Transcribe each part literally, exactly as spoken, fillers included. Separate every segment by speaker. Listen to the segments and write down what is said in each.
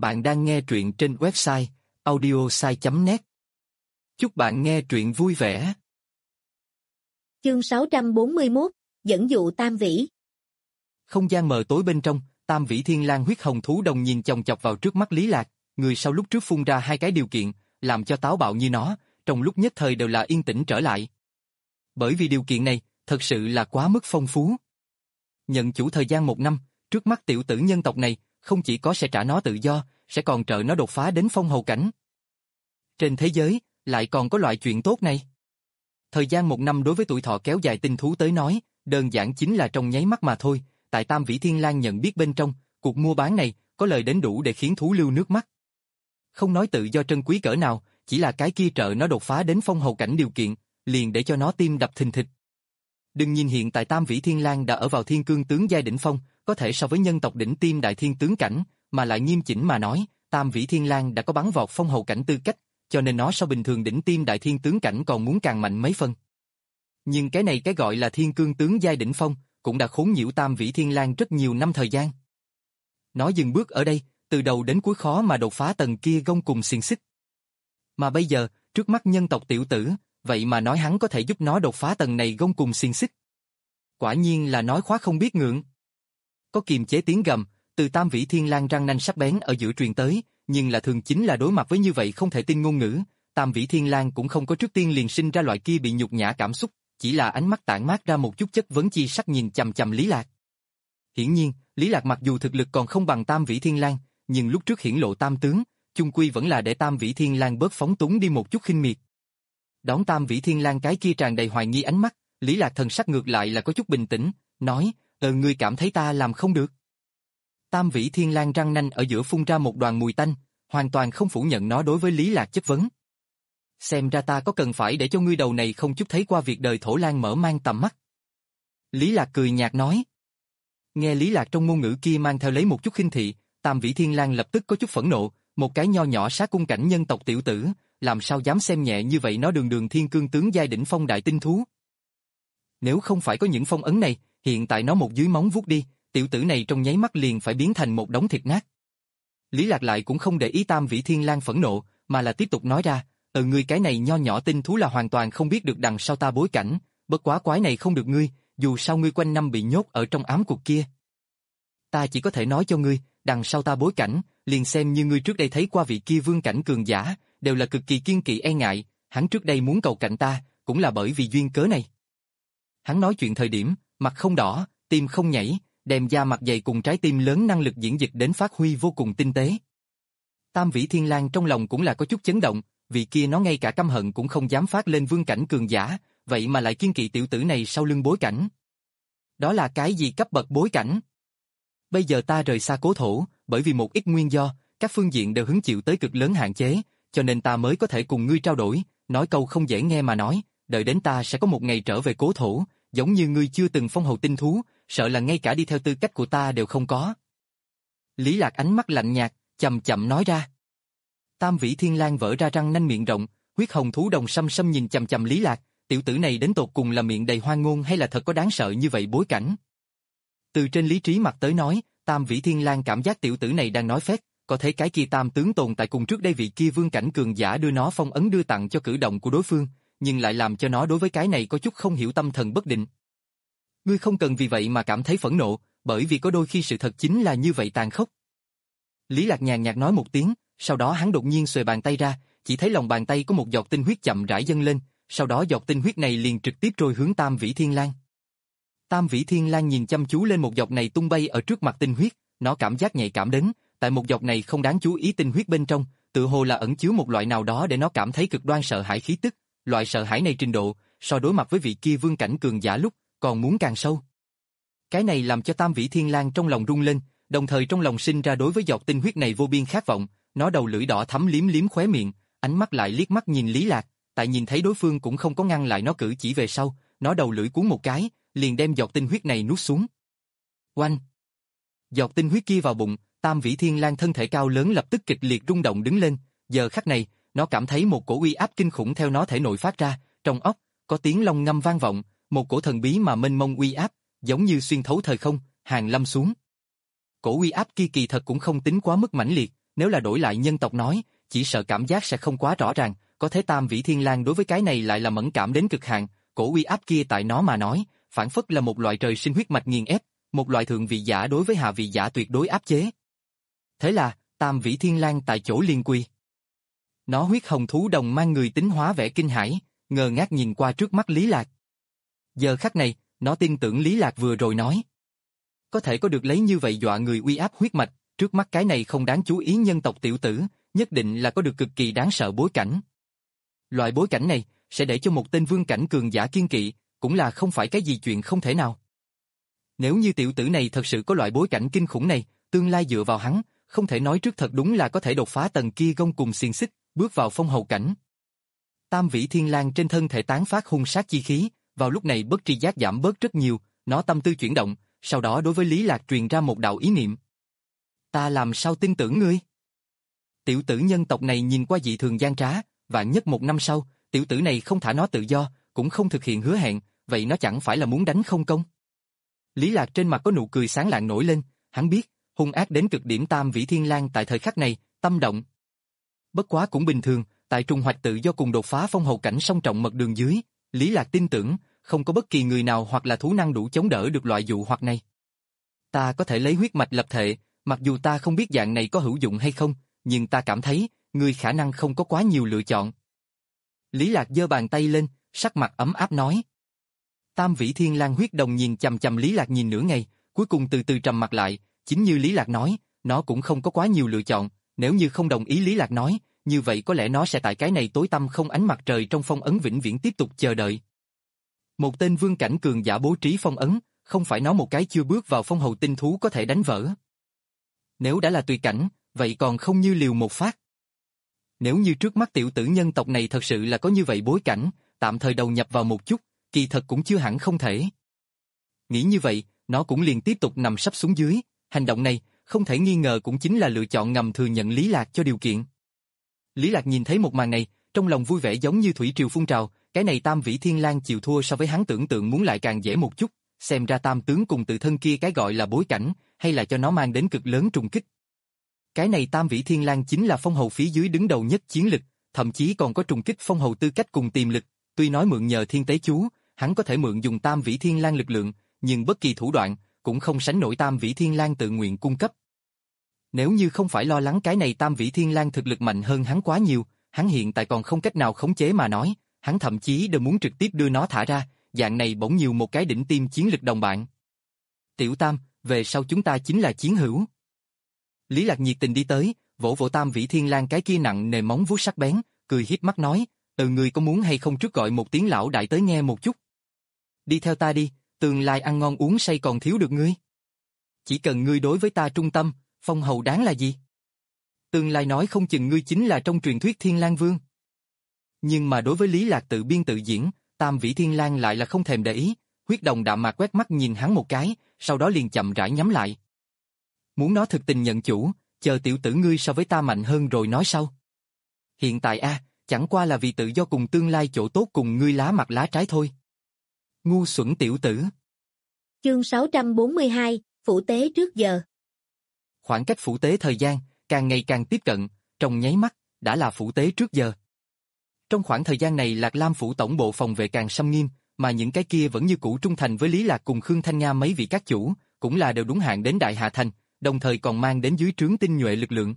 Speaker 1: Bạn đang nghe truyện trên website audiosai chấm net. Chúc bạn nghe truyện vui vẻ.
Speaker 2: Chương sáu trăm bốn mươi mốt, dẫn dụ Tam Vĩ.
Speaker 1: Không gian mờ tối bên trong, Tam Vĩ Thiên Lang huyết hồng thú đồng nhìn chòng chọc vào trước mắt Lý Lạc, người sau lúc trước phun ra hai cái điều kiện, làm cho táo bạo như nó, trong lúc nhất thời đều là yên tĩnh trở lại. Bởi vì điều kiện này, thật sự là quá mức phong phú. Nhận chủ thời gian một năm, trước mắt tiểu tử nhân tộc này, không chỉ có sẽ trả nó tự do, sẽ còn trợ nó đột phá đến phong hầu cảnh. Trên thế giới, lại còn có loại chuyện tốt này. Thời gian một năm đối với tuổi thọ kéo dài tinh thú tới nói, đơn giản chính là trong nháy mắt mà thôi, tại Tam Vĩ Thiên Lang nhận biết bên trong, cuộc mua bán này, có lời đến đủ để khiến thú lưu nước mắt. Không nói tự do trân quý cỡ nào, chỉ là cái kia trợ nó đột phá đến phong hầu cảnh điều kiện, liền để cho nó tim đập thình thịch. Đừng nhìn hiện tại Tam Vĩ Thiên Lang đã ở vào thiên cương tướng giai đỉnh phong, có thể so với nhân tộc đỉnh tiêm đại thiên tướng cảnh, mà lại nghiêm chỉnh mà nói, Tam Vĩ Thiên Lang đã có bắn vọt phong hầu cảnh tư cách, cho nên nó so bình thường đỉnh tiêm đại thiên tướng cảnh còn muốn càng mạnh mấy phân. Nhưng cái này cái gọi là thiên cương tướng giai đỉnh phong, cũng đã khốn nhiễu Tam Vĩ Thiên Lang rất nhiều năm thời gian. Nó dừng bước ở đây, từ đầu đến cuối khó mà đột phá tầng kia gông cùng xiềng xích. Mà bây giờ, trước mắt nhân tộc tiểu tử, vậy mà nói hắn có thể giúp nó đột phá tầng này gông cùng xiềng xích. Quả nhiên là nói khóa không biết ngượng. Có kiềm chế tiếng gầm, từ Tam Vĩ Thiên Lang răng nanh sắc bén ở giữa truyền tới, nhưng là thường chính là đối mặt với như vậy không thể tin ngôn ngữ, Tam Vĩ Thiên Lang cũng không có trước tiên liền sinh ra loại kia bị nhục nhã cảm xúc, chỉ là ánh mắt tản mát ra một chút chất vấn chi sắc nhìn chằm chằm Lý Lạc. Hiển nhiên, Lý Lạc mặc dù thực lực còn không bằng Tam Vĩ Thiên Lang, nhưng lúc trước hiển lộ tam tướng, chung quy vẫn là để Tam Vĩ Thiên Lang bớt phóng túng đi một chút khinh miệt. Đón Tam Vĩ Thiên Lang cái kia tràn đầy hoài nghi ánh mắt, Lý Lạc thần sắc ngược lại là có chút bình tĩnh, nói, ờ ngươi cảm thấy ta làm không được. Tam Vĩ Thiên Lang răng nanh ở giữa phun ra một đoàn mùi tanh, hoàn toàn không phủ nhận nó đối với Lý Lạc chất vấn. Xem ra ta có cần phải để cho ngươi đầu này không chút thấy qua việc đời thổ lang mở mang tầm mắt. Lý Lạc cười nhạt nói. Nghe Lý Lạc trong ngôn ngữ kia mang theo lấy một chút khinh thị, Tam Vĩ Thiên Lang lập tức có chút phẫn nộ, một cái nho nhỏ sát cung cảnh nhân tộc tiểu tử, làm sao dám xem nhẹ như vậy nó đường đường thiên cương tướng giai đỉnh phong đại tinh thú. Nếu không phải có những phong ấn này, hiện tại nó một dưới móng vuốt đi, tiểu tử này trong nháy mắt liền phải biến thành một đống thịt nát. Lý Lạc lại cũng không để ý Tam Vĩ Thiên Lang phẫn nộ, mà là tiếp tục nói ra, ờ ngươi cái này nho nhỏ tinh thú là hoàn toàn không biết được đằng sau ta bối cảnh, bất quá quái này không được ngươi, dù sao ngươi quanh năm bị nhốt ở trong ám cuộc kia. Ta chỉ có thể nói cho ngươi, đằng sau ta bối cảnh, liền xem như ngươi trước đây thấy qua vị kia vương cảnh cường giả, đều là cực kỳ kiên kỵ e ngại, hắn trước đây muốn cầu cạnh ta, cũng là bởi vì duyên cớ này. Hắn nói chuyện thời điểm, mặt không đỏ, tim không nhảy, đem da mặt dày cùng trái tim lớn năng lực diễn dịch đến phát huy vô cùng tinh tế. Tam Vĩ Thiên Lang trong lòng cũng là có chút chấn động, vì kia nó ngay cả căm hận cũng không dám phát lên vương cảnh cường giả, vậy mà lại kiên kỵ tiểu tử này sau lưng bối cảnh. Đó là cái gì cấp bậc bối cảnh? Bây giờ ta rời xa cố thổ, bởi vì một ít nguyên do, các phương diện đều hứng chịu tới cực lớn hạn chế, cho nên ta mới có thể cùng ngươi trao đổi, nói câu không dễ nghe mà nói, đợi đến ta sẽ có một ngày trở về cố thổ, giống như ngươi chưa từng phong hầu tinh thú, sợ là ngay cả đi theo tư cách của ta đều không có. Lý Lạc ánh mắt lạnh nhạt, chậm chậm nói ra. Tam Vĩ Thiên Lang vỡ ra răng nanh miệng rộng, huyết hồng thú đồng xăm xăm nhìn chằm chằm Lý Lạc, tiểu tử này đến tột cùng là miệng đầy hoang ngôn hay là thật có đáng sợ như vậy bối cảnh. Từ trên lý trí mặt tới nói, Tam Vĩ Thiên Lang cảm giác tiểu tử này đang nói phét, có thể cái kia tam tướng tồn tại cùng trước đây vị kia vương cảnh cường giả đưa nó phong ấn đưa tặng cho cử động của đối phương, nhưng lại làm cho nó đối với cái này có chút không hiểu tâm thần bất định. Ngươi không cần vì vậy mà cảm thấy phẫn nộ, bởi vì có đôi khi sự thật chính là như vậy tàn khốc. Lý Lạc nhàn nhạt nói một tiếng, sau đó hắn đột nhiên xuề bàn tay ra, chỉ thấy lòng bàn tay có một giọt tinh huyết chậm rãi dâng lên, sau đó giọt tinh huyết này liền trực tiếp trôi hướng Tam Vĩ Thiên Lang. Tam Vĩ Thiên Lang nhìn chăm chú lên một giọt này tung bay ở trước mặt tinh huyết, nó cảm giác nhạy cảm đến, tại một giọt này không đáng chú ý tinh huyết bên trong, tự hồ là ẩn chứa một loại nào đó để nó cảm thấy cực đoan sợ hãi khí tức, loại sợ hãi này trình độ, so đối mặt với vị kia vương cảnh cường giả lúc, còn muốn càng sâu. Cái này làm cho Tam Vĩ Thiên Lang trong lòng rung lên, đồng thời trong lòng sinh ra đối với giọt tinh huyết này vô biên khát vọng, nó đầu lưỡi đỏ thắm liếm liếm khóe miệng, ánh mắt lại liếc mắt nhìn Lý Lạc, tại nhìn thấy đối phương cũng không có ngăn lại nó cử chỉ về sau, nó đầu lưỡi cuốn một cái, liền đem giọt tinh huyết này nuốt xuống. Oanh! Giọt tinh huyết kia vào bụng, Tam Vĩ Thiên Lang thân thể cao lớn lập tức kịch liệt rung động đứng lên, giờ khắc này, nó cảm thấy một cổ uy áp kinh khủng theo nó thể nội phát ra, trong óc có tiếng long ngâm vang vọng, một cổ thần bí mà mênh mông uy áp, giống như xuyên thấu thời không, hàng lâm xuống. Cổ uy áp kia kỳ thật cũng không tính quá mức mãnh liệt, nếu là đổi lại nhân tộc nói, chỉ sợ cảm giác sẽ không quá rõ ràng, có thế Tam Vĩ Thiên Lang đối với cái này lại là mẫn cảm đến cực hạn, cổ uy áp kia tại nó mà nói, phản phất là một loại trời sinh huyết mạch nghiền ép, một loại thượng vị giả đối với hạ vị giả tuyệt đối áp chế. Thế là, Tam Vĩ Thiên Lang tại chỗ liền quy. Nó huyết hồng thú đồng mang người tính hóa vẻ kinh hãi, ngơ ngác nhìn qua trước mắt Lý Lạc. Giờ khắc này, nó tin tưởng Lý Lạc vừa rồi nói. Có thể có được lấy như vậy dọa người uy áp huyết mạch, trước mắt cái này không đáng chú ý nhân tộc tiểu tử, nhất định là có được cực kỳ đáng sợ bối cảnh. Loại bối cảnh này, sẽ để cho một tên vương cảnh cường giả kiên kỵ, cũng là không phải cái gì chuyện không thể nào. Nếu như tiểu tử này thật sự có loại bối cảnh kinh khủng này, tương lai dựa vào hắn, không thể nói trước thật đúng là có thể đột phá tầng kia gông cùng xiềng xích, bước vào phong hầu cảnh. Tam Vĩ Thiên Lang trên thân thể tán phát hung sát chi khí, vào lúc này bất tri giác giảm bớt rất nhiều, nó tâm tư chuyển động, sau đó đối với Lý Lạc truyền ra một đạo ý niệm. Ta làm sao tin tưởng ngươi? Tiểu tử nhân tộc này nhìn qua dị thường gian trá, vạn nhất một năm sau, tiểu tử này không thả nó tự do, cũng không thực hiện hứa hẹn, vậy nó chẳng phải là muốn đánh không công? Lý Lạc trên mặt có nụ cười sáng lạng nổi lên, hắn biết, hung ác đến cực điểm Tam Vĩ Thiên Lang tại thời khắc này, tâm động. Bất quá cũng bình thường, tại trùng hoạch tự do cùng đột phá phong hầu cảnh song trọng mật đường dưới, Lý Lạc tin tưởng, không có bất kỳ người nào hoặc là thú năng đủ chống đỡ được loại dụ hoặc này. Ta có thể lấy huyết mạch lập thể, mặc dù ta không biết dạng này có hữu dụng hay không, nhưng ta cảm thấy, ngươi khả năng không có quá nhiều lựa chọn. Lý Lạc giơ bàn tay lên, sắc mặt ấm áp nói. Tam Vĩ Thiên Lang huyết đồng nhìn chằm chằm Lý Lạc nhìn nửa ngày, cuối cùng từ từ trầm mặt lại, chính như Lý Lạc nói, nó cũng không có quá nhiều lựa chọn, nếu như không đồng ý Lý Lạc nói, như vậy có lẽ nó sẽ tại cái này tối tăm không ánh mặt trời trong phong ấn vĩnh viễn tiếp tục chờ đợi. Một tên vương cảnh cường giả bố trí phong ấn, không phải nó một cái chưa bước vào phong hầu tinh thú có thể đánh vỡ. Nếu đã là tùy cảnh, vậy còn không như liều một phát. Nếu như trước mắt tiểu tử nhân tộc này thật sự là có như vậy bối cảnh, tạm thời đầu nhập vào một chút, kỳ thật cũng chưa hẳn không thể. Nghĩ như vậy, nó cũng liền tiếp tục nằm sấp xuống dưới, hành động này, không thể nghi ngờ cũng chính là lựa chọn ngầm thừa nhận Lý Lạc cho điều kiện. Lý Lạc nhìn thấy một màn này, trong lòng vui vẻ giống như thủy triều phun trào, cái này Tam Vĩ Thiên Lang chịu thua so với hắn tưởng tượng muốn lại càng dễ một chút, xem ra tam tướng cùng tự thân kia cái gọi là bối cảnh, hay là cho nó mang đến cực lớn trùng kích. Cái này Tam Vĩ Thiên Lang chính là phong hầu phía dưới đứng đầu nhất chiến lực, thậm chí còn có trùng kích phong hầu tư cách cùng tiềm lực, tuy nói mượn nhờ thiên tế chú, hắn có thể mượn dùng Tam Vĩ Thiên Lang lực lượng, nhưng bất kỳ thủ đoạn, cũng không sánh nổi Tam Vĩ Thiên Lang tự nguyện cung cấp. Nếu như không phải lo lắng cái này Tam Vĩ Thiên Lang thực lực mạnh hơn hắn quá nhiều, hắn hiện tại còn không cách nào khống chế mà nói, hắn thậm chí đều muốn trực tiếp đưa nó thả ra, dạng này bỗng nhiều một cái đỉnh tiêm chiến lực đồng bạn. Tiểu Tam, về sau chúng ta chính là chiến hữu. Lý Lạc nhiệt tình đi tới, vỗ vỗ Tam Vĩ Thiên Lang cái kia nặng nề móng vuốt sắc bén, cười hiếp mắt nói, từ người có muốn hay không trước gọi một tiếng lão đại tới nghe một chút. Đi theo ta đi, tương lai ăn ngon uống say còn thiếu được ngươi. Chỉ cần ngươi đối với ta trung tâm, phong hầu đáng là gì? Tương lai nói không chừng ngươi chính là trong truyền thuyết Thiên Lang Vương. Nhưng mà đối với Lý Lạc tự biên tự diễn, Tam Vĩ Thiên Lang lại là không thèm để ý, huyết đồng đạm mạc quét mắt nhìn hắn một cái, sau đó liền chậm rãi nhắm lại. Muốn nó thực tình nhận chủ, chờ tiểu tử ngươi so với ta mạnh hơn rồi nói sau. Hiện tại a, chẳng qua là vì tự do cùng tương lai chỗ tốt cùng ngươi lá mặt lá trái thôi. Ngu xuẩn tiểu tử.
Speaker 2: Chương sáu trăm bốn mươi hai, Phủ Tế trước giờ.
Speaker 1: Khoảng cách phủ tế thời gian, càng ngày càng tiếp cận, trong nháy mắt, đã là phủ tế trước giờ. Trong khoảng thời gian này Lạc Lam phủ tổng bộ phòng vệ càng xâm nghiêm, mà những cái kia vẫn như cũ trung thành với Lý Lạc cùng Khương Thanh Nga mấy vị các chủ, cũng là đều đúng hạn đến Đại Hà Thành, đồng thời còn mang đến dưới trướng tinh nhuệ lực lượng.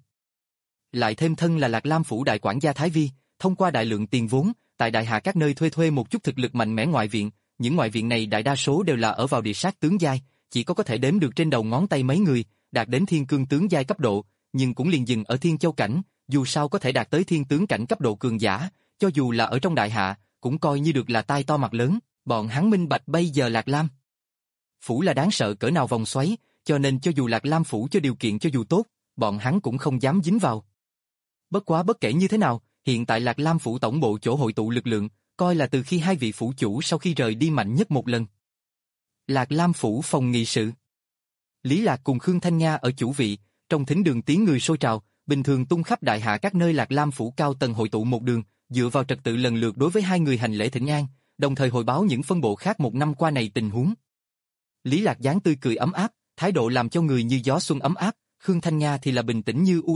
Speaker 1: Lại thêm thân là Lạc Lam phủ đại quản gia Thái Vi, thông qua đại lượng tiền vốn, tại Đại Hà các nơi thuê thuê một chút thực lực mạnh mẽ ngoại viện, những ngoại viện này đại đa số đều là ở vào địa sát tướng giai, chỉ có có thể đếm được trên đầu ngón tay mấy người, đạt đến thiên cương tướng giai cấp độ, nhưng cũng liền dừng ở thiên châu cảnh, dù sao có thể đạt tới thiên tướng cảnh cấp độ cường giả, cho dù là ở trong Đại Hạ, cũng coi như được là tai to mặt lớn, bọn hắn minh bạch bây giờ Lạc Lam phủ là đáng sợ cỡ nào vòng xoáy, cho nên cho dù Lạc Lam phủ cho điều kiện cho dù tốt, bọn hắn cũng không dám dính vào. Bất quá bất kể như thế nào, hiện tại Lạc Lam phủ tổng bộ chỗ hội tụ lực lượng, coi là từ khi hai vị phủ chủ sau khi rời đi mạnh nhất một lần. Lạc Lam phủ phòng nghị sự. Lý Lạc cùng Khương Thanh Nga ở chủ vị, trong thính đường tiếng người sôi trào, bình thường tung khắp Đại Hạ các nơi Lạc Lam phủ cao tầng hội tụ một đường, dựa vào trật tự lần lượt đối với hai người hành lễ thỉnh an, đồng thời hồi báo những phân bộ khác một năm qua này tình huống. Lý Lạc dáng tươi cười ấm áp, thái độ làm cho người như gió xuân ấm áp, Khương Thanh Nga thì là bình tĩnh như u đàm,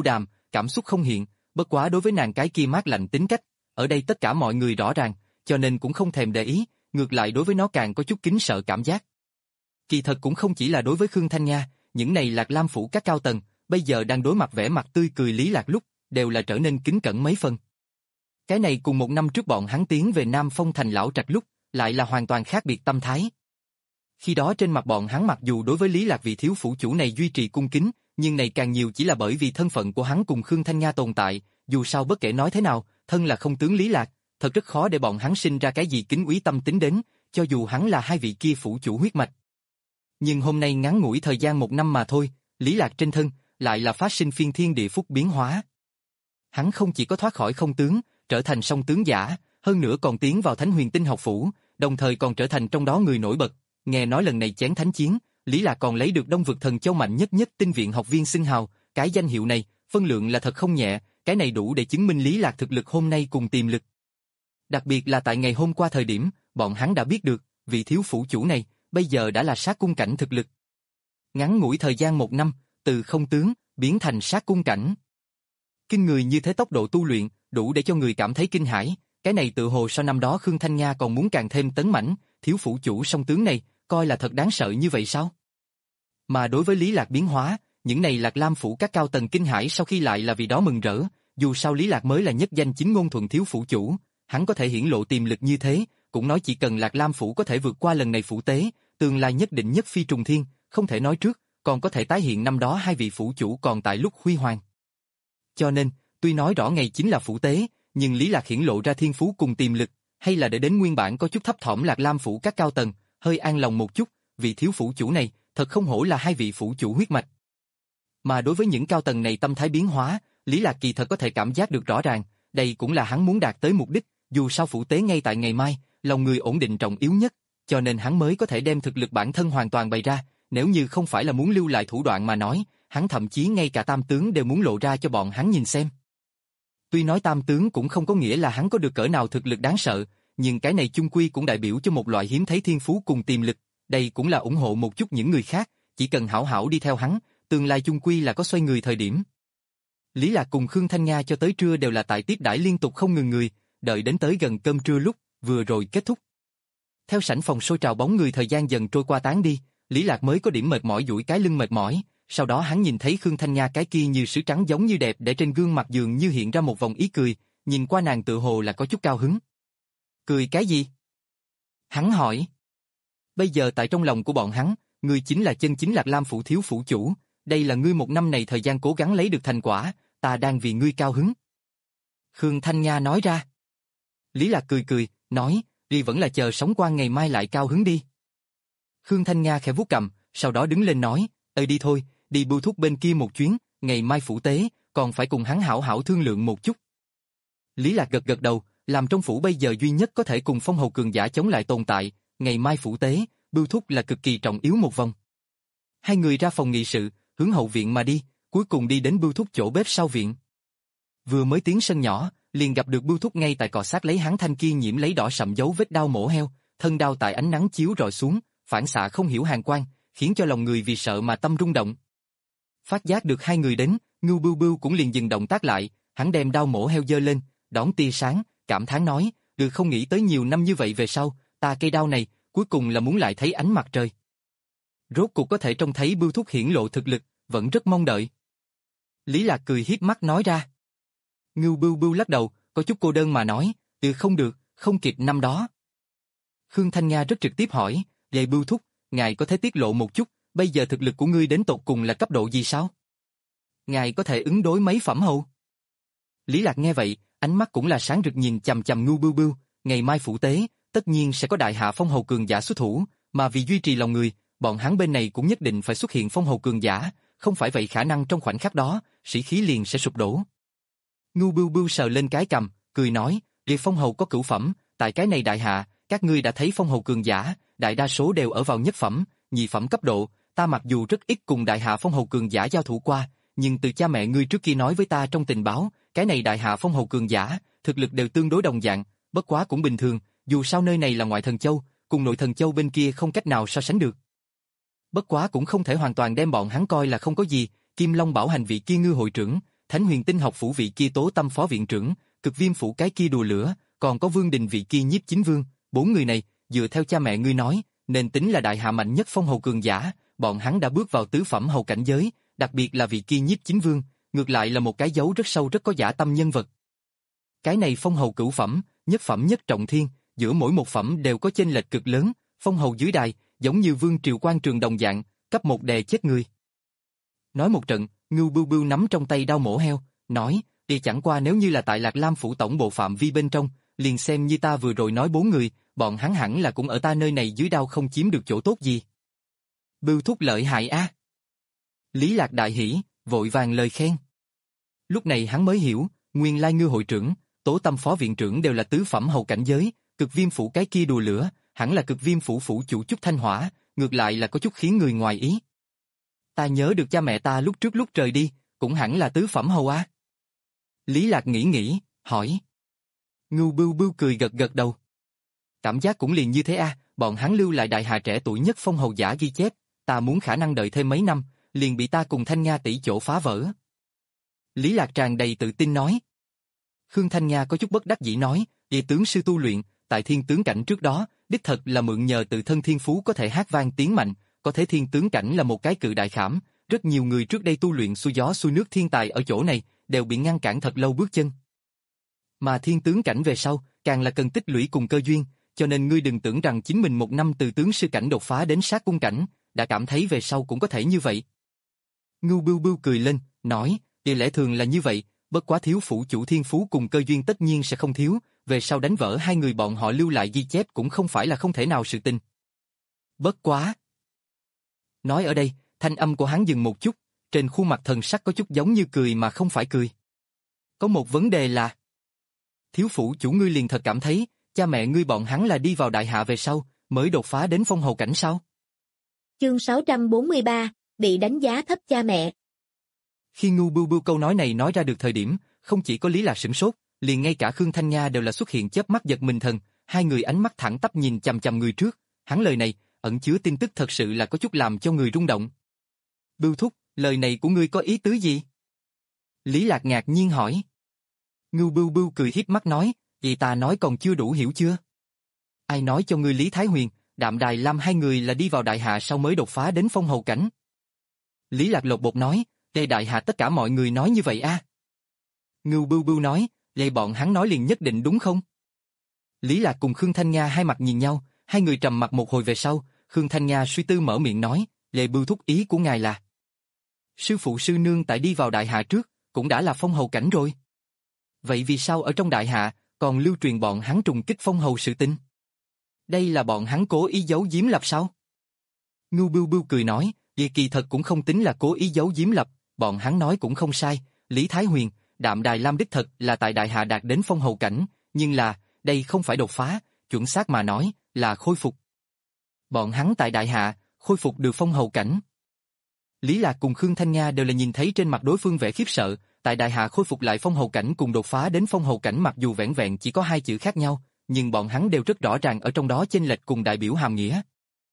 Speaker 1: cảm xúc không hiện, bất quá đối với nàng cái kia mát lạnh tính cách, ở đây tất cả mọi người rõ ràng, cho nên cũng không thèm để ý, ngược lại đối với nó càng có chút kính sợ cảm giác. Kỳ thật cũng không chỉ là đối với Khương Thanh Nga, những này Lạc Lam phủ các cao tầng, bây giờ đang đối mặt vẻ mặt tươi cười Lý Lạc lúc, đều là trở nên kính cẩn mấy phần. Cái này cùng một năm trước bọn hắn tiến về Nam Phong thành lão trạch lúc, lại là hoàn toàn khác biệt tâm thái. Khi đó trên mặt bọn hắn mặc dù đối với Lý Lạc vị thiếu phủ chủ này duy trì cung kính, nhưng này càng nhiều chỉ là bởi vì thân phận của hắn cùng Khương Thanh Nga tồn tại, dù sao bất kể nói thế nào, thân là không tướng Lý Lạc, thật rất khó để bọn hắn sinh ra cái gì kính úy tâm tính đến, cho dù hắn là hai vị kia phủ chủ huyết mạch. Nhưng hôm nay ngắn ngủi thời gian một năm mà thôi, Lý Lạc trên thân, lại là phát sinh phiên thiên địa phúc biến hóa. Hắn không chỉ có thoát khỏi không tướng, trở thành song tướng giả, hơn nữa còn tiến vào Thánh Huyền Tinh học phủ, đồng thời còn trở thành trong đó người nổi bật. Nghe nói lần này chén thánh chiến, Lý Lạc còn lấy được Đông vực thần châu mạnh nhất nhất tinh viện học viên xưng hào, cái danh hiệu này, phân lượng là thật không nhẹ, cái này đủ để chứng minh Lý Lạc thực lực hôm nay cùng tiềm lực. Đặc biệt là tại ngày hôm qua thời điểm, bọn hắn đã biết được, vị thiếu phủ chủ này, bây giờ đã là sát cung cảnh thực lực. Ngắn ngủi thời gian một năm, từ không tướng, biến thành sát cung cảnh. Kinh người như thế tốc độ tu luyện, đủ để cho người cảm thấy kinh hãi, cái này tự hồ sau năm đó Khương Thanh Nga còn muốn càng thêm tấn mãnh, thiếu phủ chủ song tướng này, coi là thật đáng sợ như vậy sao? Mà đối với Lý Lạc biến hóa, những này Lạc Lam phủ các cao tầng kinh hãi sau khi lại là vì đó mừng rỡ, dù sao Lý Lạc mới là nhất danh chính ngôn thuận thiếu phủ chủ, hắn có thể hiển lộ tiềm lực như thế, cũng nói chỉ cần Lạc Lam phủ có thể vượt qua lần này phủ tế, tương lai nhất định nhất phi trùng thiên, không thể nói trước, còn có thể tái hiện năm đó hai vị phủ chủ còn tại lúc huy hoàng. Cho nên, tuy nói rõ ngày chính là phủ tế, nhưng Lý Lạc hiển lộ ra thiên phú cùng tiềm lực, hay là để đến nguyên bản có chút thấp thỏm Lạc Lam phủ các cao tầng, hơi an lòng một chút, vị thiếu phủ chủ này, thật không hổ là hai vị phủ chủ huyết mạch. Mà đối với những cao tầng này tâm thái biến hóa, Lý Lạc kỳ thật có thể cảm giác được rõ ràng, đây cũng là hắn muốn đạt tới mục đích, dù sao phủ tế ngay tại ngày mai, lòng người ổn định trọng yếu nhất, cho nên hắn mới có thể đem thực lực bản thân hoàn toàn bày ra, nếu như không phải là muốn lưu lại thủ đoạn mà nói, hắn thậm chí ngay cả tam tướng đều muốn lộ ra cho bọn hắn nhìn xem. Tuy nói tam tướng cũng không có nghĩa là hắn có được cỡ nào thực lực đáng sợ, nhưng cái này chung quy cũng đại biểu cho một loại hiếm thấy thiên phú cùng tiềm lực, đây cũng là ủng hộ một chút những người khác, chỉ cần hảo hảo đi theo hắn, tương lai chung quy là có xoay người thời điểm. Lý Lạc cùng Khương Thanh Nga cho tới trưa đều là tại tiếp đãi liên tục không ngừng người, đợi đến tới gần cơm trưa lúc, vừa rồi kết thúc. Theo sảnh phòng sôi trào bóng người thời gian dần trôi qua tán đi, Lý Lạc mới có điểm mệt mỏi duỗi cái lưng mệt mỏi, sau đó hắn nhìn thấy Khương Thanh Nga cái kia như sứ trắng giống như đẹp để trên gương mặt dường như hiện ra một vòng ý cười, nhìn qua nàng tự hồ là có chút cao hứng. Cười cái gì? Hắn hỏi. Bây giờ tại trong lòng của bọn hắn, ngươi chính là chân chính Lạc Lam phủ thiếu phủ chủ, đây là ngươi một năm này thời gian cố gắng lấy được thành quả, ta đang vì ngươi cao hứng. Khương Thanh Nga nói ra. Lý Lạc cười cười, nói, đi vẫn là chờ sống qua ngày mai lại cao hứng đi. Khương Thanh Nga khẽ vuốt cằm, sau đó đứng lên nói, ơi đi thôi, đi Bưu Thúc bên kia một chuyến, ngày mai phủ tế, còn phải cùng hắn hảo hảo thương lượng một chút. Lý Lạc gật gật đầu, làm trong phủ bây giờ duy nhất có thể cùng phong hầu cường giả chống lại tồn tại, ngày mai phủ tế, Bưu Thúc là cực kỳ trọng yếu một vòng. Hai người ra phòng nghị sự, hướng hậu viện mà đi, cuối cùng đi đến Bưu Thúc chỗ bếp sau viện. Vừa mới tiến sân nhỏ, liền gặp được Bưu Thúc ngay tại cọ sát lấy hắn thanh kia nhiễm lấy đỏ sậm dấu vết đao mổ heo, thân đao tại ánh nắng chiếu rọi xuống, phản xạ không hiểu hàn quang, khiến cho lòng người vì sợ mà tâm rung động. Phát giác được hai người đến, Ngưu Bưu Bưu cũng liền dừng động tác lại, hắn đem đao mổ heo giơ lên, đón tia sáng, cảm thán nói, được không nghĩ tới nhiều năm như vậy về sau, ta cây đao này, cuối cùng là muốn lại thấy ánh mặt trời. Rốt cuộc có thể trông thấy Bưu Thúc hiển lộ thực lực, vẫn rất mong đợi. Lý Lạc cười hiếp mắt nói ra. Ngưu Bưu Bưu lắc đầu, có chút cô đơn mà nói, ừ không được, không kịp năm đó. Khương Thanh Nga rất trực tiếp hỏi, vậy Bưu Thúc, ngài có thể tiết lộ một chút, bây giờ thực lực của ngươi đến tột cùng là cấp độ gì sao? Ngài có thể ứng đối mấy phẩm hầu? Lý Lạc nghe vậy, ánh mắt cũng là sáng rực nhìn chằm chằm Ngưu Bưu Bưu, ngày mai phủ tế, tất nhiên sẽ có đại hạ phong hầu cường giả xuất thủ, mà vì duy trì lòng người, bọn hắn bên này cũng nhất định phải xuất hiện phong hầu cường giả, không phải vậy khả năng trong khoảnh khắc đó, sĩ khí liền sẽ sụp đổ. Ngưu Bưu Bưu sờ lên cái cằm, cười nói, liệt phong hầu có cửu phẩm, tại cái này đại hạ, các ngươi đã thấy phong hầu cường giả, đại đa số đều ở vào nhất phẩm, nhị phẩm cấp độ, ta mặc dù rất ít cùng đại hạ phong hầu cường giả giao thủ qua, nhưng từ cha mẹ ngươi trước kia nói với ta trong tình báo, cái này đại hạ phong hầu cường giả, thực lực đều tương đối đồng dạng, bất quá cũng bình thường, dù sao nơi này là ngoại thần châu, cùng nội thần châu bên kia không cách nào so sánh được. Bất quá cũng không thể hoàn toàn đem bọn hắn coi là không có gì, Kim Long bảo hành vị kia ngư hội trưởng, Thánh Huyền Tinh học phủ vị kia Tố Tâm phó viện trưởng, Cực Viêm phủ cái kia đùa lửa, còn có Vương Đình vị kia Nhiếp Chính Vương, bốn người này, dựa theo cha mẹ ngươi nói, nên tính là đại hạ mạnh nhất phong hầu cường giả, bọn hắn đã bước vào tứ phẩm hầu cảnh giới, đặc biệt là vị kia Nhiếp Chính Vương, ngược lại là một cái dấu rất sâu rất có dã tâm nhân vật. Cái này phong hầu cửu phẩm, nhất phẩm nhất trọng thiên, giữa mỗi một phẩm đều có chênh lệch cực lớn, phong hầu dưới đài, giống như vương triều quan trường đồng dạng, cấp một đè chết người. Nói một trận, Ngưu Bưu Bưu nắm trong tay đao mổ heo, nói, đi chẳng qua nếu như là tại Lạc Lam phủ tổng bộ phạm vi bên trong, liền xem như ta vừa rồi nói bốn người, bọn hắn hẳn là cũng ở ta nơi này dưới đao không chiếm được chỗ tốt gì. Bưu thúc lợi hại a. Lý Lạc đại hỉ, vội vàng lời khen. Lúc này hắn mới hiểu, nguyên lai Ngư hội trưởng, Tố Tâm phó viện trưởng đều là tứ phẩm hầu cảnh giới, Cực Viêm phủ cái kia đùa lửa, hẳn là Cực Viêm phủ phủ chủ Chúc Thanh Hỏa, ngược lại là có chút khiến người ngoài ý. Ta nhớ được cha mẹ ta lúc trước lúc trời đi, cũng hẳn là tứ phẩm hầu a. Lý Lạc nghĩ nghĩ, hỏi. Ngưu Bưu Bưu cười gật gật đầu. Cảm giác cũng liền như thế a, bọn hắn lưu lại đại hà trẻ tuổi nhất phong hầu giả ghi chép, ta muốn khả năng đợi thêm mấy năm, liền bị ta cùng Thanh Nga tỷ chỗ phá vỡ. Lý Lạc tràn đầy tự tin nói. Khương Thanh Nga có chút bất đắc dĩ nói, địa tướng sư tu luyện, tại thiên tướng cảnh trước đó, đích thật là mượn nhờ tự thân thiên phú có thể hát vang tiếng mạnh, có thể thiên tướng cảnh là một cái cự đại khảm, rất nhiều người trước đây tu luyện xuôi gió xuôi nước thiên tài ở chỗ này, đều bị ngăn cản thật lâu bước chân. Mà thiên tướng cảnh về sau, càng là cần tích lũy cùng cơ duyên, cho nên ngươi đừng tưởng rằng chính mình một năm từ tướng sư cảnh đột phá đến sát cung cảnh, đã cảm thấy về sau cũng có thể như vậy. Ngưu Bưu Bưu cười lên, nói, địa lẽ thường là như vậy, bất quá thiếu phủ chủ thiên phú cùng cơ duyên tất nhiên sẽ không thiếu, về sau đánh vỡ hai người bọn họ lưu lại ghi chép cũng không phải là không thể nào sự tình. Bất quá. Nói ở đây, thanh âm của hắn dừng một chút, trên khuôn mặt thần sắc có chút giống như cười mà không phải cười. Có một vấn đề là, thiếu phủ chủ ngươi liền thật cảm thấy, cha mẹ ngươi bọn hắn là đi vào đại hạ về sau, mới đột phá đến phong hầu cảnh sao?
Speaker 2: Chương sáu trăm bốn mươi ba, bị đánh giá thấp cha mẹ.
Speaker 1: Khi Ngưu Bưu Bưu câu nói này nói ra được thời điểm, không chỉ có Lý Lạc sửng sốt, liền ngay cả Khương Thanh Nga đều là xuất hiện chớp mắt giật mình thần, hai người ánh mắt thẳng tắp nhìn chằm chằm người trước, hắn lời này, ẩn chứa tin tức thật sự là có chút làm cho người rung động. Bưu thúc, lời này của ngươi có ý tứ gì? Lý Lạc ngạc nhiên hỏi. Ngưu Bưu Bưu cười hiếp mắt nói, vậy ta nói còn chưa đủ hiểu chưa? Ai nói cho ngươi Lý Thái Huyền, Đạm Đài Lam hai người là đi vào đại hạ sau mới đột phá đến phong hầu cảnh? Lý Lạc lột bột nói, đây đại hạ tất cả mọi người nói như vậy a. À? Ngưu Bưu Bưu nói, vậy bọn hắn nói liền nhất định đúng không? Lý Lạc cùng Khương Thanh Nga hai mặt nhìn nhau, hai người trầm mặt một hồi về sau, Khương Thanh Nga suy tư mở miệng nói, Lệ Bưu thúc ý của ngài là sư phụ sư nương tại đi vào đại hạ trước, cũng đã là phong hầu cảnh rồi. Vậy vì sao ở trong đại hạ, còn lưu truyền bọn hắn trùng kích phong hầu sự tình? Đây là bọn hắn cố ý giấu giếm lập sao? Ngưu Bưu Bưu cười nói, vậy kỳ thật cũng không tính là cố ý giấu giếm lập, bọn hắn nói cũng không sai, Lý Thái Huyền, Đạm Đài Lam đích thật là tại đại hạ đạt đến phong hầu cảnh, nhưng là, đây không phải đột phá, chuẩn xác mà nói, là khôi phục. Bọn hắn tại đại hạ, khôi phục được phong hầu cảnh. Lý Lạc cùng Khương Thanh Nga đều là nhìn thấy trên mặt đối phương vẻ khiếp sợ, tại đại hạ khôi phục lại phong hầu cảnh cùng đột phá đến phong hầu cảnh mặc dù vẻn vẹn chỉ có hai chữ khác nhau, nhưng bọn hắn đều rất rõ ràng ở trong đó chênh lệch cùng đại biểu hàm nghĩa.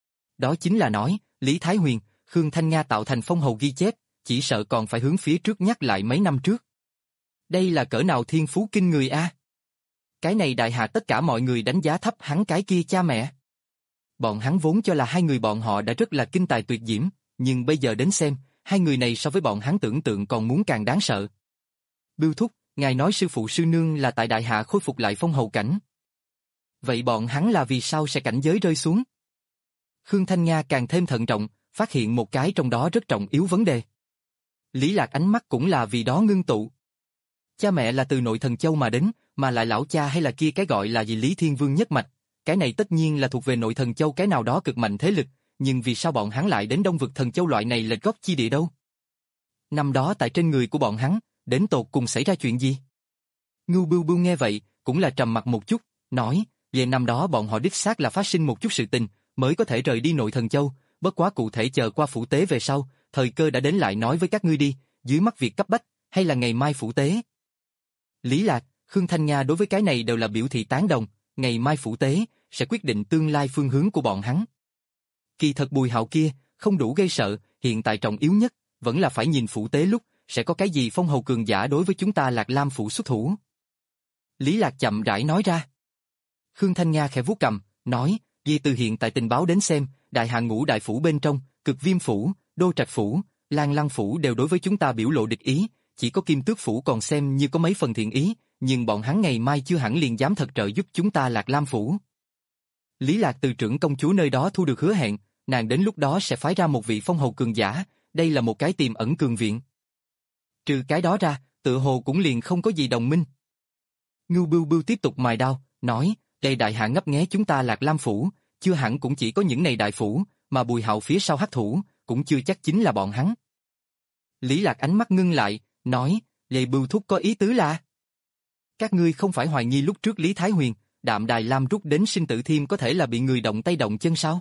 Speaker 1: Đó chính là nói, Lý Thái Huyền, Khương Thanh Nga tạo thành phong hầu ghi chép, chỉ sợ còn phải hướng phía trước nhắc lại mấy năm trước. Đây là cỡ nào thiên phú kinh người a? Cái này đại hạ tất cả mọi người đánh giá thấp hắn cái kia cha mẹ. Bọn hắn vốn cho là hai người bọn họ đã rất là kinh tài tuyệt diễm, nhưng bây giờ đến xem, hai người này so với bọn hắn tưởng tượng còn muốn càng đáng sợ. Bưu thúc, ngài nói sư phụ sư nương là tại đại hạ khôi phục lại phong hầu cảnh. Vậy bọn hắn là vì sao sẽ cảnh giới rơi xuống? Khương Thanh Nga càng thêm thận trọng, phát hiện một cái trong đó rất trọng yếu vấn đề. Lý Lạc ánh mắt cũng là vì đó ngưng tụ. Cha mẹ là từ nội thần châu mà đến, mà lại lão cha hay là kia cái gọi là gì Lý Thiên Vương nhất mạch, cái này tất nhiên là thuộc về nội thần châu cái nào đó cực mạnh thế lực, nhưng vì sao bọn hắn lại đến Đông vực thần châu loại này lệch góc chi địa đâu? Năm đó tại trên người của bọn hắn, đến tột cùng xảy ra chuyện gì? Ngưu Bưu Bưu nghe vậy, cũng là trầm mặt một chút, nói, về năm đó bọn họ đích xác là phát sinh một chút sự tình, mới có thể rời đi nội thần châu, bất quá cụ thể chờ qua phủ tế về sau, thời cơ đã đến lại nói với các ngươi đi, dưới mắt việc cấp bách, hay là ngày mai phủ tế. Lý Lạc, Khương Thanh Nga đối với cái này đều là biểu thị tán đồng, ngày mai phủ tế, sẽ quyết định tương lai phương hướng của bọn hắn. Kỳ thật Bùi Hạo kia, không đủ gây sợ, hiện tại trọng yếu nhất, vẫn là phải nhìn phủ tế lúc, sẽ có cái gì phong hầu cường giả đối với chúng ta Lạc Lam phủ xuất thủ. Lý Lạc chậm rãi nói ra. Khương Thanh Nga khẽ vuốt cầm, nói, vì từ hiện tại tình báo đến xem, đại hạ ngũ đại phủ bên trong, Cực Viêm phủ, Đô Trạch phủ, Lan Lăng phủ đều đối với chúng ta biểu lộ địch ý, chỉ có Kim Tước phủ còn xem như có mấy phần thiện ý, nhưng bọn hắn ngày mai chưa hẳn liền dám thật trợ giúp chúng ta Lạc Lam phủ. Lý Lạc từ trưởng công chúa nơi đó thu được hứa hẹn, nàng đến lúc đó sẽ phái ra một vị phong hầu cường giả, đây là một cái tiềm ẩn cường viện. Trừ cái đó ra, tự hồ cũng liền không có gì đồng minh. Ngưu Bưu Bưu tiếp tục mài đao, nói, đây đại hạ ngấp nghé chúng ta Lạc Lam phủ, chưa hẳn cũng chỉ có những này đại phủ, mà Bùi Hạo phía sau hắc thủ, cũng chưa chắc chính là bọn hắn. Lý Lạc ánh mắt ngưng lại, nói, vậy Bưu thúc có ý tứ là? Các ngươi không phải hoài nghi lúc trước Lý Thái Huyền, Đạm Đài Lam rút đến sinh tử thiêm có thể là bị người động tay động chân sao?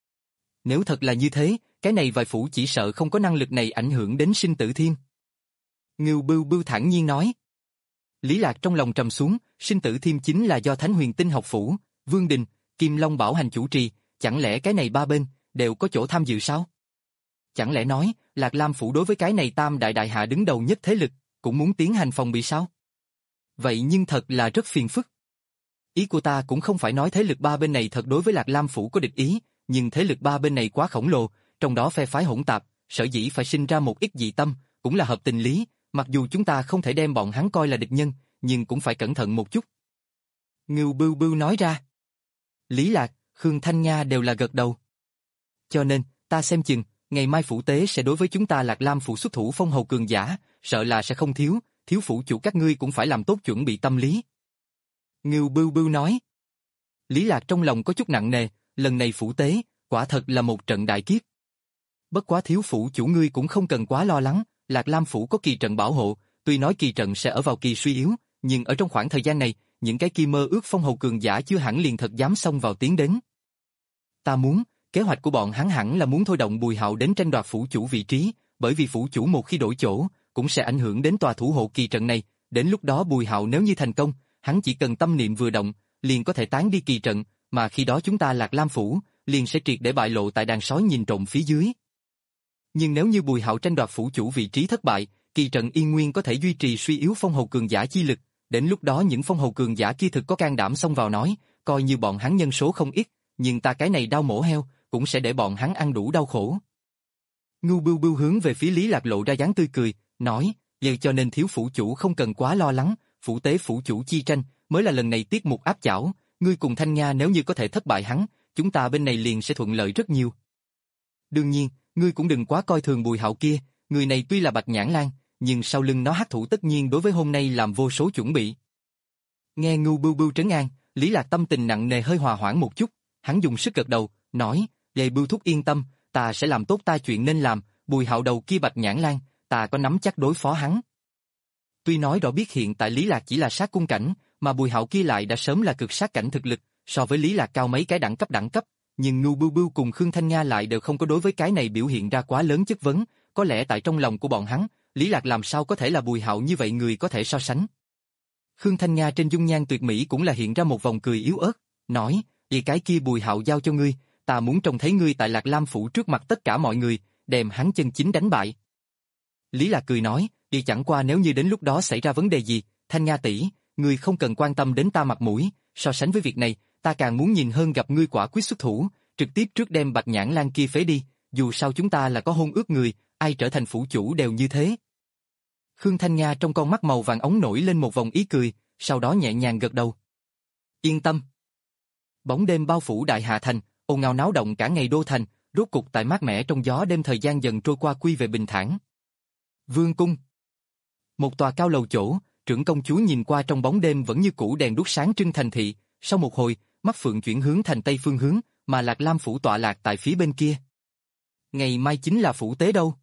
Speaker 1: Nếu thật là như thế, cái này vài phủ chỉ sợ không có năng lực này ảnh hưởng đến sinh tử thiêm. Ngưu Bưu Bưu thản nhiên nói. Lý Lạc trong lòng trầm xuống, sinh tử thiêm chính là do Thánh Huyền Tinh học phủ, Vương Đình, Kim Long Bảo Hành chủ trì, chẳng lẽ cái này ba bên đều có chỗ tham dự sao? Chẳng lẽ nói, Lạc Lam phủ đối với cái này tam đại đại hạ đứng đầu nhất thế lực, cũng muốn tiến hành phòng bị sao? Vậy nhưng thật là rất phiền phức. Ý của ta cũng không phải nói thế lực ba bên này thật đối với Lạc Lam phủ có địch ý, nhưng thế lực ba bên này quá khổng lồ, trong đó phe phái hỗn tạp, sở dĩ phải sinh ra một ít dị tâm, cũng là hợp tình lý, mặc dù chúng ta không thể đem bọn hắn coi là địch nhân, nhưng cũng phải cẩn thận một chút. Ngưu Bưu Bưu nói ra. Lý Lạc, Khương Thanh Nga đều là gật đầu. Cho nên, ta xem chừng, ngày mai phủ tế sẽ đối với chúng ta Lạc Lam phủ xuất thủ phong hầu cường giả, sợ là sẽ không thiếu, thiếu phủ chủ các ngươi cũng phải làm tốt chuẩn bị tâm lý. Ngưu Bưu Bưu nói. Lý Lạc trong lòng có chút nặng nề, lần này phủ tế, quả thật là một trận đại kiếp. Bất quá thiếu phủ chủ ngươi cũng không cần quá lo lắng, Lạc Lam phủ có kỳ trận bảo hộ, tuy nói kỳ trận sẽ ở vào kỳ suy yếu, nhưng ở trong khoảng thời gian này, những cái kia mơ ước phong hầu cường giả chưa hẳn liền thật dám xông vào tiến đến. Ta muốn, kế hoạch của bọn hắn hẳn là muốn thôi động Bùi Hạo đến tranh đoạt phủ chủ vị trí, bởi vì phủ chủ một khi đổi chỗ, cũng sẽ ảnh hưởng đến tòa thủ hộ kỳ trận này, đến lúc đó Bùi Hạo nếu như thành công, hắn chỉ cần tâm niệm vừa động, liền có thể tán đi kỳ trận, mà khi đó chúng ta Lạc Lam phủ, liền sẽ triệt để bại lộ tại đàn sói nhìn trộm phía dưới. Nhưng nếu như Bùi Hạo tranh đoạt phủ chủ vị trí thất bại, kỳ trận yên nguyên có thể duy trì suy yếu phong hầu cường giả chi lực, đến lúc đó những phong hầu cường giả kia thực có can đảm xông vào nói, coi như bọn hắn nhân số không ít, nhưng ta cái này đau mổ heo, cũng sẽ để bọn hắn ăn đủ đau khổ. Ngưu Bưu Bưu hướng về phía Lý Lạc lộ ra dáng tươi cười, nói, vậy cho nên thiếu phủ chủ không cần quá lo lắng, phủ tế phủ chủ chi tranh, mới là lần này tiết mục áp chảo, ngươi cùng Thanh Nga nếu như có thể thất bại hắn, chúng ta bên này liền sẽ thuận lợi rất nhiều. Đương nhiên, ngươi cũng đừng quá coi thường Bùi Hạo kia, người này tuy là Bạch Nhãn Lang, nhưng sau lưng nó hắc thủ tất nhiên đối với hôm nay làm vô số chuẩn bị. Nghe Ngưu Bưu Bưu trấn an, Lý Lạc tâm tình nặng nề hơi hòa hoãn một chút, hắn dùng sức gật đầu, nói, vậy Bưu thúc yên tâm, ta sẽ làm tốt ta chuyện nên làm, Bùi Hạo đầu kia Bạch Nhãn Lang, ta có nắm chắc đối phó hắn. Tuy nói rõ biết hiện tại Lý Lạc chỉ là sát cung cảnh, mà Bùi Hạo kia lại đã sớm là cực sát cảnh thực lực, so với Lý Lạc cao mấy cái đẳng cấp đẳng cấp, nhưng Ngưu Bưu Bưu cùng Khương Thanh Nga lại đều không có đối với cái này biểu hiện ra quá lớn chất vấn, có lẽ tại trong lòng của bọn hắn, Lý Lạc làm sao có thể là Bùi Hạo như vậy người có thể so sánh. Khương Thanh Nga trên dung nhan tuyệt mỹ cũng là hiện ra một vòng cười yếu ớt, nói, vì cái kia Bùi Hạo giao cho ngươi, ta muốn trông thấy ngươi tại Lạc Lam phủ trước mặt tất cả mọi người, đem hắn chân chính đánh bại. Lý Lạc cười nói, vì chẳng qua nếu như đến lúc đó xảy ra vấn đề gì, Thanh Nga tỷ, ngươi không cần quan tâm đến ta mặt mũi, so sánh với việc này, ta càng muốn nhìn hơn gặp ngươi quả quyết xuất thủ, trực tiếp trước đem Bạch Nhãn Lang kia phế đi, dù sao chúng ta là có hôn ước người, ai trở thành phủ chủ đều như thế. Khương Thanh Nga trong con mắt màu vàng ống nổi lên một vòng ý cười, sau đó nhẹ nhàng gật đầu. Yên tâm. Bóng đêm bao phủ Đại Hạ thành, ồn ào náo động cả ngày đô thành, rốt cục tại mát mẻ trong gió đêm thời gian dần trôi qua quy về bình thản. Vương cung. Một tòa cao lầu chỗ, trưởng công chúa nhìn qua trong bóng đêm vẫn như cũ đèn đuốc sáng trưng thành thị, sau một hồi, mắt phượng chuyển hướng thành tây phương hướng, mà Lạc Lam phủ tọa lạc tại phía bên kia. Ngày mai chính là phủ tế đâu?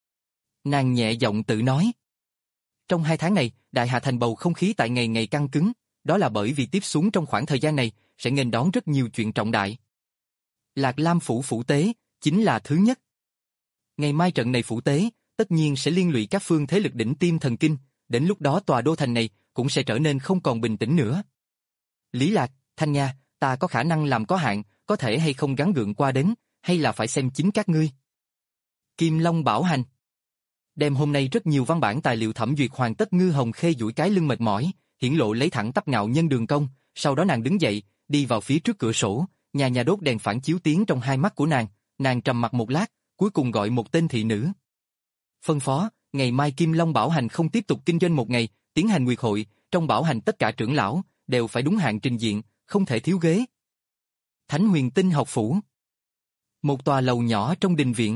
Speaker 1: Nàng nhẹ giọng tự nói. Trong hai tháng này, Đại Hạ thành bầu không khí tại ngày ngày căng cứng, đó là bởi vì tiếp xuống trong khoảng thời gian này, sẽ nghênh đón rất nhiều chuyện trọng đại. Lạc Lam phủ phủ tế, chính là thứ nhất. Ngày mai trận này phủ tế, tất nhiên sẽ liên lụy các phương thế lực đỉnh tiêm thần kinh, đến lúc đó tòa đô thành này cũng sẽ trở nên không còn bình tĩnh nữa. Lý Lạc, Thanh Nga, ta có khả năng làm có hạn, có thể hay không gắng gượng qua đến, hay là phải xem chính các ngươi. Kim Long Bảo Hành. đem hôm nay rất nhiều văn bản tài liệu thẩm duyệt hoàn tất. Ngư Hồng Khê duỗi cái lưng mệt mỏi, hiển lộ lấy thẳng tắp ngạo nhân đường cong, sau đó nàng đứng dậy, đi vào phía trước cửa sổ, nhà nhà đốt đèn phản chiếu tiến trong hai mắt của nàng, nàng trầm mặc một lát, cuối cùng gọi một tên thị nữ. Phân phó, ngày mai Kim Long Bảo Hành không tiếp tục kinh doanh một ngày, tiến hành nguyệt hội, trong bảo hành tất cả trưởng lão đều phải đúng hạn trình diện, không thể thiếu ghế. Thánh Huyền Tinh học phủ. Một tòa lầu nhỏ trong đình viện.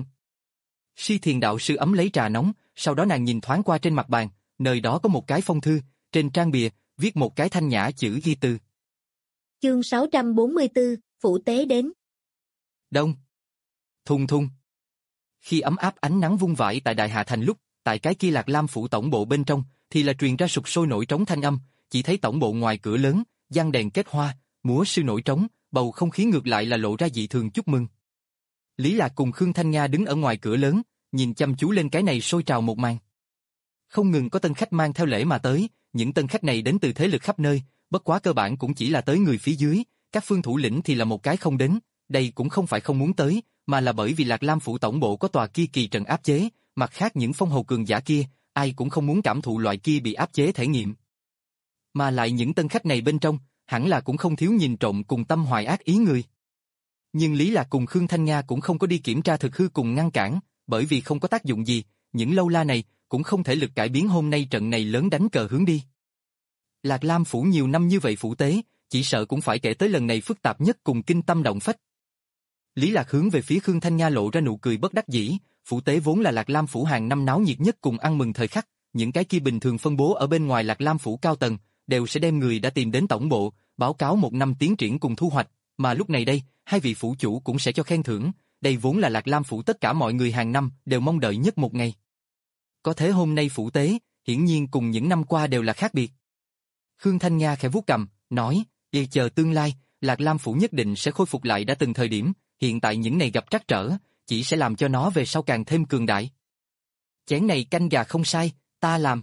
Speaker 1: Si Thiền đạo sư ấm lấy trà nóng, sau đó nàng nhìn thoáng qua trên mặt bàn, nơi đó có một cái phong thư, trên trang bìa viết một cái thanh nhã chữ ghi từ.
Speaker 2: Chương sáu trăm bốn mươi tư, Phủ Tế đến.
Speaker 1: Đông. Thùng thùng. Khi ấm áp ánh nắng vung vãi tại Đại Hà Thành lúc, tại cái kia Lạc Lam phủ tổng bộ bên trong, thì là truyền ra sục sôi nổi trống thanh âm, chỉ thấy tổng bộ ngoài cửa lớn, giăng đèn kết hoa, múa sư nổi trống, bầu không khí ngược lại là lộ ra dị thường chúc mừng. Lý Lạc cùng Khương Thanh Nga đứng ở ngoài cửa lớn, nhìn chăm chú lên cái này sôi trào một màn. Không ngừng có tân khách mang theo lễ mà tới, những tân khách này đến từ thế lực khắp nơi, bất quá cơ bản cũng chỉ là tới người phía dưới, các phương thủ lĩnh thì là một cái không đến, đây cũng không phải không muốn tới, mà là bởi vì Lạc Lam phủ tổng bộ có tòa kia kỳ trận áp chế, mặt khác những phong hầu cường giả kia, ai cũng không muốn cảm thụ loại kia bị áp chế thể nghiệm. Mà lại những tân khách này bên trong, hẳn là cũng không thiếu nhìn trộm cùng tâm hoài ác ý người. Nhưng Lý Lạc cùng Khương Thanh Nga cũng không có đi kiểm tra thực hư cùng ngăn cản, bởi vì không có tác dụng gì, những lâu la này cũng không thể lực cải biến hôm nay trận này lớn đánh cờ hướng đi. Lạc Lam phủ nhiều năm như vậy phủ tế, chỉ sợ cũng phải kể tới lần này phức tạp nhất cùng kinh tâm động phách. Lý Lạc hướng về phía Khương Thanh Nga lộ ra nụ cười bất đắc dĩ, phủ tế vốn là Lạc Lam phủ hàng năm náo nhiệt nhất cùng ăn mừng thời khắc, những cái kia bình thường phân bố ở bên ngoài Lạc Lam phủ cao tầng, đều sẽ đem người đã tìm đến tổng bộ, báo cáo một năm tiến triển cùng thu hoạch, mà lúc này đây, hai vị phủ chủ cũng sẽ cho khen thưởng, đây vốn là Lạc Lam phủ tất cả mọi người hàng năm đều mong đợi nhất một ngày. Có thế hôm nay phủ tế, hiển nhiên cùng những năm qua đều là khác biệt. Khương Thanh Nga khẽ vuốt cằm, nói, "Vậy chờ tương lai, Lạc Lam phủ nhất định sẽ khôi phục lại đã từng thời điểm, hiện tại những này gặp trắc trở, chỉ sẽ làm cho nó về sau càng thêm cường đại." Chén này canh gà không sai, ta làm.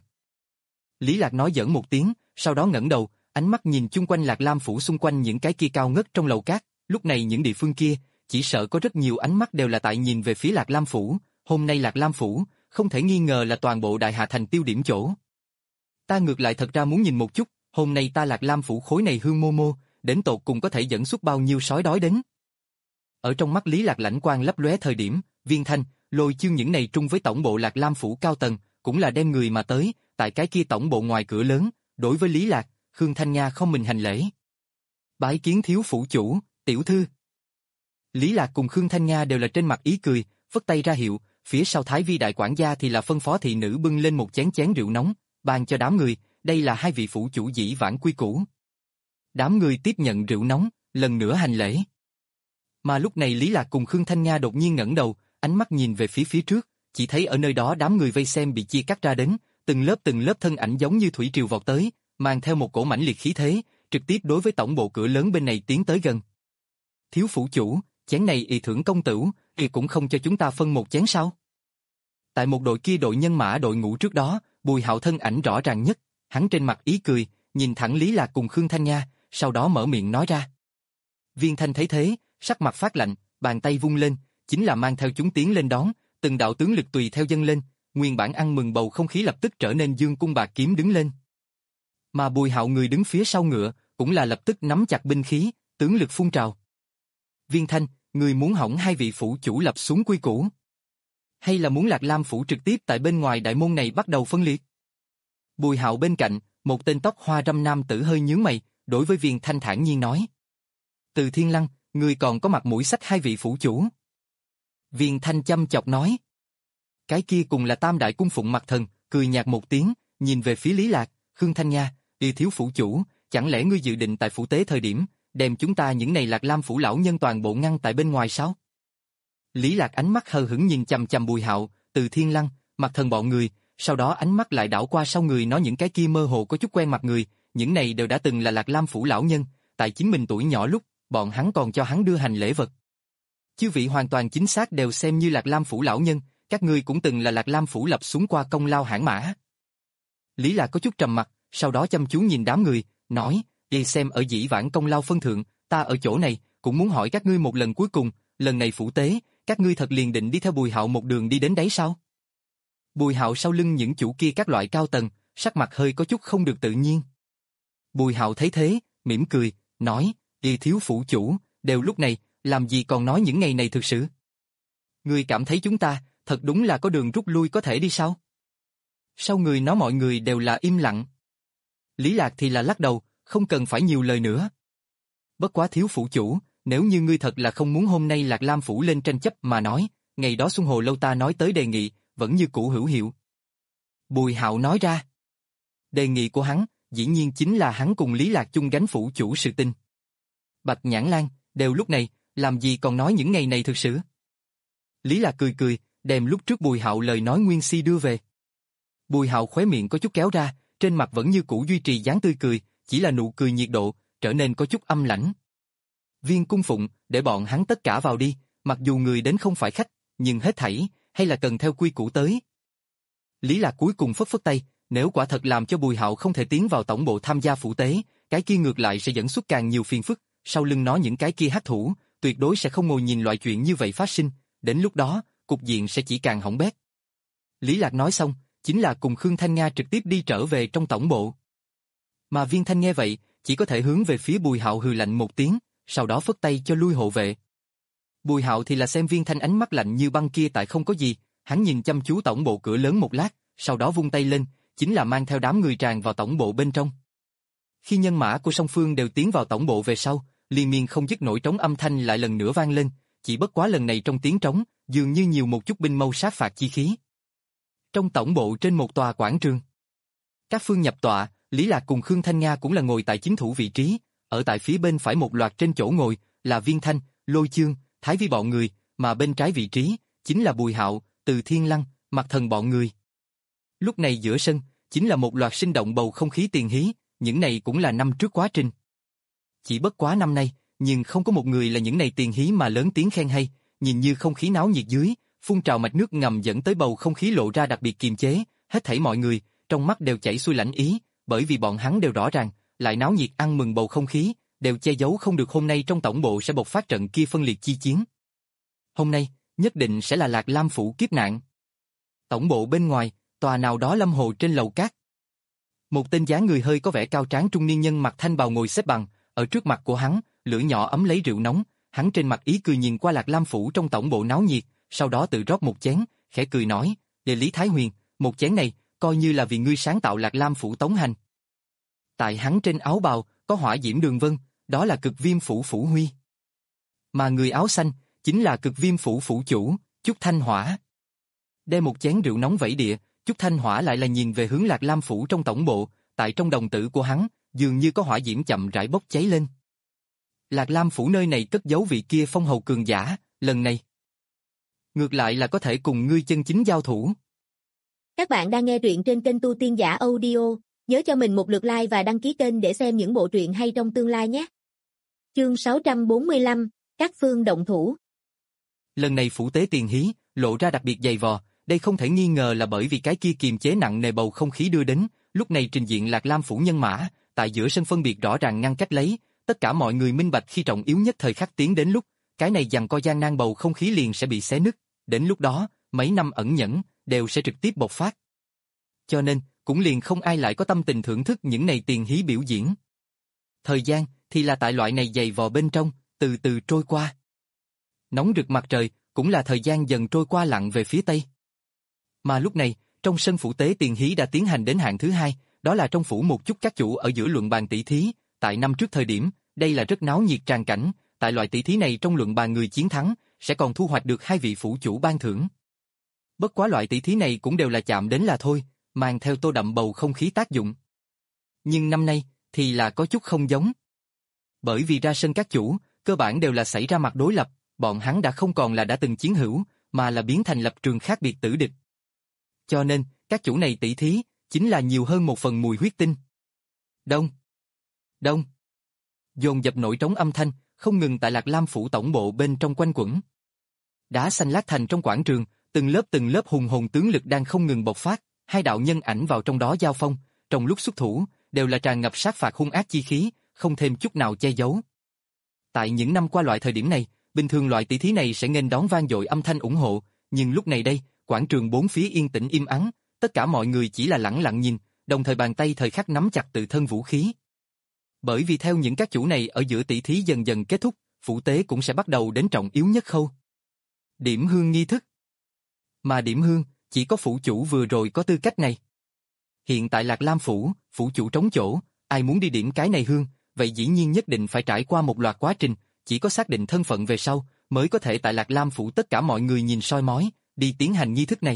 Speaker 1: Lý Lạc nói giỡn một tiếng, sau đó ngẩng đầu, ánh mắt nhìn chung quanh Lạc Lam phủ xung quanh những cái kia cao ngất trong lầu cát, lúc này những địa phương kia, chỉ sợ có rất nhiều ánh mắt đều là tại nhìn về phía Lạc Lam phủ, hôm nay Lạc Lam phủ, không thể nghi ngờ là toàn bộ Đại Hà Thành tiêu điểm chỗ. Ta ngược lại thật ra muốn nhìn một chút, hôm nay ta Lạc Lam phủ khối này hương mô mô, đến tột cùng có thể dẫn xuất bao nhiêu sói đói đến. Ở trong mắt Lý Lạc lãnh quang lấp lóe thời điểm, Viên Thanh, Lôi Chương những này trung với tổng bộ Lạc Lam phủ cao tầng, cũng là đem người mà tới, tại cái kia tổng bộ ngoài cửa lớn, đối với Lý Lạc, Khương Thanh Nga không mình hành lễ. Bái kiến thiếu phủ chủ, tiểu thư. Lý Lạc cùng Khương Thanh Nga đều là trên mặt ý cười, phất tay ra hiệu, phía sau Thái Vi đại quản gia thì là phân phó thị nữ bưng lên một chén chén rượu nóng, ban cho đám người, đây là hai vị phủ chủ dĩ vãng quy củ. Đám người tiếp nhận rượu nóng, lần nữa hành lễ. Mà lúc này Lý Lạc cùng Khương Thanh Nga đột nhiên ngẩng đầu, ánh mắt nhìn về phía phía trước, chỉ thấy ở nơi đó đám người vây xem bị chia cắt ra đến, từng lớp từng lớp thân ảnh giống như thủy triều vọt tới, mang theo một cổ mãnh liệt khí thế, trực tiếp đối với tổng bộ cửa lớn bên này tiến tới gần. Thiếu phủ chủ, chén này y thưởng công tử, y cũng không cho chúng ta phân một chén sao? Tại một đội kia đội nhân mã đội ngũ trước đó, Bùi Hạo thân ảnh rõ ràng nhất, hắn trên mặt ý cười, nhìn thẳng Lý Lạc cùng Khương Thanh Nga, sau đó mở miệng nói ra. Viên Thanh thấy thế, sắc mặt phát lạnh, bàn tay vung lên, chính là mang theo chúng tiến lên đón, từng đạo tướng lực tùy theo dâng lên, nguyên bản ăn mừng bầu không khí lập tức trở nên dương cung bạc kiếm đứng lên. Mà Bùi Hạo người đứng phía sau ngựa, cũng là lập tức nắm chặt binh khí, tướng lực phun trào. Viên Thanh, người muốn hỏng hai vị phủ chủ lập xuống quy củ? Hay là muốn Lạc Lam phủ trực tiếp tại bên ngoài đại môn này bắt đầu phân liệt? Bùi Hạo bên cạnh, một tên tóc hoa râm nam tử hơi nhướng mày, đối với Viên Thanh thản nhiên nói. Từ Thiên Lăng, người còn có mặt mũi xách hai vị phủ chủ. Viên Thanh chăm chọc nói. Cái kia cùng là tam đại cung phụng mặt thần, cười nhạt một tiếng, nhìn về phía Lý Lạc, Khương Thanh Nga, y thiếu phủ chủ, chẳng lẽ ngươi dự định tại phủ tế thời điểm, đem chúng ta những này Lạc Lam phủ lão nhân toàn bộ ngăn tại bên ngoài sao? Lý Lạc ánh mắt hờ hững nhìn chằm chằm Bùi Hạo, Từ Thiên Lăng, mặt thần bọn người, sau đó ánh mắt lại đảo qua sau người nó những cái kia mơ hồ có chút quen mặt người, những này đều đã từng là Lạc Lam phủ lão nhân, tại chính mình tuổi nhỏ lúc, bọn hắn còn cho hắn đưa hành lễ vật. Chư vị hoàn toàn chính xác đều xem như Lạc Lam phủ lão nhân, các ngươi cũng từng là Lạc Lam phủ lập xuống qua công lao hãn mã. Lý Lạc có chút trầm mặt, sau đó chăm chú nhìn đám người, nói, "Vậy xem ở dĩ vãng công lao phân thượng, ta ở chỗ này cũng muốn hỏi các ngươi một lần cuối cùng, lần này phủ tế, các ngươi thật liền định đi theo Bùi Hạo một đường đi đến đấy sao?" Bùi Hạo sau lưng những chủ kia các loại cao tầng, sắc mặt hơi có chút không được tự nhiên. Bùi Hạo thấy thế, mỉm cười, nói, Y thiếu phủ chủ, đều lúc này, làm gì còn nói những ngày này thực sự. Ngươi cảm thấy chúng ta, thật đúng là có đường rút lui có thể đi sao? Sau người nói mọi người đều là im lặng. Lý Lạc thì là lắc đầu, không cần phải nhiều lời nữa. Bất quá thiếu phủ chủ, nếu như ngươi thật là không muốn hôm nay Lạc Lam phủ lên tranh chấp mà nói, ngày đó Xuân Hồ lâu ta nói tới đề nghị, vẫn như cũ hữu hiệu. Bùi Hạo nói ra. Đề nghị của hắn, dĩ nhiên chính là hắn cùng Lý Lạc chung gánh phủ chủ sự tình. Bạch Nhãn Lan, đều lúc này, làm gì còn nói những ngày này thực sự. Lý Lạc cười cười, đem lúc trước Bùi Hạo lời nói nguyên si đưa về. Bùi Hạo khóe miệng có chút kéo ra, trên mặt vẫn như cũ duy trì dáng tươi cười, chỉ là nụ cười nhiệt độ, trở nên có chút âm lãnh. Viên cung phụng, để bọn hắn tất cả vào đi, mặc dù người đến không phải khách, nhưng hết thảy, hay là cần theo quy củ tới. Lý Lạc cuối cùng phất phất tay, nếu quả thật làm cho Bùi Hạo không thể tiến vào tổng bộ tham gia phủ tế, cái kia ngược lại sẽ dẫn xuất càng nhiều phiền phức, sau lưng nó những cái kia hắc thủ, tuyệt đối sẽ không ngồi nhìn loại chuyện như vậy phát sinh, đến lúc đó, cục diện sẽ chỉ càng hỏng bét. Lý Lạc nói xong, chính là cùng Khương Thanh Nga trực tiếp đi trở về trong tổng bộ. Mà Viên Thanh nghe vậy, chỉ có thể hướng về phía Bùi Hạo hừ lạnh một tiếng, sau đó phất tay cho lui hộ vệ. Bùi Hạo thì là xem Viên Thanh ánh mắt lạnh như băng kia tại không có gì, hắn nhìn chăm chú tổng bộ cửa lớn một lát, sau đó vung tay lên, chính là mang theo đám người tràn vào tổng bộ bên trong. Khi nhân mã của song phương đều tiến vào tổng bộ về sau, liên miên không dứt nổi trống âm thanh lại lần nữa vang lên, chỉ bất quá lần này trong tiếng trống, dường như nhiều một chút binh mâu sát phạt chi khí. Trong tổng bộ trên một tòa quảng trường, các phương nhập tọa, Lý Lạc cùng Khương Thanh Nga cũng là ngồi tại chính thủ vị trí, ở tại phía bên phải một loạt trên chỗ ngồi là Viên Thanh, Lôi Chương, Thái Vi bọn người, mà bên trái vị trí chính là Bùi Hạo, Từ Thiên Lăng, Mặc Thần bọn người. Lúc này giữa sân chính là một loạt sinh động bầu không khí tiền hí, những này cũng là năm trước quá trình. Chỉ bất quá năm nay, nhưng không có một người là những này tiền hí mà lớn tiếng khen hay, nhìn như không khí náo nhiệt dưới, phun trào mạch nước ngầm dẫn tới bầu không khí lộ ra đặc biệt kiềm chế, hết thảy mọi người, trong mắt đều chảy xuôi lãnh ý, bởi vì bọn hắn đều rõ ràng, lại náo nhiệt ăn mừng bầu không khí, đều che giấu không được hôm nay trong tổng bộ sẽ bộc phát trận kia phân liệt chi chiến. Hôm nay, nhất định sẽ là Lạc Lam phủ kiếp nạn. Tổng bộ bên ngoài, tòa nào đó lâm hồ trên lầu cát. Một tên dáng người hơi có vẻ cao tráng trung niên nhân mặc thanh bào ngồi xếp bằng, ở trước mặt của hắn, lửa nhỏ ấm lấy rượu nóng, hắn trên mặt ý cười nhìn qua Lạc Lam phủ trong tổng bộ náo nhiệt, sau đó tự rót một chén, khẽ cười nói, "Đệ Lý Thái Huyền, một chén này, coi như là vì ngươi sáng tạo Lạc Lam phủ tống hành." Tại hắn trên áo bào, có hỏa diễm đường vân, đó là Cực Viêm phủ phủ huy. Mà người áo xanh, chính là Cực Viêm phủ phủ chủ, Chúc Thanh Hỏa. Đem một chén rượu nóng vẩy địa, Chúc Thanh Hỏa lại là nhìn về hướng Lạc Lam phủ trong tổng bộ, tại trong đồng tử của hắn, dường như có hỏa diễm chậm rãi bốc cháy lên. Lạc Lam phủ nơi này cất giấu vị kia phong hầu cường giả, lần này ngược lại là có thể cùng ngươi chân chính giao thủ.
Speaker 2: Các bạn đang nghe truyện trên kênh Tu Tiên Giả Audio, nhớ cho mình một lượt like và đăng ký kênh để xem những bộ truyện hay trong tương lai nhé. Chương sáu trăm bốn mươi lăm, các phương động thủ.
Speaker 1: Lần này phủ tế tiền hí, lộ ra đặc biệt dày vò, đây không thể nghi ngờ là bởi vì cái kia kiềm chế nặng nề bầu không khí đưa đến, lúc này trình diện Lạc Lam phủ nhân mã, tại giữa sân phân biệt rõ ràng ngăn cách lấy, tất cả mọi người minh bạch khi trọng yếu nhất thời khắc tiến đến lúc, cái này giằng co gian nan bầu không khí liền sẽ bị xé nứt, đến lúc đó, mấy năm ẩn nhẫn, đều sẽ trực tiếp bộc phát. Cho nên, cũng liền không ai lại có tâm tình thưởng thức những này tiền hí biểu diễn. Thời gian, thì là tại loại này dày vò bên trong, từ từ trôi qua. Nóng rực mặt trời, cũng là thời gian dần trôi qua lặn về phía tây. Mà lúc này, trong sân phủ tế tiền hí đã tiến hành đến hạng thứ hai, đó là trong phủ một chút các chủ ở giữa luận bàn tỷ thí, tại năm trước thời điểm, đây là rất náo nhiệt tràn cảnh, tại loại tỷ thí này trong luận bàn người chiến thắng, sẽ còn thu hoạch được hai vị phủ chủ ban thưởng. Bất quá loại tỷ thí này cũng đều là chạm đến là thôi, mang theo tô đậm bầu không khí tác dụng. Nhưng năm nay, thì là có chút không giống. Bởi vì ra sân các chủ, cơ bản đều là xảy ra mặt đối lập, bọn hắn đã không còn là đã từng chiến hữu, mà là biến thành lập trường khác biệt tử địch. Cho nên, các chủ này tỷ thí, chính là nhiều hơn một phần mùi huyết tinh. Đông, đông, dồn dập nổi trống âm thanh, không ngừng tại Lạc Lam phủ tổng bộ bên trong quanh quẩn. Đá xanh lát thành trong quảng trường, từng lớp từng lớp hùng hồn tướng lực đang không ngừng bộc phát, hai đạo nhân ảnh vào trong đó giao phong, trong lúc xuất thủ, đều là tràn ngập sát phạt hung ác chi khí, không thêm chút nào che giấu. Tại những năm qua loại thời điểm này, bình thường loại tỷ thí này sẽ nghênh đón vang dội âm thanh ủng hộ, nhưng lúc này đây, quảng trường bốn phía yên tĩnh im ắng, tất cả mọi người chỉ là lẳng lặng nhìn, đồng thời bàn tay thời khắc nắm chặt tự thân vũ khí. Bởi vì theo những các chủ này ở giữa tỷ thí dần dần kết thúc, phủ tế cũng sẽ bắt đầu đến trọng yếu nhất khâu. Điểm hương nghi thức. Mà điểm hương, chỉ có phủ chủ vừa rồi có tư cách này. Hiện tại Lạc Lam phủ, phủ chủ trống chỗ, ai muốn đi điểm cái này hương, vậy dĩ nhiên nhất định phải trải qua một loạt quá trình, chỉ có xác định thân phận về sau, mới có thể tại Lạc Lam phủ tất cả mọi người nhìn soi mói, đi tiến hành nghi thức này.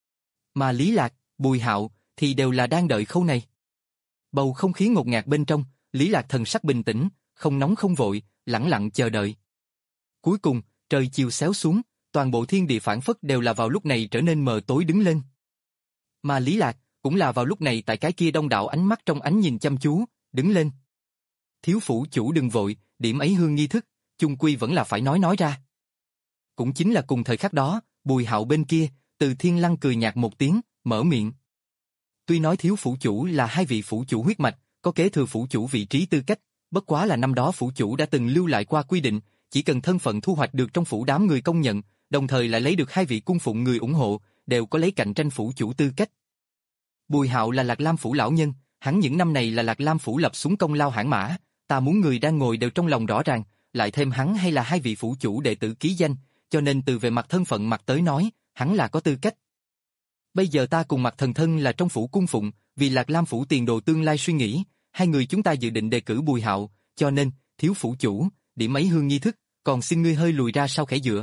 Speaker 1: Mà Lý Lạc, Bùi Hạo, thì đều là đang đợi khâu này. Bầu không khí ngột ngạt bên trong, Lý Lạc thần sắc bình tĩnh, không nóng không vội, lẳng lặng chờ đợi. Cuối cùng, trời chiều xéo xuống, toàn bộ thiên địa phảng phất đều là vào lúc này trở nên mờ tối đứng lên. Mà Lý Lạc, cũng là vào lúc này tại cái kia đông đảo ánh mắt trong ánh nhìn chăm chú, đứng lên. Thiếu phủ chủ đừng vội, điểm ấy hương nghi thức, chung quy vẫn là phải nói nói ra. Cũng chính là cùng thời khắc đó, Bùi Hạo bên kia, Từ Thiên Lăng cười nhạt một tiếng, mở miệng. Tuy nói thiếu phủ chủ là hai vị phủ chủ huyết mạch, có kế thừa phủ chủ vị trí tư cách, bất quá là năm đó phủ chủ đã từng lưu lại qua quy định, chỉ cần thân phận thu hoạch được trong phủ đám người công nhận, đồng thời lại lấy được hai vị cung phụng người ủng hộ, đều có lấy cạnh tranh phủ chủ tư cách. Bùi Hạo là Lạc Lam phủ lão nhân, hắn những năm này là Lạc Lam phủ lập xuống công lao hãn mã, ta muốn người đang ngồi đều trong lòng rõ ràng, lại thêm hắn hay là hai vị phủ chủ đệ tử ký danh, cho nên từ về mặt thân phận mặt tới nói, hắn là có tư cách. Bây giờ ta cùng mặt thần thân là trong phủ cung phụng, vì Lạc Lam phủ tiền đồ tương lai suy nghĩ, hai người chúng ta dự định đề cử Bùi Hạo, cho nên, thiếu phủ chủ, điểm ấy hương nghi thức, còn xin ngươi hơi lùi ra sau khẽ dựa.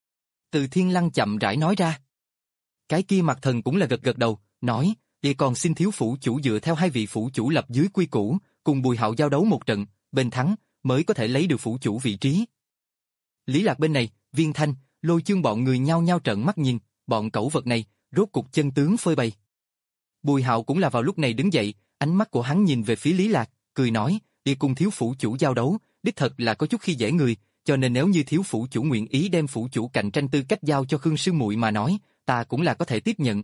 Speaker 1: Từ Thiên Lăng chậm rãi nói ra. Cái kia mặt thần cũng là gật gật đầu, nói, vậy còn xin thiếu phủ chủ dựa theo hai vị phủ chủ lập dưới quy củ, cùng Bùi Hạo giao đấu một trận, bên thắng, mới có thể lấy được phủ chủ vị trí. Lý Lạc bên này, Viên Thanh, Lôi Chương bọn người nhao nhao trợn mắt nhìn, bọn cẩu vật này, rốt cục chân tướng phơi bày. Bùi Hạo cũng là vào lúc này đứng dậy, ánh mắt của hắn nhìn về phía Lý Lạc, cười nói, đi cùng thiếu phủ chủ giao đấu, đích thật là có chút khi dễ người, cho nên nếu như thiếu phủ chủ nguyện ý đem phủ chủ cạnh tranh tư cách giao cho Khương sư muội mà nói, ta cũng là có thể tiếp nhận.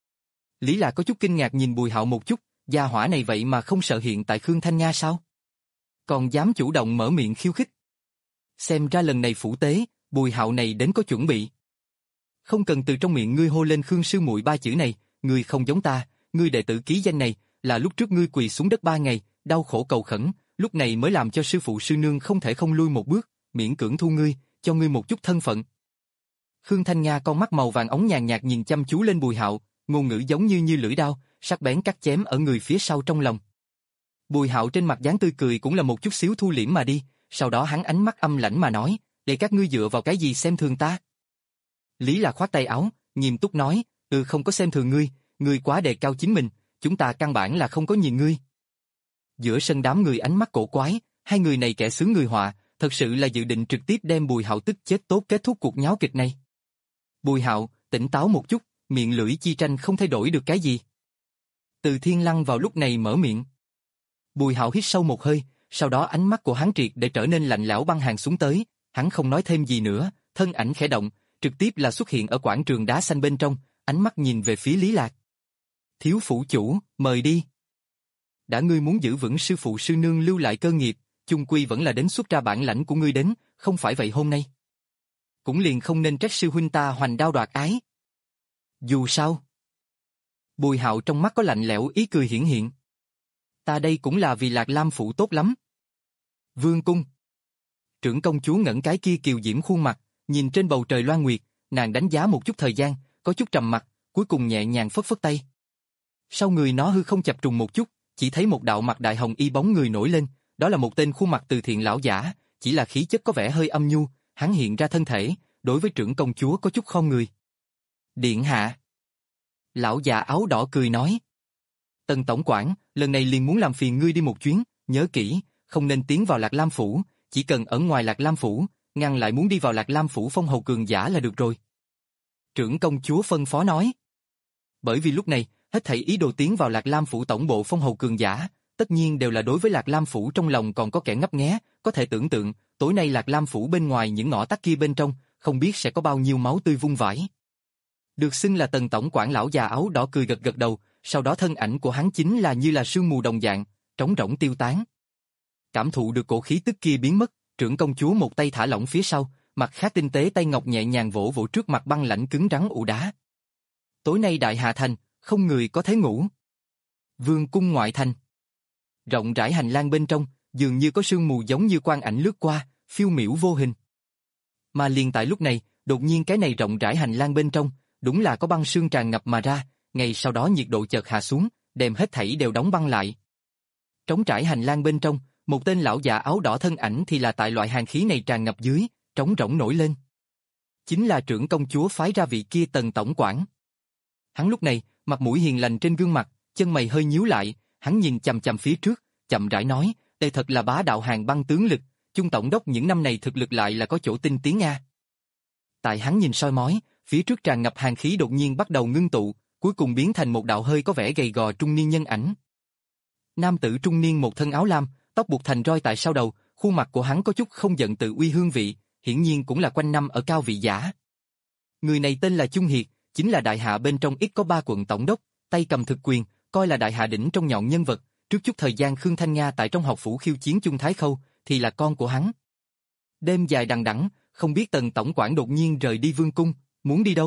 Speaker 1: Lý Lạc có chút kinh ngạc nhìn Bùi Hạo một chút, gia hỏa này vậy mà không sợ hiện tại Khương Thanh Nga sao? Còn dám chủ động mở miệng khiêu khích. Xem ra lần này phủ tế, Bùi Hạo này đến có chuẩn bị. Không cần từ trong miệng ngươi hô lên Khương sư muội ba chữ này, ngươi không giống ta, ngươi đệ tử ký danh này, là lúc trước ngươi quỳ xuống đất ba ngày, đau khổ cầu khẩn, lúc này mới làm cho sư phụ sư nương không thể không lui một bước, miễn cưỡng thu ngươi, cho ngươi một chút thân phận. Khương Thanh Nga con mắt màu vàng óng nhàn nhạt nhìn chăm chú lên Bùi Hạo, ngôn ngữ giống như như lưỡi dao, sắc bén cắt chém ở người phía sau trong lòng. Bùi Hạo trên mặt dáng tươi cười cũng là một chút xíu thu liễm mà đi, sau đó hắn ánh mắt âm lãnh mà nói, để các ngươi dựa vào cái gì xem thường ta? Lý Lạc khoát tay áo, nghiêm túc nói, ừ không có xem thường ngươi, ngươi quá đề cao chính mình, chúng ta căn bản là không có nhìn ngươi. Giữa sân đám người ánh mắt cổ quái, hai người này kẻ xướng người họa, thật sự là dự định trực tiếp đem Bùi Hạo tức chết tốt kết thúc cuộc nháo kịch này. Bùi Hạo, tỉnh táo một chút, miệng lưỡi chi tranh không thay đổi được cái gì. Từ Thiên Lăng vào lúc này mở miệng. Bùi Hạo hít sâu một hơi, sau đó ánh mắt của hắn triệt để trở nên lạnh lẽo băng hàng xuống tới, hắn không nói thêm gì nữa, thân ảnh khẽ động, trực tiếp là xuất hiện ở quảng trường đá xanh bên trong, ánh mắt nhìn về phía Lý Lạc. Thiếu phủ chủ, mời đi. Đã ngươi muốn giữ vững sư phụ sư nương lưu lại cơ nghiệp, chung quy vẫn là đến xuất ra bản lãnh của ngươi đến, không phải vậy hôm nay. Cũng liền không nên trách sư huynh ta hoành đao đoạt ái. Dù sao. Bùi Hạo trong mắt có lạnh lẽo ý cười hiển hiện. Ta đây cũng là vì Lạc Lam phủ tốt lắm. Vương cung. Trưởng công chúa ngẩng cái kia kiều diễm khuôn mặt, nhìn trên bầu trời loan nguyệt, nàng đánh giá một chút thời gian, có chút trầm mặc, cuối cùng nhẹ nhàng phất phất tay. Sau người nó hư không chập trùng một chút, chỉ thấy một đạo mặt đại hồng y bóng người nổi lên, đó là một tên khuôn mặt từ thiện lão giả, chỉ là khí chất có vẻ hơi âm nhu, hắn hiện ra thân thể, đối với trưởng công chúa có chút khom người. Điện hạ. Lão già áo đỏ cười nói. Tần tổng quản, lần này liền muốn làm phiền ngươi đi một chuyến, nhớ kỹ, không nên tiến vào Lạc Lam phủ, chỉ cần ở ngoài Lạc Lam phủ, ngăn lại muốn đi vào Lạc Lam phủ phong hầu cường giả là được rồi. Trưởng công chúa phân phó nói. Bởi vì lúc này, hết thảy ý đồ tiến vào Lạc Lam phủ tổng bộ phong hầu cường giả, tất nhiên đều là đối với Lạc Lam phủ trong lòng còn có kẻ ngấp nghé, có thể tưởng tượng, tối nay Lạc Lam phủ bên ngoài những ngõ tắt kia bên trong, không biết sẽ có bao nhiêu máu tươi vung vãi. Được xưng là Tần tổng quản lão già áo đỏ cười gật gật đầu, sau đó thân ảnh của hắn chính là như là sương mù đồng dạng, trống rỗng tiêu tán. Cảm thụ được cổ khí tức kia biến mất, trưởng công chúa một tay thả lỏng phía sau, mặt khác tinh tế tay ngọc nhẹ nhàng vỗ vỗ trước mặt băng lãnh cứng rắn ụ đá. Tối nay Đại Hà Thành, không người có thể ngủ. Vương cung ngoại thành. Rộng rãi hành lang bên trong, dường như có sương mù giống như quang ảnh lướt qua, phiêu miểu vô hình. Mà liền tại lúc này, đột nhiên cái này rộng rãi hành lang bên trong, đúng là có băng sương tràn ngập mà ra, ngay sau đó nhiệt độ chợt hạ xuống, đem hết thảy đều đóng băng lại. Trống trải hành lang bên trong, một tên lão già áo đỏ thân ảnh thì là tại loại hàn khí này tràn ngập dưới, trống rỗng nổi lên. Chính là trưởng công chúa phái ra vị kia Tần tổng quản. Hắn lúc này, mặt mũi hiền lành trên gương mặt, chân mày hơi nhíu lại, hắn nhìn chằm chằm phía trước, chậm rãi nói, đây thật là bá đạo hàng băng tướng lực, Chung tổng đốc những năm này thực lực lại là có chỗ tinh tiến a. Tại hắn nhìn soi mói, phía trước tràn ngập hàn khí đột nhiên bắt đầu ngưng tụ, cuối cùng biến thành một đạo hơi có vẻ gầy gò trung niên nhân ảnh. Nam tử trung niên một thân áo lam, tóc buộc thành roi tại sau đầu, khuôn mặt của hắn có chút không giận tự uy hương vị, hiển nhiên cũng là quanh năm ở cao vị giả. Người này tên là Chung Hiệt, chính là đại hạ bên trong ít có ba quận tổng đốc, tay cầm thực quyền, coi là đại hạ đỉnh trong nhọn nhân vật. Trước chút thời gian Khương Thanh Nga tại trong học phủ khiêu chiến Chung Thái Khâu, thì là con của hắn. Đêm dài đằng đẵng, không biết Tần tổng quản đột nhiên rời đi vương cung, muốn đi đâu?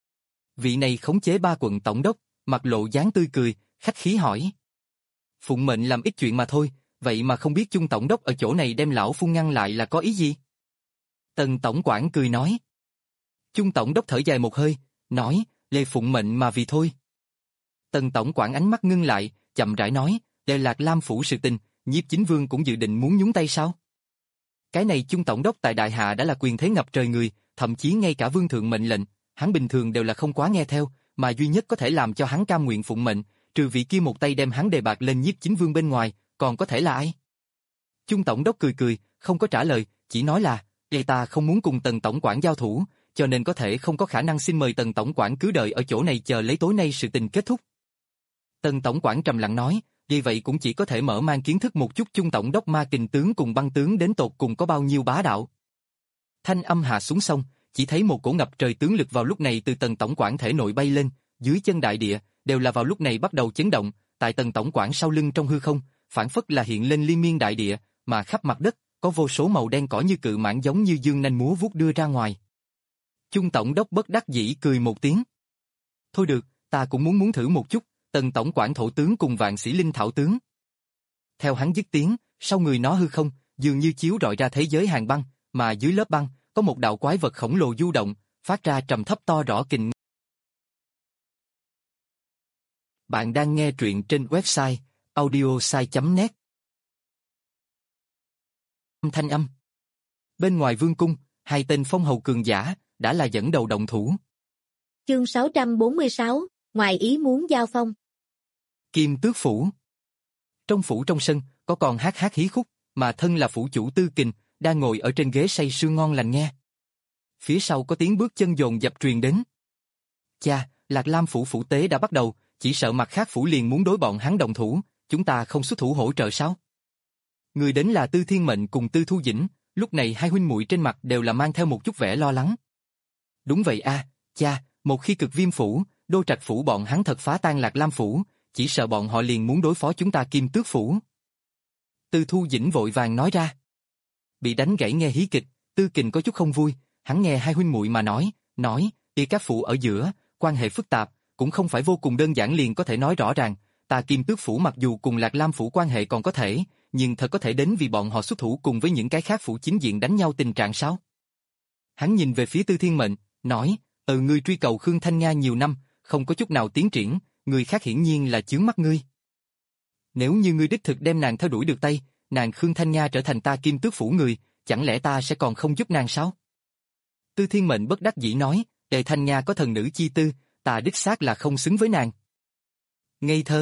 Speaker 1: Vị này khống chế ba quận tổng đốc, mặt lộ dáng tươi cười, khách khí hỏi. Phụng mệnh làm ít chuyện mà thôi, vậy mà không biết Chung tổng đốc ở chỗ này đem lão phu ngăn lại là có ý gì? Tần tổng quản cười nói. Chung tổng đốc thở dài một hơi, nói, lê phụng mệnh mà vì thôi. Tần tổng quản ánh mắt ngưng lại, chậm rãi nói, đây Lạc Lam phủ sự tình, Nhiếp Chính Vương cũng dự định muốn nhúng tay sao? Cái này Chung tổng đốc tại đại hạ đã là quyền thế ngập trời người, thậm chí ngay cả vương thượng mệnh lệnh, hắn bình thường đều là không quá nghe theo, mà duy nhất có thể làm cho hắn cam nguyện phụng mệnh, trừ vị kia một tay đem hắn đề bạt lên Nhiếp Chính Vương bên ngoài, còn có thể là ai? Chung tổng đốc cười cười, không có trả lời, chỉ nói là, "Vậy ta không muốn cùng Tần tổng quản giao thủ, cho nên có thể không có khả năng xin mời Tần tổng quản cứ đợi ở chỗ này chờ lấy tối nay sự tình kết thúc." Tần tổng quản trầm lặng nói, "Vì vậy cũng chỉ có thể mở mang kiến thức một chút Chung tổng đốc ma kình tướng cùng băng tướng đến tột cùng có bao nhiêu bá đạo." Thanh âm hạ xuống xong, chỉ thấy một cổ ngập trời tướng lực vào lúc này từ Tần tổng quản thể nội bay lên, dưới chân đại địa đều là vào lúc này bắt đầu chấn động, tại Tần tổng quản sau lưng trong hư không, phản phất là hiện lên liên miên đại địa, mà khắp mặt đất có vô số màu đen cỏ như cự mãng giống như dương nanh múa vuốt đưa ra ngoài. Chung tổng đốc bất đắc dĩ cười một tiếng. "Thôi được, ta cũng muốn muốn thử một chút, Tần tổng quản thổ tướng cùng vạn sĩ linh thảo tướng." Theo hắn dứt tiếng, sau người nó hư không, dường như chiếu rọi ra thế giới hàng băng, mà dưới lớp băng, có một đạo quái vật khổng lồ du động, phát ra trầm thấp to rõ kình. Bạn đang nghe truyện trên website audiosai chấm net. Thanh âm. Bên ngoài vương cung, hai tên phong hầu cường giả đã là dẫn đầu động thủ.
Speaker 2: Chương sáu trăm bốn mươi sáu, ngoài ý muốn giao phong.
Speaker 1: Kim Tước phủ. Trong phủ trong sân, có con hát hát hí khúc, mà thân là phủ chủ Tư Kình, đang ngồi ở trên ghế say sưa ngon lành nghe. Phía sau có tiếng bước chân dồn dập truyền đến. Cha, Lạc Lam phủ phủ tế đã bắt đầu, chỉ sợ mặt khác phủ liền muốn đối bọn hắn động thủ, chúng ta không xuất thủ hỗ trợ sao? Người đến là Tư Thiên Mệnh cùng Tư Thu Dĩnh, lúc này hai huynh muội trên mặt đều là mang theo một chút vẻ lo lắng. Đúng vậy a, cha, một khi Cực Viêm phủ, Đô Trạch phủ bọn hắn thật phá tan Lạc Lam phủ, chỉ sợ bọn họ liền muốn đối phó chúng ta Kim Tước phủ. Tư Thu Dĩnh vội vàng nói ra. Bị đánh gãy nghe hí kịch, Tư Kình có chút không vui, hắn nghe hai huynh muội mà nói, nói, y các phủ ở giữa, quan hệ phức tạp, cũng không phải vô cùng đơn giản liền có thể nói rõ ràng, ta Kim Tước phủ mặc dù cùng Lạc Lam phủ quan hệ còn có thể, nhưng thật có thể đến vì bọn họ xuất thủ cùng với những cái khác phủ chính diện đánh nhau tình trạng sao? Hắn nhìn về phía Tư Thiên Mệnh, nói, ừ ngươi truy cầu Khương Thanh Nga nhiều năm, không có chút nào tiến triển, người khác hiển nhiên là chướng mắt ngươi. Nếu như ngươi đích thực đem nàng theo đuổi được tay, nàng Khương Thanh Nga trở thành ta Kim Tước phủ người, chẳng lẽ ta sẽ còn không giúp nàng sao? Tư Thiên Mệnh bất đắc dĩ nói, Đề Thanh Nga có thần nữ chi tư, ta đích xác là không xứng với nàng. Ngây thơ.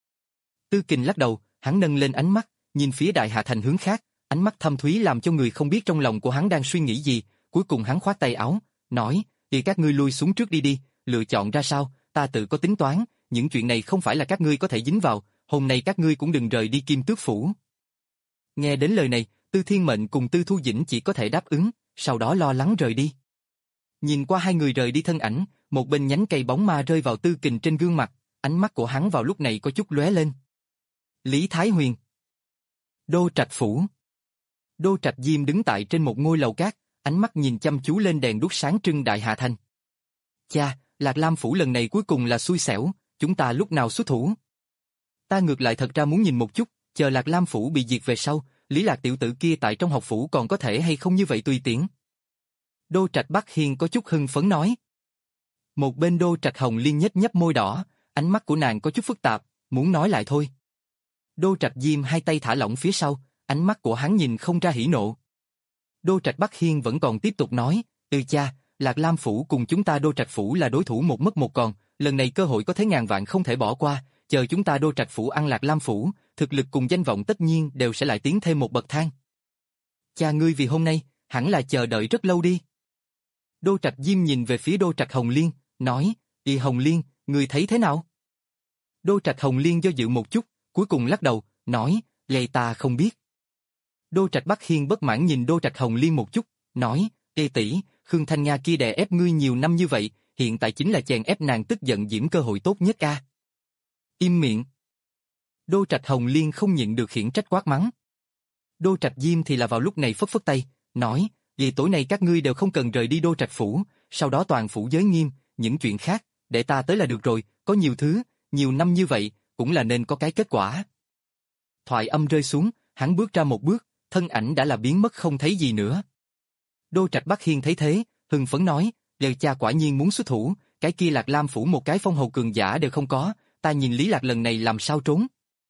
Speaker 1: Tư Kình lắc đầu, hắn nâng lên ánh mắt, nhìn phía Đại Hạ Thành hướng khác, ánh mắt thâm thúy làm cho người không biết trong lòng của hắn đang suy nghĩ gì, cuối cùng hắn khoát tay áo, nói, thì các ngươi lui xuống trước đi đi, lựa chọn ra sao, ta tự có tính toán, những chuyện này không phải là các ngươi có thể dính vào, hôm nay các ngươi cũng đừng rời đi Kim Tước phủ. Nghe đến lời này, Tư Thiên Mệnh cùng Tư Thu Dĩnh chỉ có thể đáp ứng, sau đó lo lắng rời đi. Nhìn qua hai người rời đi thân ảnh, một bên nhánh cây bóng ma rơi vào Tư Kình trên gương mặt, ánh mắt của hắn vào lúc này có chút lóe lên. Lý Thái Huyền. Đô Trạch phủ. Đô Trạch Diêm đứng tại trên một ngôi lầu cát, ánh mắt nhìn chăm chú lên đèn đuốc sáng trưng Đại Hạ Thành. Cha, Lạc Lam Phủ lần này cuối cùng là xui xẻo, chúng ta lúc nào xuất thủ? Ta ngược lại thật ra muốn nhìn một chút, chờ Lạc Lam Phủ bị diệt về sau, Lý Lạc tiểu tử kia tại trong học phủ còn có thể hay không như vậy tùy tiện. Đô Trạch Bắc Hiên có chút hưng phấn nói. Một bên Đô Trạch Hồng Liên nhếch nhấp môi đỏ, ánh mắt của nàng có chút phức tạp, muốn nói lại thôi. Đô Trạch Diêm hai tay thả lỏng phía sau, ánh mắt của hắn nhìn không ra hỉ nộ. Đô Trạch Bắc Hiên vẫn còn tiếp tục nói, ừ cha, Lạc Lam Phủ cùng chúng ta Đô Trạch Phủ là đối thủ một mất một còn, lần này cơ hội có thế ngàn vạn không thể bỏ qua, chờ chúng ta Đô Trạch Phủ ăn Lạc Lam Phủ, thực lực cùng danh vọng tất nhiên đều sẽ lại tiến thêm một bậc thang. Cha ngươi vì hôm nay, hẳn là chờ đợi rất lâu đi. Đô Trạch Diêm nhìn về phía Đô Trạch Hồng Liên, nói, Y Hồng Liên, ngươi thấy thế nào? Đô Trạch Hồng Liên do dự một chút, cuối cùng lắc đầu, nói, vậy ta không biết. Đô Trạch Bắc Hiên bất mãn nhìn Đô Trạch Hồng Liên một chút, nói, Ê tỷ, Khương Thanh Nga kia đè ép ngươi nhiều năm như vậy, hiện tại chính là chèn ép nàng tức giận diễm cơ hội tốt nhất a. Im miệng. Đô Trạch Hồng Liên không nhịn được khiển trách quát mắng. Đô Trạch Diêm thì là vào lúc này phất phất tay, nói, vì tối nay các ngươi đều không cần rời đi Đô Trạch Phủ, sau đó toàn phủ giới nghiêm, những chuyện khác, để ta tới là được rồi, có nhiều thứ, nhiều năm như vậy, cũng là nên có cái kết quả. Thoại âm rơi xuống, hắn bước ra một bước, thân ảnh đã là biến mất không thấy gì nữa. Đô Trạch Bắc Hiên thấy thế, hưng phấn nói, lời cha quả nhiên muốn xuất thủ, cái kia Lạc Lam Phủ một cái phong hầu cường giả đều không có, ta nhìn Lý Lạc lần này làm sao trốn.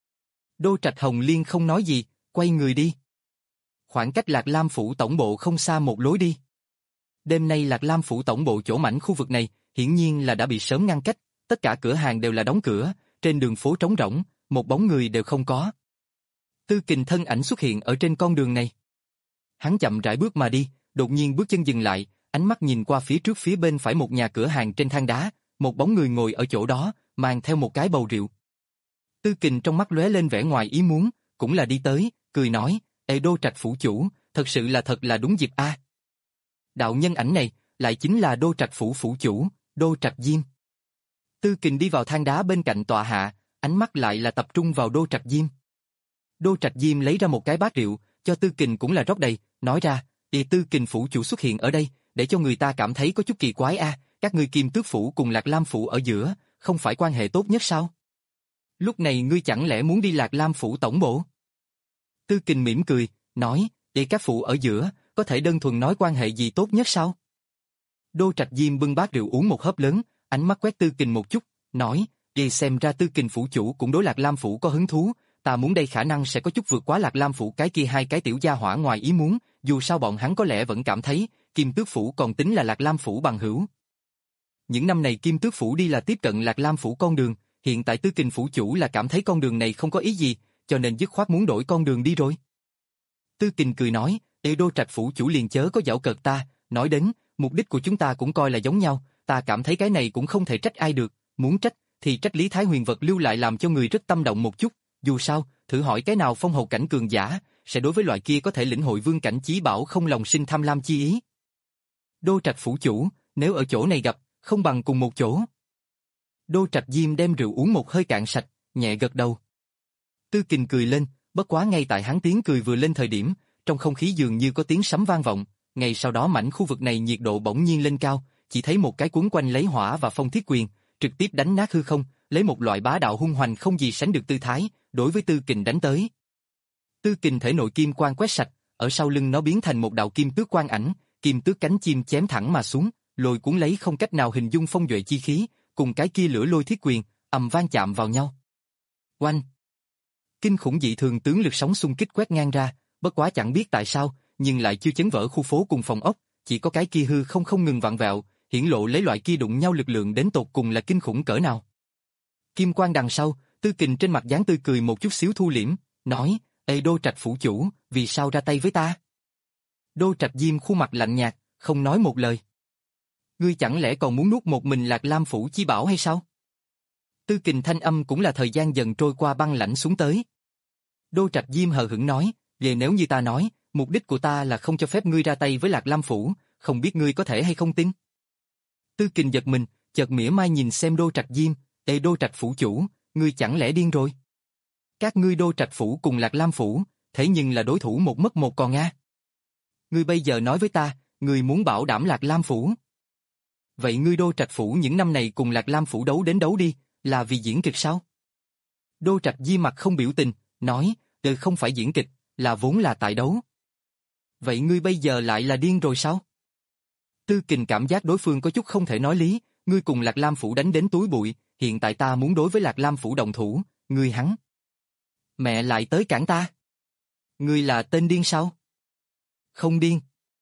Speaker 1: Đô Trạch Hồng Liên không nói gì, quay người đi. Khoảng cách Lạc Lam Phủ tổng bộ không xa một lối đi. Đêm nay Lạc Lam Phủ tổng bộ chỗ mảnh khu vực này, hiển nhiên là đã bị sớm ngăn cách, tất cả cửa hàng đều là đóng cửa, trên đường phố trống rỗng, một bóng người đều không có. Tư Kình thân ảnh xuất hiện ở trên con đường này. Hắn chậm rãi bước mà đi, đột nhiên bước chân dừng lại, ánh mắt nhìn qua phía trước phía bên phải một nhà cửa hàng trên thang đá, một bóng người ngồi ở chỗ đó, mang theo một cái bầu rượu. Tư Kình trong mắt lóe lên vẻ ngoài ý muốn, cũng là đi tới, cười nói, Ê Đô Trạch phủ chủ, thật sự là thật là đúng dịp a. Đạo nhân ảnh này, lại chính là Đô Trạch phủ phủ chủ, Đô Trạch Diêm. Tư Kình đi vào thang đá bên cạnh tọa hạ, ánh mắt lại là tập trung vào Đô Trạch Diêm. Đô Trạch Diêm lấy ra một cái bát rượu, cho Tư Kình cũng là rót đầy, nói ra, Ê Tư Kình phủ chủ xuất hiện ở đây, để cho người ta cảm thấy có chút kỳ quái a, các ngươi Kim Tước phủ cùng Lạc Lam phủ ở giữa, không phải quan hệ tốt nhất sao? Lúc này ngươi chẳng lẽ muốn đi Lạc Lam phủ tổng bộ? Tư Kình mỉm cười, nói, Ê các phủ ở giữa, có thể đơn thuần nói quan hệ gì tốt nhất sao? Đô Trạch Diêm bưng bát rượu uống một hớp lớn, ánh mắt quét Tư Kình một chút, nói, Ê xem ra Tư Kình phủ chủ cũng đối Lạc Lam phủ có hứng thú, ta muốn đây khả năng sẽ có chút vượt quá Lạc Lam phủ cái kia hai cái tiểu gia hỏa ngoài ý muốn, dù sao bọn hắn có lẽ vẫn cảm thấy, Kim Tước phủ còn tính là Lạc Lam phủ bằng hữu. Những năm này Kim Tước phủ đi là tiếp cận Lạc Lam phủ con đường, hiện tại Tư Kình phủ chủ là cảm thấy con đường này không có ý gì, cho nên dứt khoát muốn đổi con đường đi rồi. Tư Kình cười nói, Ê Đô Trạch phủ chủ liền chớ có giảo cợt ta, nói đến, mục đích của chúng ta cũng coi là giống nhau, ta cảm thấy cái này cũng không thể trách ai được, muốn trách, thì trách Lý Thái Huyền vật lưu lại làm cho người rất tâm động một chút, dù sao, thử hỏi cái nào phong hầu cảnh cường giả, sẽ đối với loại kia có thể lĩnh hội vương cảnh chí bảo không lòng sinh tham lam chi ý. Đô Trạch phủ chủ, nếu ở chỗ này gặp, không bằng cùng một chỗ. Đô Trạch Diêm đem rượu uống một hơi cạn sạch, nhẹ gật đầu. Tư Kình cười lên, bất quá ngay tại hắn tiếng cười vừa lên thời điểm, trong không khí dường như có tiếng sấm vang vọng, ngay sau đó mảnh khu vực này nhiệt độ bỗng nhiên lên cao, chỉ thấy một cái cuốn quanh lấy hỏa và phong thiết quyền, trực tiếp đánh nát hư không, lấy một loại bá đạo hung hoành không gì sánh được tư thái, đối với Tư Kình đánh tới. Tư Kình thể nội kim quang quét sạch, ở sau lưng nó biến thành một đạo kim tước quang ảnh, kim tước cánh chim chém thẳng mà xuống, lôi cuốn lấy không cách nào hình dung phong duệ chi khí, cùng cái kia lửa lôi thiết quyền, ầm vang chạm vào nhau. Oanh! Kinh khủng dị thường tướng lực sóng xung kích quét ngang ra, bất quá chẳng biết tại sao, nhưng lại chưa chấn vỡ khu phố cùng phòng ốc, chỉ có cái kia hư không không ngừng vặn vẹo, hiển lộ lấy loại kia đụng nhau lực lượng đến tột cùng là kinh khủng cỡ nào. Kim quang đằng sau, Tư Kình trên mặt dáng tươi cười một chút xíu thu liễm, nói, Ê Đô Trạch phủ chủ, vì sao ra tay với ta? Đô Trạch Diêm khuôn mặt lạnh nhạt, không nói một lời. Ngươi chẳng lẽ còn muốn nuốt một mình Lạc Lam phủ chi bảo hay sao? Tư Kình thanh âm cũng là thời gian dần trôi qua băng lãnh xuống tới. Đô Trạch Diêm hờ hững nói, về nếu như ta nói, mục đích của ta là không cho phép ngươi ra tay với Lạc Lam phủ, không biết ngươi có thể hay không tin? Tư Kình giật mình, chợt mỉa mai nhìn xem Đô Trạch Diêm, Ê Đô Trạch phủ chủ, ngươi chẳng lẽ điên rồi? Các ngươi Đô Trạch phủ cùng Lạc Lam phủ, thế nhưng là đối thủ một mất một còn a. Ngươi bây giờ nói với ta, ngươi muốn bảo đảm Lạc Lam phủ. Vậy ngươi Đô Trạch Phủ những năm này cùng Lạc Lam Phủ đấu đến đấu đi, là vì diễn kịch sao? Đô Trạch Di mặt không biểu tình, nói, từ không phải diễn kịch, là vốn là tại đấu. Vậy ngươi bây giờ lại là điên rồi sao? Tư Kình cảm giác đối phương có chút không thể nói lý, ngươi cùng Lạc Lam Phủ đánh đến túi bụi, hiện tại ta muốn đối với Lạc Lam Phủ động thủ, ngươi hắn. Mẹ lại tới cản ta. Ngươi là tên điên sao? Không điên.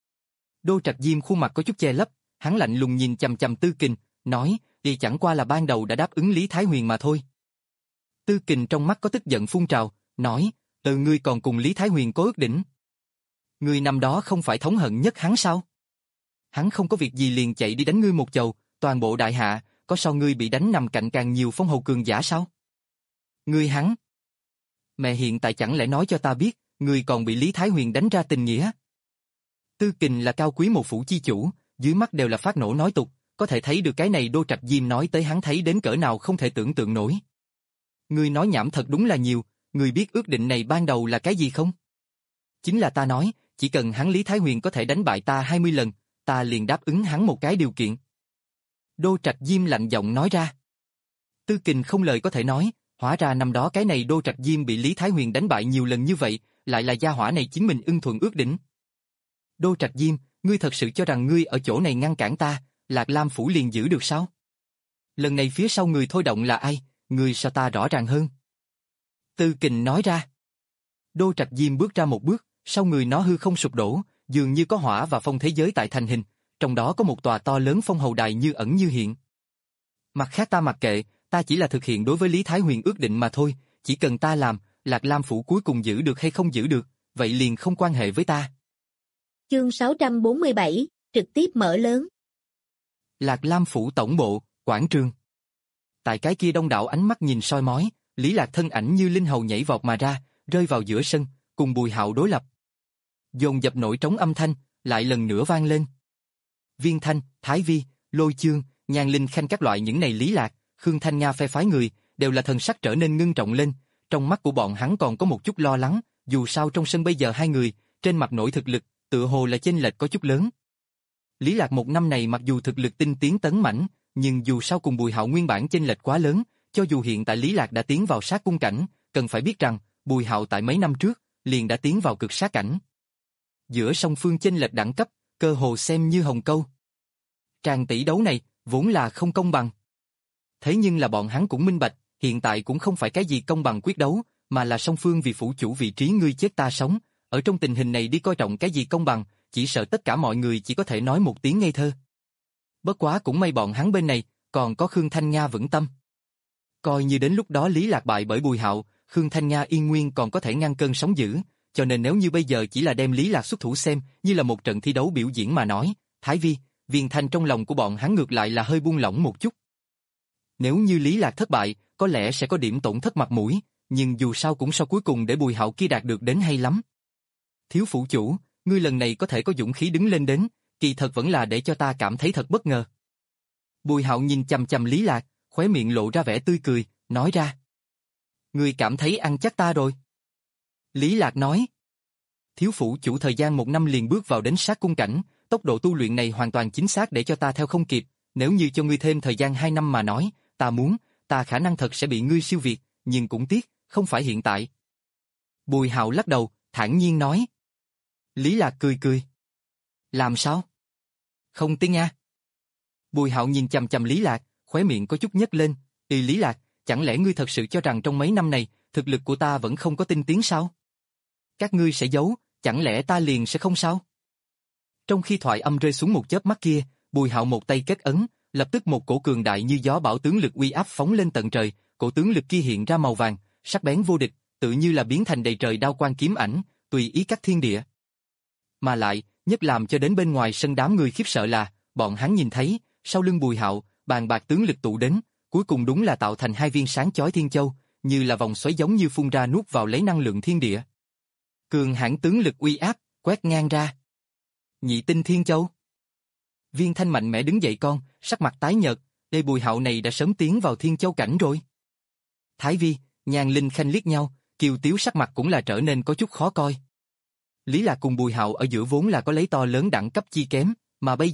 Speaker 1: Đô Trạch Diêm khuôn mặt có chút che lấp, hắn lạnh lùng nhìn chằm chằm Tư Kình, nói, thì chẳng qua là ban đầu đã đáp ứng Lý Thái Huyền mà thôi. Tư Kình trong mắt có tức giận phun trào, nói, từ ngươi còn cùng Lý Thái Huyền có ước định. Ngươi năm đó không phải thống hận nhất hắn sao? Hắn không có việc gì liền chạy đi đánh ngươi một chầu, toàn bộ đại hạ, có sao ngươi bị đánh nằm cạnh càng nhiều phong hầu cường giả sao? Ngươi hắn. Mẹ hiện tại chẳng lẽ nói cho ta biết, ngươi còn bị Lý Thái Huyền đánh ra tình nghĩa? Tư Kình là cao quý một phủ chi chủ, dưới mắt đều là phát nổ nói tục, có thể thấy được cái này Đô Trạch Diêm nói tới hắn thấy đến cỡ nào không thể tưởng tượng nổi. Ngươi nói nhảm thật đúng là nhiều, ngươi biết ước định này ban đầu là cái gì không? Chính là ta nói, chỉ cần hắn Lý Thái Huyền có thể đánh bại ta hai mươi lần, ta liền đáp ứng hắn một cái điều kiện. Đô Trạch Diêm lạnh giọng nói ra. Tư Kình không lời có thể nói, hóa ra năm đó cái này Đô Trạch Diêm bị Lý Thái Huyền đánh bại nhiều lần như vậy, lại là gia hỏa này chính mình ưng thuận ước định. Đô Trạch Diêm, ngươi thật sự cho rằng ngươi ở chỗ này ngăn cản ta, Lạc Lam Phủ liền giữ được sao? Lần này phía sau người thôi động là ai, ngươi sao ta rõ ràng hơn? Tư Kình nói ra. Đô Trạch Diêm bước ra một bước, sau người nó hư không sụp đổ, dường như có hỏa và phong thế giới tại thành hình, trong đó có một tòa to lớn phong hầu đài như ẩn như hiện. Mặt khác ta mặc kệ, ta chỉ là thực hiện đối với Lý Thái Huyền ước định mà thôi, chỉ cần ta làm, Lạc Lam Phủ cuối cùng giữ được hay không giữ được, vậy liền không quan hệ với ta.
Speaker 2: Chương sáu trăm bốn mươi bảy, trực tiếp mở lớn.
Speaker 1: Lạc Lam Phủ tổng bộ, quảng trường. Tại cái kia đông đảo ánh mắt nhìn soi mói, Lý Lạc thân ảnh như linh hầu nhảy vọt mà ra, rơi vào giữa sân, cùng Bùi Hạo đối lập. Dồn dập nổi trống âm thanh, lại lần nữa vang lên. Viên Thanh, Thái Vi, Lôi Chương, Nhan Linh Khanh các loại những này Lý Lạc, Khương Thanh Nga phe phái người, đều là thần sắc trở nên ngưng trọng lên, trong mắt của bọn hắn còn có một chút lo lắng, dù sao trong sân bây giờ hai người, trên mặt nổi thực lực, tựa hồ là chênh lệch có chút lớn. Lý Lạc một năm này mặc dù thực lực tinh tiến tấn mãnh, nhưng dù sao cùng Bùi Hạo nguyên bản chênh lệch quá lớn, cho dù hiện tại Lý Lạc đã tiến vào sát cung cảnh, cần phải biết rằng, Bùi Hạo tại mấy năm trước, liền đã tiến vào cực sát cảnh. Giữa song phương chênh lệch đẳng cấp, cơ hồ xem như hồng câu. Tràng tỷ đấu này, vốn là không công bằng. Thế nhưng là bọn hắn cũng minh bạch, hiện tại cũng không phải cái gì công bằng quyết đấu, mà là song phương vì phủ chủ vị trí ngươi chết ta sống, ở trong tình hình này đi coi trọng cái gì công bằng, chỉ sợ tất cả mọi người chỉ có thể nói một tiếng ngây thơ. Bất quá cũng may bọn hắn bên này, còn có Khương Thanh Nga vững tâm. Coi như đến lúc đó Lý Lạc bại bởi Bùi Hạo, Khương Thanh Nga yên nguyên còn có thể ngăn cơn sóng dữ, cho nên nếu như bây giờ chỉ là đem Lý Lạc xuất thủ xem như là một trận thi đấu biểu diễn mà nói, Thái Vi, Viên Thanh trong lòng của bọn hắn ngược lại là hơi buông lỏng một chút. Nếu như Lý Lạc thất bại, có lẽ sẽ có điểm tổn thất mặt mũi, nhưng dù sao cũng so cuối cùng để Bùi Hạo kia đạt được đến hay lắm. Thiếu phủ chủ, ngươi lần này có thể có dũng khí đứng lên đến, kỳ thật vẫn là để cho ta cảm thấy thật bất ngờ. Bùi Hạo nhìn chằm chằm Lý Lạc, khóe miệng lộ ra vẻ tươi cười, nói ra. Ngươi cảm thấy ăn chắc ta rồi. Lý Lạc nói. Thiếu phủ chủ thời gian một năm liền bước vào đến sát cung cảnh, tốc độ tu luyện này hoàn toàn chính xác để cho ta theo không kịp, nếu như cho ngươi thêm thời gian hai năm mà nói, ta muốn, ta khả năng thật sẽ bị ngươi siêu việt, nhưng cũng tiếc, không phải hiện tại. Bùi Hạo lắc đầu, thản nhiên nói. Lý Lạc cười cười. Làm sao? Không tin nha. Bùi Hạo nhìn chằm chằm Lý Lạc, khóe miệng có chút nhếch lên, "Y Lý Lạc, chẳng lẽ ngươi thật sự cho rằng trong mấy năm này, thực lực của ta vẫn không có tinh tiến sao? Các ngươi sẽ giấu, chẳng lẽ ta liền sẽ không sao?" Trong khi thoại âm rơi xuống một chớp mắt kia, Bùi Hạo một tay kết ấn, lập tức một cổ cường đại như gió bão tướng lực uy áp phóng lên tận trời, cổ tướng lực kia hiện ra màu vàng, sắc bén vô địch, tự như là biến thành đầy trời đao quang kiếm ảnh, tùy ý cắt thiên địa. Mà lại, nhất làm cho đến bên ngoài sân đám người khiếp sợ là, bọn hắn nhìn thấy, sau lưng Bùi Hạo, bàn bạc tướng lực tụ đến, cuối cùng đúng là tạo thành hai viên sáng chói thiên châu, như là vòng xoáy giống như phun ra nuốt vào lấy năng lượng thiên địa. Cường hãn tướng lực uy áp, quét ngang ra. Nhị tinh thiên châu. Viên Thanh mạnh mẽ đứng dậy con, sắc mặt tái nhợt, đây Bùi Hạo này đã sớm tiến vào thiên châu cảnh rồi. Thái Vi, Nhan Linh Khanh liếc nhau, kiều tiếu sắc mặt cũng là trở nên có chút khó coi. Lý Lạc cùng Bùi Hạo ở giữa vốn là có lấy to lớn đẳng cấp chi kém, mà bây giờ,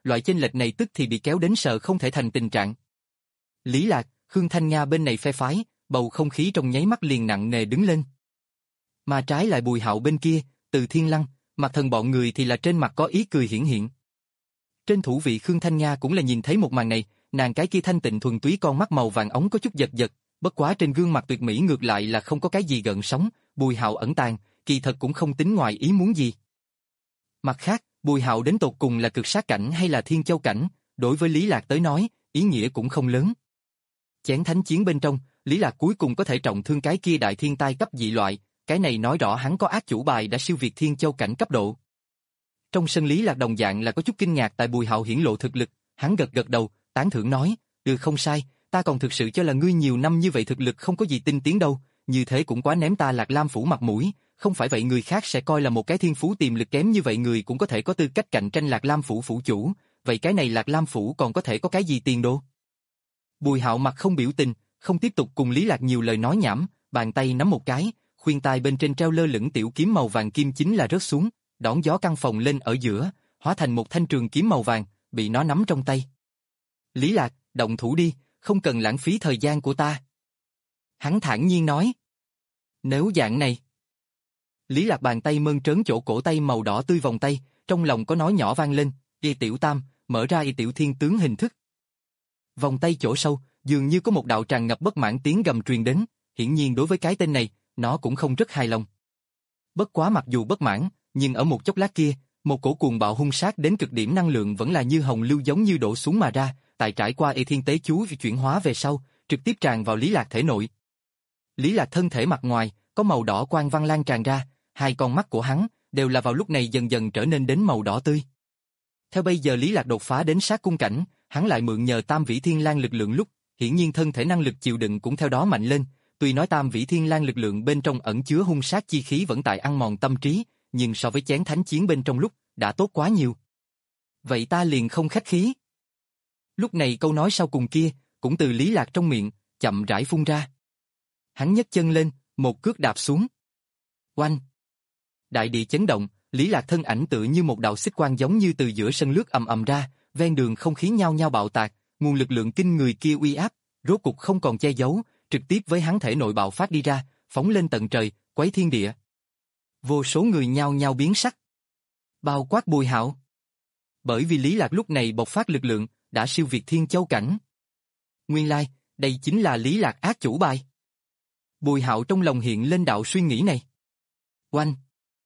Speaker 1: loại chênh lệch này tức thì bị kéo đến sợ không thể thành tình trạng. Lý Lạc, Khương Thanh Nga bên này phe phái, bầu không khí trong nháy mắt liền nặng nề đứng lên. Mà trái lại Bùi Hạo bên kia, Từ Thiên Lăng, Mạc Thần bọn người thì là trên mặt có ý cười hiển hiện. Trên thủ vị Khương Thanh Nga cũng là nhìn thấy một màn này, nàng cái kia thanh tịnh thuần túy con mắt màu vàng ống có chút giật giật, bất quá trên gương mặt tuyệt mỹ ngược lại là không có cái gì gợn sóng, Bùi Hạo ẩn tàng, kỳ thật cũng không tính ngoài ý muốn gì. Mặt khác, Bùi Hạo đến tột cùng là cực sát cảnh hay là thiên châu cảnh, đối với Lý Lạc tới nói, ý nghĩa cũng không lớn. Chén thánh chiến bên trong, Lý Lạc cuối cùng có thể trọng thương cái kia đại thiên tai cấp dị loại, cái này nói rõ hắn có ác chủ bài đã siêu việt thiên châu cảnh cấp độ. Trong sân Lý Lạc đồng dạng là có chút kinh ngạc tại Bùi Hạo hiển lộ thực lực, hắn gật gật đầu, tán thưởng nói, được không sai, ta còn thực sự cho là ngươi nhiều năm như vậy thực lực không có gì tinh tiến đâu, như thế cũng quá ném ta Lạc Lam phủ mặt mũi, không phải vậy người khác sẽ coi là một cái thiên phú tiềm lực kém như vậy người cũng có thể có tư cách cạnh tranh Lạc Lam phủ phủ chủ, vậy cái này Lạc Lam phủ còn có thể có cái gì tiền đồ? Bùi Hạo mặt không biểu tình, không tiếp tục cùng Lý Lạc nhiều lời nói nhảm, bàn tay nắm một cái, khuyên tai bên trên treo lơ lửng tiểu kiếm màu vàng kim chính là rớt xuống, đón gió căn phòng lên ở giữa, hóa thành một thanh trường kiếm màu vàng, bị nó nắm trong tay. Lý Lạc, động thủ đi, không cần lãng phí thời gian của ta. Hắn thản nhiên nói. Nếu dạng này. Lý Lạc bàn tay mơn trớn chỗ cổ tay màu đỏ tươi vòng tay, trong lòng có nói nhỏ vang lên, Y tiểu tam, mở ra Y tiểu thiên tướng hình thức. Vòng tay chỗ sâu, dường như có một đạo tràn ngập bất mãn tiếng gầm truyền đến, hiển nhiên đối với cái tên này, nó cũng không rất hài lòng. Bất quá mặc dù bất mãn, nhưng ở một chốc lát kia, một cổ cuồng bạo hung sát đến cực điểm năng lượng vẫn là như hồng lưu giống như đổ xuống mà ra, tại trải qua Y thiên tế chú chuyển hóa về sau, trực tiếp tràn vào Lý Lạc thể nội. Lý Lạc thân thể mặt ngoài, có màu đỏ quang văn lan tràn ra, hai con mắt của hắn, đều là vào lúc này dần dần trở nên đến màu đỏ tươi. Theo bây giờ Lý Lạc đột phá đến sát cung cảnh, hắn lại mượn nhờ Tam Vĩ Thiên Lang lực lượng lúc, hiển nhiên thân thể năng lực chịu đựng cũng theo đó mạnh lên, tuy nói Tam Vĩ Thiên Lang lực lượng bên trong ẩn chứa hung sát chi khí vẫn tại ăn mòn tâm trí, nhưng so với chén thánh chiến bên trong lúc, đã tốt quá nhiều. Vậy ta liền không khách khí. Lúc này câu nói sau cùng kia, cũng từ Lý Lạc trong miệng, chậm rãi phun ra. Hắn nhấc chân lên, một cước đạp xuống. Oanh! Đại địa chấn động, Lý Lạc thân ảnh tựa như một đạo xích quang giống như từ giữa sân lướt ầm ầm ra, ven đường không khí nhao nhao bạo tạc, nguồn lực lượng kinh người kia uy áp, rốt cục không còn che giấu, trực tiếp với hắn thể nội bạo phát đi ra, phóng lên tận trời, quấy thiên địa. Vô số người nhao nhao biến sắc. Bao quát Bùi Hạo. Bởi vì Lý Lạc lúc này bộc phát lực lượng, đã siêu việt thiên châu cảnh. Nguyên lai, đây chính là Lý Lạc ác chủ bài. Bùi Hạo trong lòng hiện lên đạo suy nghĩ này. Oanh!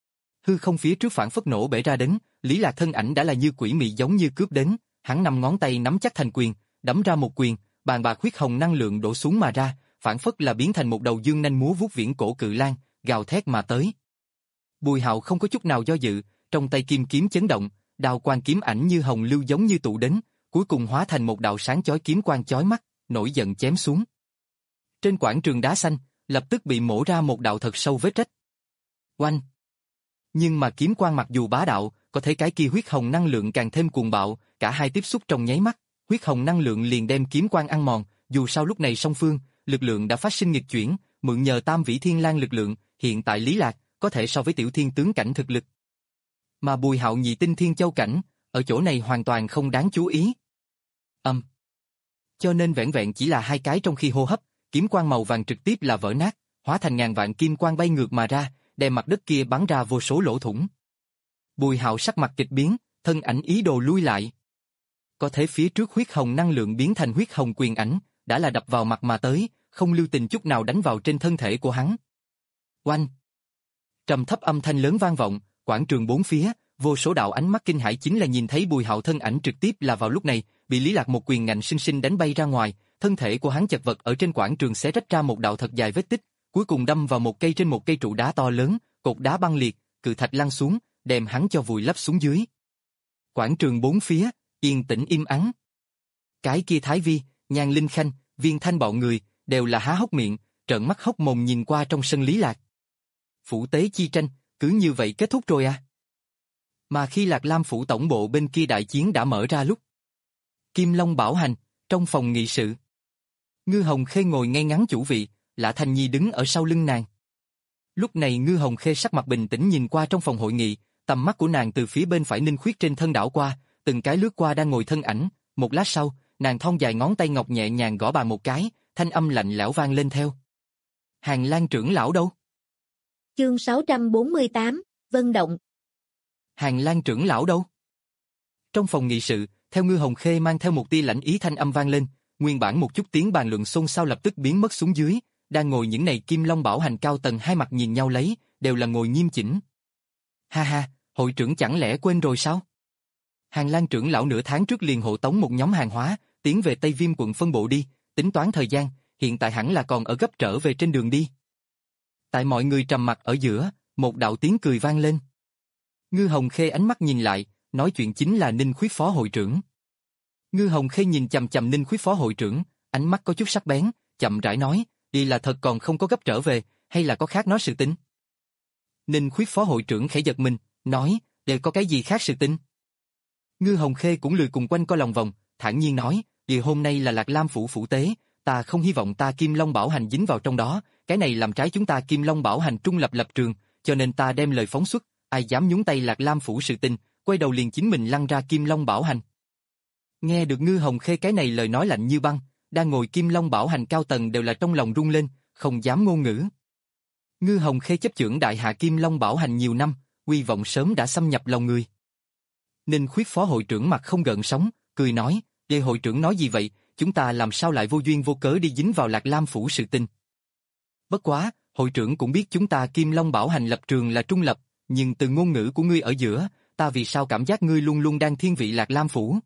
Speaker 1: Hư không phía trước phản phất nổ bể ra đến, Lý Lạc thân ảnh đã là như quỷ mị giống như cướp đến, hắn năm ngón tay nắm chắc thành quyền, đấm ra một quyền, bàn bạc huyết hồng năng lượng đổ xuống mà ra, phản phất là biến thành một đầu dương nanh múa vuốt viễn cổ cự lang, gào thét mà tới. Bùi Hạo không có chút nào do dự, trong tay kim kiếm chấn động, đao quang kiếm ảnh như hồng lưu giống như tụ đến, cuối cùng hóa thành một đạo sáng chói kiếm quang chói mắt, nổi giận chém xuống. Trên quảng trường đá xanh, lập tức bị mổ ra một đạo thật sâu vết rách. Oanh! Nhưng mà kiếm quang mặc dù bá đạo, có thể cái kia huyết hồng năng lượng càng thêm cuồng bạo, cả hai tiếp xúc trong nháy mắt, huyết hồng năng lượng liền đem kiếm quang ăn mòn, dù sao lúc này song phương, lực lượng đã phát sinh nghịch chuyển, mượn nhờ Tam Vĩ Thiên Lang lực lượng, hiện tại Lý Lạc có thể so với tiểu thiên tướng cảnh thực lực. Mà Bùi Hạo nhị tinh thiên châu cảnh, ở chỗ này hoàn toàn không đáng chú ý. Âm. Cho nên vẹn vẹn chỉ là hai cái trong khi hô hấp, kiếm quang màu vàng trực tiếp là vỡ nát, hóa thành ngàn vạn kim quang bay ngược mà ra, đem mặt đất kia bắn ra vô số lỗ thủng. Bùi Hạo sắc mặt kịch biến, thân ảnh ý đồ lui lại. Có thể phía trước huyết hồng năng lượng biến thành huyết hồng quyền ảnh, đã là đập vào mặt mà tới, không lưu tình chút nào đánh vào trên thân thể của hắn. Oanh! Trầm thấp âm thanh lớn vang vọng, quảng trường bốn phía, vô số đạo ánh mắt kinh hãi chính là nhìn thấy Bùi Hạo thân ảnh trực tiếp là vào lúc này, bị Lý Lạc một quyền ngạnh sinh sinh đánh bay ra ngoài, thân thể của hắn chật vật ở trên quảng trường xé rách ra một đạo thật dài vết tích, cuối cùng đâm vào một cây trên một cây trụ đá to lớn, cột đá băng liệt, cự thạch lăn xuống, đem hắn cho vùi lấp xuống dưới. Quảng trường bốn phía, yên tĩnh im ắng. Cái kia Thái Vi, Nhan Linh Khanh, Viên Thanh bọn người, đều là há hốc miệng, trợn mắt hốc mồm nhìn qua trong sân Lý Lạc. Phủ tế chi tranh, cứ như vậy kết thúc rồi à? Mà khi Lạc Lam phủ tổng bộ bên kia đại chiến đã mở ra lúc. Kim Long bảo hành, trong phòng nghị sự. Ngư Hồng Khê ngồi ngay ngắn chủ vị, Lã Thanh Nhi đứng ở sau lưng nàng. Lúc này Ngư Hồng Khê sắc mặt bình tĩnh nhìn qua trong phòng hội nghị, tầm mắt của nàng từ phía bên phải Ninh Khuyết trên thân đảo qua, từng cái lướt qua đang ngồi thân ảnh, một lát sau, nàng thon dài ngón tay ngọc nhẹ nhàng gõ bàn một cái, thanh âm lạnh lẽo vang lên theo. Hàng Lang trưởng lão đâu?
Speaker 2: Chương sáu trăm bốn mươi tám, Vân Động.
Speaker 1: Hàng Lang trưởng lão đâu? Trong phòng nghị sự, theo Ngư Hồng Khê mang theo một tia lãnh ý thanh âm vang lên, nguyên bản một chút tiếng bàn luận xôn xao lập tức biến mất xuống dưới, đang ngồi những này Kim Long Bảo Hành cao tầng hai mặt nhìn nhau lấy, đều là ngồi nghiêm chỉnh. Ha ha, hội trưởng chẳng lẽ quên rồi sao? Hàng Lang trưởng lão nửa tháng trước liền hộ tống một nhóm hàng hóa, tiến về Tây Viêm quận phân bộ đi, tính toán thời gian, hiện tại hẳn là còn ở gấp trở về trên đường đi. Tại mọi người trầm mặc ở giữa, một đạo tiếng cười vang lên. Ngư Hồng Khê ánh mắt nhìn lại, nói chuyện chính là Ninh Khuyết phó hội trưởng. Ngư Hồng Khê nhìn chằm chằm Ninh Khuyết phó hội trưởng, ánh mắt có chút sắc bén, chậm rãi nói, đi là thật còn không có gấp trở về, hay là có khác nói sự tính? Ninh Khuyết phó hội trưởng khẽ giật mình, nói, đều có cái gì khác sự tính? Ngư Hồng Khê cũng lười cùng quanh co lòng vòng, thản nhiên nói, vì hôm nay là Lạc Lam phủ phủ tế, ta không hy vọng ta Kim Long Bảo Hành dính vào trong đó, cái này làm trái chúng ta Kim Long Bảo Hành trung lập lập trường, cho nên ta đem lời phóng xuất, ai dám nhúng tay Lạc Lam phủ sự tình, quay đầu liền chính mình lăn ra Kim Long Bảo Hành. Nghe được Ngư Hồng Khê cái này lời nói lạnh như băng, đang ngồi Kim Long Bảo Hành cao tầng đều là trong lòng rung lên, không dám ngôn ngữ. Ngư Hồng Khê chấp chưởng đại hạ Kim Long Bảo Hành nhiều năm, uy vọng sớm đã xâm nhập lòng người. Ninh Khuyết phó hội trưởng mặt không gợn sóng, cười nói, "Vậy hội trưởng nói gì vậy, chúng ta làm sao lại vô duyên vô cớ đi dính vào Lạc Lam phủ sự tình?" Bất quá, hội trưởng cũng biết chúng ta Kim Long Bảo Hành lập trường là trung lập, nhưng từ ngôn ngữ của ngươi ở giữa, ta vì sao cảm giác ngươi luôn luôn đang thiên vị Lạc Lam phủ?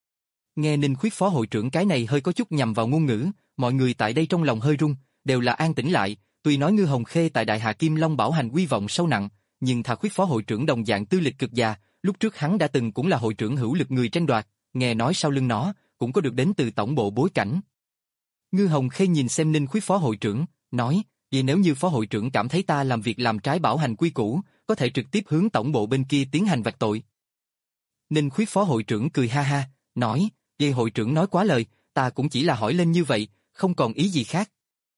Speaker 1: Nghe Ninh Khuyết phó hội trưởng cái này hơi có chút nhằm vào ngôn ngữ, mọi người tại đây trong lòng hơi rung, đều là an tĩnh lại, tuy nói Ngư Hồng Khê tại đại hạ Kim Long Bảo Hành uy vọng sâu nặng, nhưng Thà Khuyết phó hội trưởng đồng dạng tư lịch cực già, lúc trước hắn đã từng cũng là hội trưởng hữu lực người tranh đoạt, nghe nói sau lưng nó, cũng có được đến từ tổng bộ bối cảnh. Ngư Hồng Khê nhìn xem Ninh Khuyết phó hội trưởng, nói, vì nếu như phó hội trưởng cảm thấy ta làm việc làm trái bảo hành quy củ, có thể trực tiếp hướng tổng bộ bên kia tiến hành vạch tội. Ninh Khuyết phó hội trưởng cười ha ha, nói, vì hội trưởng nói quá lời, ta cũng chỉ là hỏi lên như vậy, không còn ý gì khác.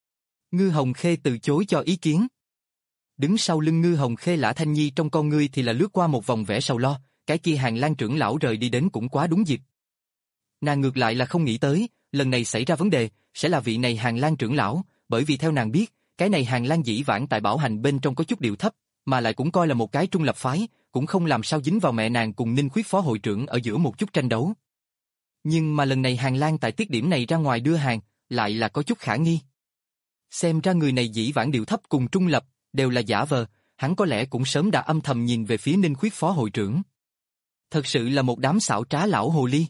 Speaker 1: Ngư Hồng Khê từ chối cho ý kiến. Đứng sau lưng Ngư Hồng Khê Lã Thanh Nhi trong con ngươi thì là lướt qua một vòng vẻ sầu lo, cái kia Hàng Lang trưởng lão rời đi đến cũng quá đúng dịp. Nàng ngược lại là không nghĩ tới, lần này xảy ra vấn đề, sẽ là vị này Hàng Lang trưởng lão, bởi vì theo nàng biết, cái này Hàng Lang dĩ vãng tại bảo hành bên trong có chút điệu thấp, mà lại cũng coi là một cái trung lập phái, cũng không làm sao dính vào mẹ nàng cùng Ninh Khuyết phó hội trưởng ở giữa một chút tranh đấu. Nhưng mà lần này Hàng Lang tại tiết điểm này ra ngoài đưa hàng, lại là có chút khả nghi. Xem ra người này dĩ vãng điệu thấp cùng trung lập, đều là giả vờ, hắn có lẽ cũng sớm đã âm thầm nhìn về phía Ninh Khuyết phó hội trưởng. Thật sự là một đám xảo trá lão hồ ly.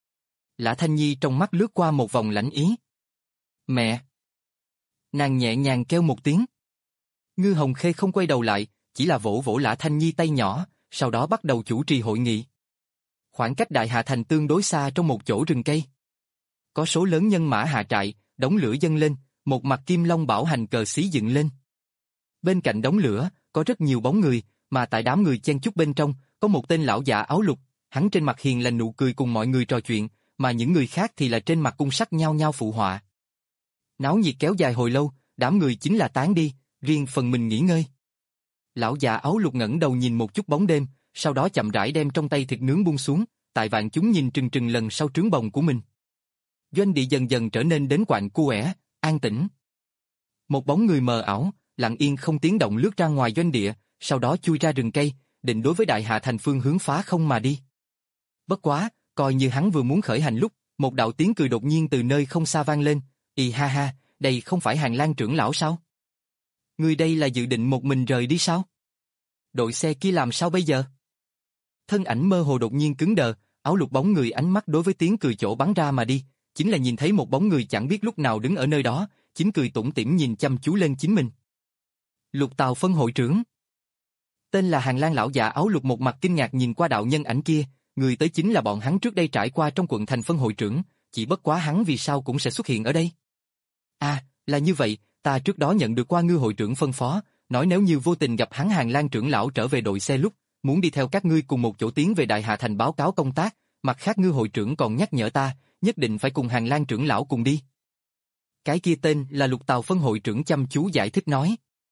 Speaker 1: Lã Thanh Nhi trong mắt lướt qua một vòng lãnh ý. Mẹ! Nàng nhẹ nhàng kêu một tiếng. Ngư Hồng Khê không quay đầu lại, chỉ là vỗ vỗ Lã Thanh Nhi tay nhỏ, sau đó bắt đầu chủ trì hội nghị. Khoảng cách Đại Hạ Thành tương đối xa trong một chỗ rừng cây. Có số lớn nhân mã hạ trại, đống lửa dâng lên, một mặt Kim Long Bảo Hành cờ xí dựng lên. Bên cạnh đống lửa, có rất nhiều bóng người, mà tại đám người chen chúc bên trong, có một tên lão già áo lục, hắn trên mặt hiền lành nụ cười cùng mọi người trò chuyện, mà những người khác thì là trên mặt cung sắc nhao nhao phụ họa. Náo nhiệt kéo dài hồi lâu, đám người chính là tán đi, riêng phần mình nghỉ ngơi. Lão già áo lục ngẩng đầu nhìn một chút bóng đêm, sau đó chậm rãi đem trong tay thịt nướng buông xuống, tại vạn chúng nhìn trừng trừng lần sau trướng bồng của mình. Doanh địa dần dần trở nên đến quạnh quẻ, an tĩnh. Một bóng người mờ ảo, lặng yên không tiếng động lướt ra ngoài doanh địa, sau đó chui ra rừng cây, định đối với Đại Hạ Thành phương hướng phá không mà đi. Bất quá, coi như hắn vừa muốn khởi hành lúc, một đạo tiếng cười đột nhiên từ nơi không xa vang lên, "Ì ha ha, đây không phải Hàng Lang trưởng lão sao? Người đây là dự định một mình rời đi sao? Đội xe kia làm sao bây giờ?" Thân ảnh mơ hồ đột nhiên cứng đờ, áo lục bóng người ánh mắt đối với tiếng cười chỗ bắn ra mà đi, chính là nhìn thấy một bóng người chẳng biết lúc nào đứng ở nơi đó, chính cười tủm tỉm nhìn chăm chú lên chính mình. Lục Tào phân hội trưởng. Tên là Hàng Lang lão già áo lục một mặt kinh ngạc nhìn qua đạo nhân ảnh kia, người tới chính là bọn hắn trước đây trải qua trong quận thành phân hội trưởng, chỉ bất quá hắn vì sao cũng sẽ xuất hiện ở đây. À, là như vậy, ta trước đó nhận được qua Ngư hội trưởng phân phó, nói nếu như vô tình gặp hắn Hàng Lang trưởng lão trở về đội xe lúc, muốn đi theo các ngươi cùng một chỗ tiến về Đại Hạ Thành báo cáo công tác, mặt khác Ngư hội trưởng còn nhắc nhở ta, nhất định phải cùng Hàng Lang trưởng lão cùng đi. Cái kia tên là Lục Tào phân hội trưởng chăm chú giải thích nói.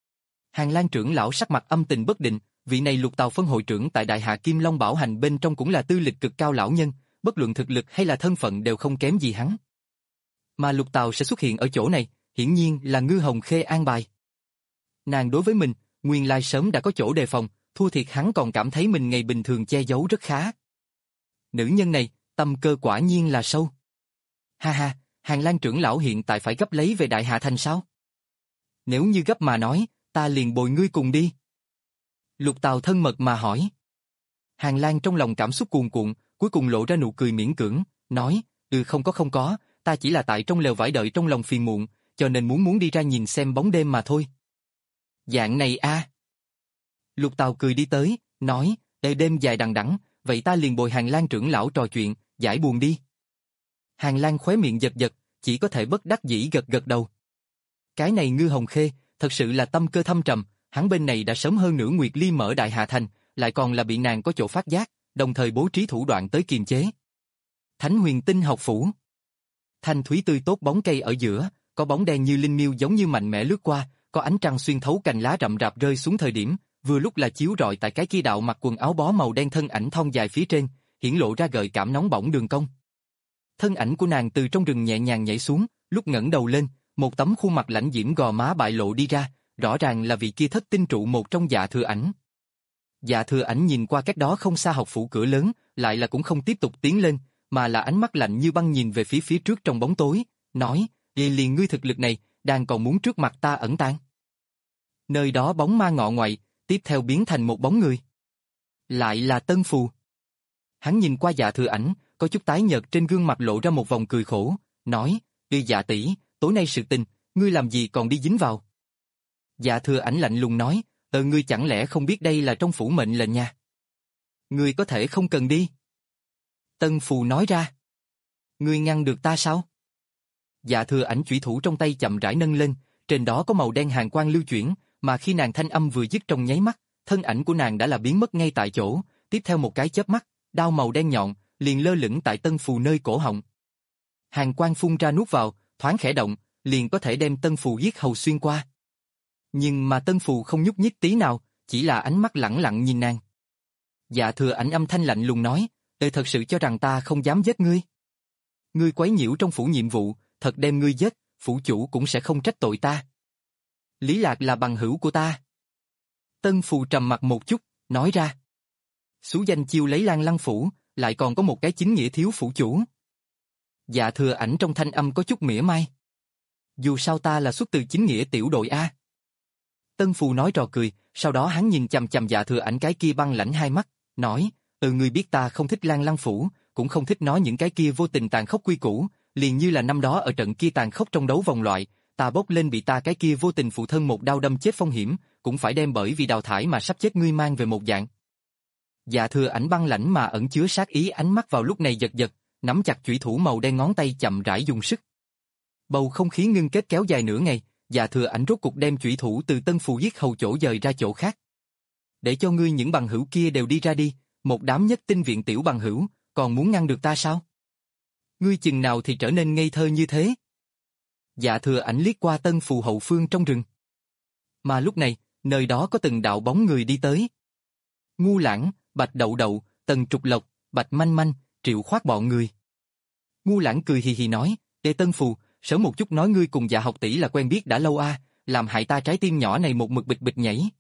Speaker 1: Hàng Lang trưởng lão sắc mặt âm tình bất định, vị này Lục Tào phân hội trưởng tại Đại Hạ Kim Long Bảo Hành bên trong cũng là tư lịch cực cao lão nhân, bất luận thực lực hay là thân phận đều không kém gì hắn. Mà Lục Tào sẽ xuất hiện ở chỗ này, hiển nhiên là Ngư Hồng Khê an bài. Nàng đối với mình, nguyên lai sớm đã có chỗ đề phòng, thua thiệt hắn còn cảm thấy mình ngày bình thường che giấu rất khá. Nữ nhân này, tâm cơ quả nhiên là sâu. Ha ha, Hàng Lang trưởng lão hiện tại phải gấp lấy về Đại Hạ Thành sao? Nếu như gấp mà nói, ta liền bồi ngươi cùng đi. Lục Tào thân mật mà hỏi. Hàng Lang trong lòng cảm xúc cuồn cuộn, cuối cùng lộ ra nụ cười miễn cưỡng, nói, ừ không có không có, ta chỉ là tại trong lều vải đợi trong lòng phiền muộn, cho nên muốn muốn đi ra nhìn xem bóng đêm mà thôi. Dạng này a. À. Lục Tào cười đi tới, nói, ê đêm dài đằng đẵng, vậy ta liền bồi Hàng Lang trưởng lão trò chuyện, giải buồn đi. Hàng Lang khóe miệng giật giật, chỉ có thể bất đắc dĩ gật gật đầu. Cái này Ngư Hồng Khê, thật sự là tâm cơ thâm trầm, hắn bên này đã sớm hơn nửa Nguyệt Ly mở Đại Hạ Thành, lại còn là bị nàng có chỗ phát giác, đồng thời bố trí thủ đoạn tới kiềm chế. Thánh Huyền Tinh học phủ. Thanh thúy tươi tốt bóng cây ở giữa, có bóng đen như linh miêu giống như mạnh mẽ lướt qua, có ánh trăng xuyên thấu cành lá rậm rạp rơi xuống thời điểm, vừa lúc là chiếu rọi tại cái kia đạo mặc quần áo bó màu đen thân ảnh thon dài phía trên, hiển lộ ra gợi cảm nóng bỏng đường cong. Thân ảnh của nàng từ trong rừng nhẹ nhàng nhảy xuống, lúc ngẩng đầu lên, một tấm khuôn mặt lãnh diễm gò má bại lộ đi ra, rõ ràng là vị kia thất tinh trụ một trong Dạ Thừa Ảnh. Dạ Thừa Ảnh nhìn qua cách đó không xa học phủ cửa lớn, lại là cũng không tiếp tục tiến lên, mà là ánh mắt lạnh như băng nhìn về phía phía trước trong bóng tối, nói, "Ê liền ngươi thực lực này, đang còn muốn trước mặt ta ẩn tàng." Nơi đó bóng ma ngọ ngoại, tiếp theo biến thành một bóng người. Lại là Tân Phù. Hắn nhìn qua Dạ Thừa Ảnh, có chút tái nhợt trên gương mặt lộ ra một vòng cười khổ, nói, "Ê Dạ tỷ, tối nay sự tình, ngươi làm gì còn đi dính vào?" Dạ Thừa Ảnh lạnh lùng nói, "Ờ ngươi chẳng lẽ không biết đây là trong phủ mệnh lệnh nha? Ngươi có thể không cần đi." Tân Phù nói ra. "Ngươi ngăn được ta sao?" Dạ Thừa Ảnh chủy thủ trong tay chậm rãi nâng lên, trên đó có màu đen hàn quang lưu chuyển, mà khi nàng thanh âm vừa dứt trong nháy mắt, thân ảnh của nàng đã là biến mất ngay tại chỗ, tiếp theo một cái chớp mắt, đao màu đen nhọn liền lơ lửng tại Tân Phù nơi cổ họng. Hàn quang phun ra nuốt vào, thoáng khẽ động, liền có thể đem Tân Phù giết hầu xuyên qua. Nhưng mà Tân Phù không nhúc nhích tí nào, chỉ là ánh mắt lẳng lặng nhìn nàng. Dạ Thừa Ảnh âm thanh lạnh lùng nói, "Ê thật sự cho rằng ta không dám giết ngươi? Ngươi quấy nhiễu trong phủ nhiệm vụ, thật đem ngươi giết, phủ chủ cũng sẽ không trách tội ta. Lý Lạc là bằng hữu của ta." Tân Phù trầm mặt một chút, nói ra. Xú danh chiêu lấy Lan Lăng phủ, lại còn có một cái chính nghĩa thiếu phủ chủ. Dạ Thừa Ảnh trong thanh âm có chút mỉa mai. Dù sao ta là xuất từ chính nghĩa tiểu đội A. Tân Phù nói trò cười, sau đó hắn nhìn chằm chằm Dạ Thừa Ảnh cái kia băng lãnh hai mắt, nói, "Ừ ngươi biết ta không thích Lan Lăng phủ, cũng không thích nói những cái kia vô tình tàn khốc quy củ, liền như là năm đó ở trận kia tàn khốc trong đấu vòng loại, ta bốc lên bị ta cái kia vô tình phụ thân một đao đâm chết phong hiểm, cũng phải đem bởi vì đào thải mà sắp chết ngươi mang về một dạng." Dạ Thừa Ảnh băng lãnh mà ẩn chứa sát ý ánh mắt vào lúc này giật giật, nắm chặt chủy thủ màu đen ngón tay chậm rãi dùng sức. Bầu không khí ngưng kết kéo dài nửa ngày, Dạ Thừa Ảnh rốt cục đem chủy thủ từ Tân Phù giết hầu chỗ dời ra chỗ khác. "Để cho ngươi những bằng hữu kia đều đi ra đi, một đám nhất tinh viện tiểu bằng hữu, còn muốn ngăn được ta sao? Ngươi chừng nào thì trở nên ngây thơ như thế?" Dạ Thừa Ảnh liếc qua Tân Phù hậu phương trong rừng. Mà lúc này, nơi đó có từng đạo bóng người đi tới. Ngu Lãng, Bạch Đậu Đậu, Tần Trục Lộc, Bạch Manh Manh, Triệu Khoát bọn người. Ngu Lãng cười hì hì nói, "Ê Tân Phù, sớm một chút nói ngươi cùng Dạ học tỷ là quen biết đã lâu a, làm hại ta trái tim nhỏ này một mực bịch bịch nhảy."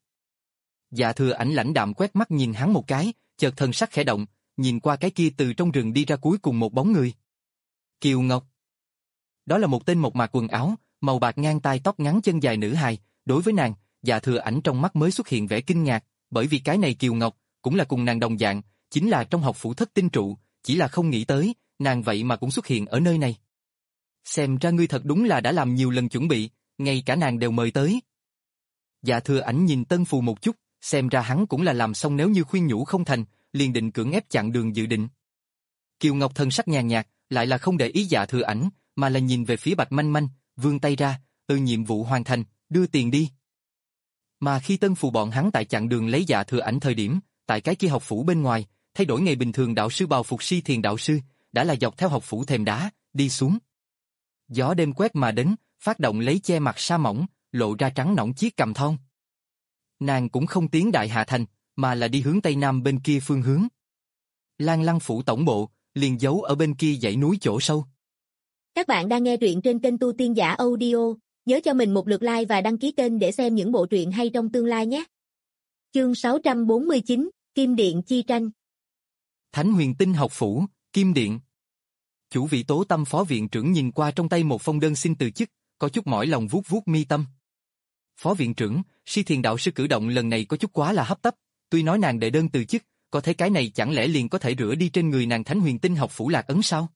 Speaker 1: Dạ Thừa Ảnh lãnh đạm quét mắt nhìn hắn một cái, chợt thần sắc khẽ động, nhìn qua cái kia từ trong rừng đi ra cuối cùng một bóng người. Kiều Ngọc. Đó là một tên mộc mạc quần áo, màu bạc ngang tai tóc ngắn chân dài nữ hài, đối với nàng, Dạ Thừa Ảnh trong mắt mới xuất hiện vẻ kinh ngạc, bởi vì cái này Kiều Ngọc cũng là cùng nàng đồng dạng, chính là trong học phủ thất tinh trụ, chỉ là không nghĩ tới, nàng vậy mà cũng xuất hiện ở nơi này. Xem ra ngươi thật đúng là đã làm nhiều lần chuẩn bị, ngay cả nàng đều mời tới. Dạ Thừa Ảnh nhìn Tân Phù một chút, xem ra hắn cũng là làm xong nếu như khuyên nhủ không thành, liền định cưỡng ép chặn đường dự định. Kiều Ngọc thân sắc nhàn nhạt, lại là không để ý Dạ Thừa Ảnh, mà là nhìn về phía Bạch Manh Manh, vươn tay ra, "Ừ nhiệm vụ hoàn thành, đưa tiền đi." Mà khi Tân Phù bọn hắn tại chặn đường lấy Dạ Thừa Ảnh thời điểm, tại cái kia học phủ bên ngoài, thay đổi ngày bình thường đạo sư bào phục Si Thiền đạo sư, đã là dọc theo học phủ thềm đá, đi xuống. Gió đêm quét mà đến, phát động lấy che mặt sa mỏng, lộ ra trắng nõn chiếc cằm thon. Nàng cũng không tiến Đại Hà Thành, mà là đi hướng Tây Nam bên kia phương hướng. Lan Lăng phủ tổng bộ, liền giấu ở bên kia dãy núi chỗ sâu.
Speaker 2: Các bạn đang nghe truyện trên kênh Tu Tiên Giả Audio, nhớ cho mình một lượt like và đăng ký kênh để xem những bộ truyện hay trong tương lai nhé. Chương sáu trăm bốn mươi chín, Kim Điện chi tranh.
Speaker 1: Thánh Huyền Tinh học phủ, Kim Điện. Chủ vị Tố Tâm phó viện trưởng nhìn qua trong tay một phong đơn xin từ chức, có chút mỏi lòng vuốt vuốt mi tâm. Phó viện trưởng, Si Thiền đạo sư cử động lần này có chút quá là hấp tấp, tuy nói nàng đệ đơn từ chức, có thể cái này chẳng lẽ liền có thể rửa đi trên người nàng Thánh Huyền Tinh học phủ Lạc Ấn sao?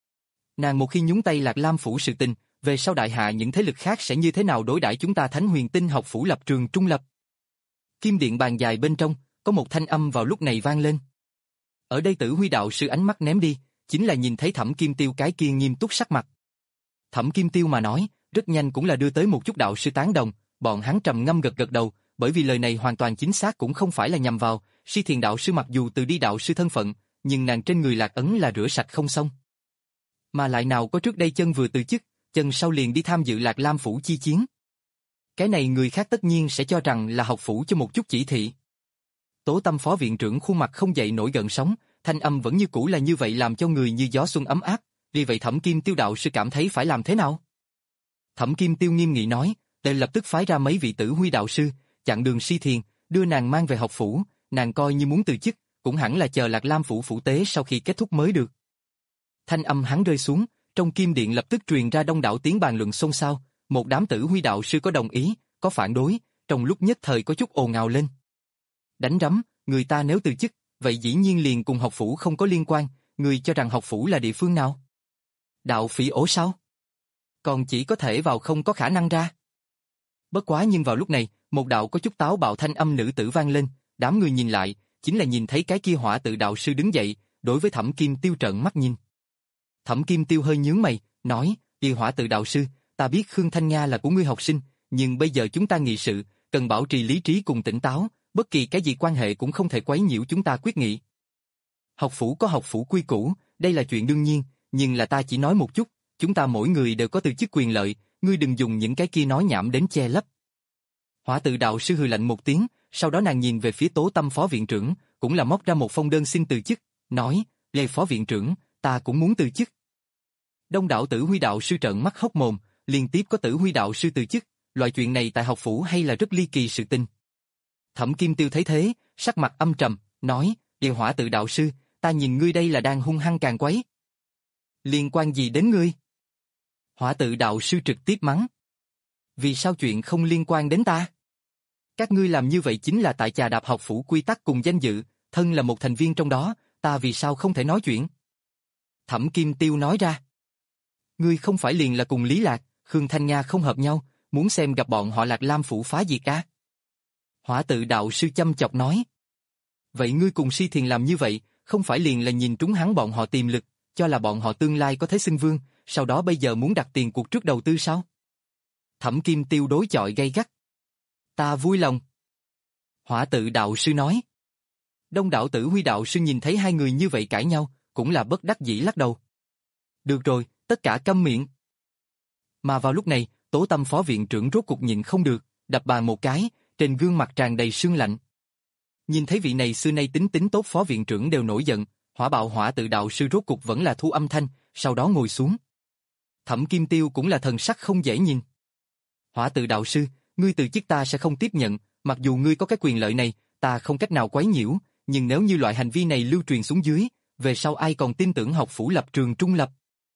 Speaker 1: Nàng một khi nhúng tay Lạc Lam phủ sự tình, về sau đại hạ những thế lực khác sẽ như thế nào đối đãi chúng ta Thánh Huyền Tinh học phủ lập trường trung lập? Kim Điện bàn dài bên trong, có một thanh âm vào lúc này vang lên. Ở đây Tử Huy đạo sư ánh mắt ném đi, chính là nhìn thấy Thẩm Kim Tiêu cái kia nghiêm túc sắc mặt. Thẩm Kim Tiêu mà nói, rất nhanh cũng là đưa tới một chút đạo sư tán đồng, bọn hắn trầm ngâm gật gật đầu, bởi vì lời này hoàn toàn chính xác cũng không phải là nhằm vào, Si Thiền đạo sư mặc dù từ đi đạo sư thân phận, nhưng nàng trên người Lạc Ấn là rửa sạch không xong. Mà lại nào có trước đây chân vừa từ chức, chân sau liền đi tham dự Lạc Lam phủ chi chiến. Cái này người khác tất nhiên sẽ cho rằng là học phủ cho một chút chỉ thị. Tố Tâm phó viện trưởng khuôn mặt không dậy nổi gợn sóng, thanh âm vẫn như cũ là như vậy làm cho người như gió xuân ấm áp, vì vậy Thẩm Kim Tiêu đạo sư cảm thấy phải làm thế nào? Thẩm Kim Tiêu nghiêm nghị nói, để lập tức phái ra mấy vị Tử Huy đạo sư, chặn đường Si Thiền, đưa nàng mang về học phủ, nàng coi như muốn từ chức, cũng hẳn là chờ Lạc Lam phủ phủ tế sau khi kết thúc mới được. Thanh âm hắn rơi xuống, trong Kim Điện lập tức truyền ra đông đảo tiếng bàn luận xôn xao, một đám Tử Huy đạo sư có đồng ý, có phản đối, trong lúc nhất thời có chút ồn ào lên. Đánh rắm, người ta nếu từ chức, vậy dĩ nhiên liền cùng học phủ không có liên quan, người cho rằng học phủ là địa phương nào? Đạo phỉ ổ sao? Còn chỉ có thể vào không có khả năng ra. Bất quá nhưng vào lúc này, một đạo có chút táo bạo thanh âm nữ tử vang lên, đám người nhìn lại, chính là nhìn thấy cái kia Hỏa Tự đạo sư đứng dậy, đối với Thẩm Kim Tiêu trợn mắt nhìn. Thẩm Kim Tiêu hơi nhướng mày, nói, "Đi Hỏa Tự đạo sư, ta biết Khương Thanh Nga là của ngươi học sinh, nhưng bây giờ chúng ta nghị sự, cần bảo trì lý trí cùng tỉnh táo, bất kỳ cái gì quan hệ cũng không thể quấy nhiễu chúng ta quyết nghị. Học phủ có học phủ quy củ, đây là chuyện đương nhiên, nhưng là ta chỉ nói một chút, chúng ta mỗi người đều có từ chức quyền lợi, ngươi đừng dùng những cái kia nói nhảm đến che lấp." Hỏa Tự đạo sư hừ lạnh một tiếng, sau đó nàng nhìn về phía Tố Tâm phó viện trưởng, cũng là móc ra một phong đơn xin từ chức, nói, "Lê phó viện trưởng, ta cũng muốn từ chức." Đông đảo Tử Huy đạo sư trợn mắt hốc mồm, liên tiếp có Tử Huy đạo sư từ chức, loại chuyện này tại học phủ hay là rất ly kỳ sự tình. Thẩm Kim Tiêu thấy thế, sắc mặt âm trầm, nói, "Lê Hỏa Tự đạo sư, ta nhìn ngươi đây là đang hung hăng càng quấy. Liên quan gì đến ngươi?" Hỏa Tự đạo sư trực tiếp mắng, "Vì sao chuyện không liên quan đến ta? Các ngươi làm như vậy chính là tại chà đạp học phủ quy tắc cùng danh dự, thân là một thành viên trong đó, ta vì sao không thể nói chuyện?" Thẩm Kim Tiêu nói ra, "Ngươi không phải liền là cùng Lý Lạc, Khương Thanh Nga không hợp nhau, muốn xem gặp bọn họ Lạc Lam phủ phá diệt à?" Hỏa Tự đạo sư chăm chọc nói, "Vậy ngươi cùng Si Thiền làm như vậy, không phải liền là nhìn trúng hắn bọn họ tiềm lực, cho là bọn họ tương lai có thể xưng vương, sau đó bây giờ muốn đặt tiền cuộc trước đầu tư sao?" Thẩm Kim Tiêu đối chọi gay gắt, "Ta vui lòng." Hỏa Tự đạo sư nói. Đông đảo Tử Huy đạo sư nhìn thấy hai người như vậy cãi nhau, cũng là bất đắc dĩ lắc đầu. "Được rồi, tất cả câm miệng." Mà vào lúc này, Tố Tâm phó viện trưởng rốt cục nhịn không được, đập bàn một cái, trên gương mặt tràn đầy sương lạnh. Nhìn thấy vị này xưa nay tính tính tốt phó viện trưởng đều nổi giận, Hỏa Bạo Hỏa Tự đạo sư rốt cục vẫn là thu âm thanh, sau đó ngồi xuống. Thẩm Kim Tiêu cũng là thần sắc không dễ nhìn. "Hỏa Tự đạo sư, ngươi từ chức ta sẽ không tiếp nhận, mặc dù ngươi có cái quyền lợi này, ta không cách nào quấy nhiễu, nhưng nếu như loại hành vi này lưu truyền xuống dưới, về sau ai còn tin tưởng học phủ lập trường trung lập?"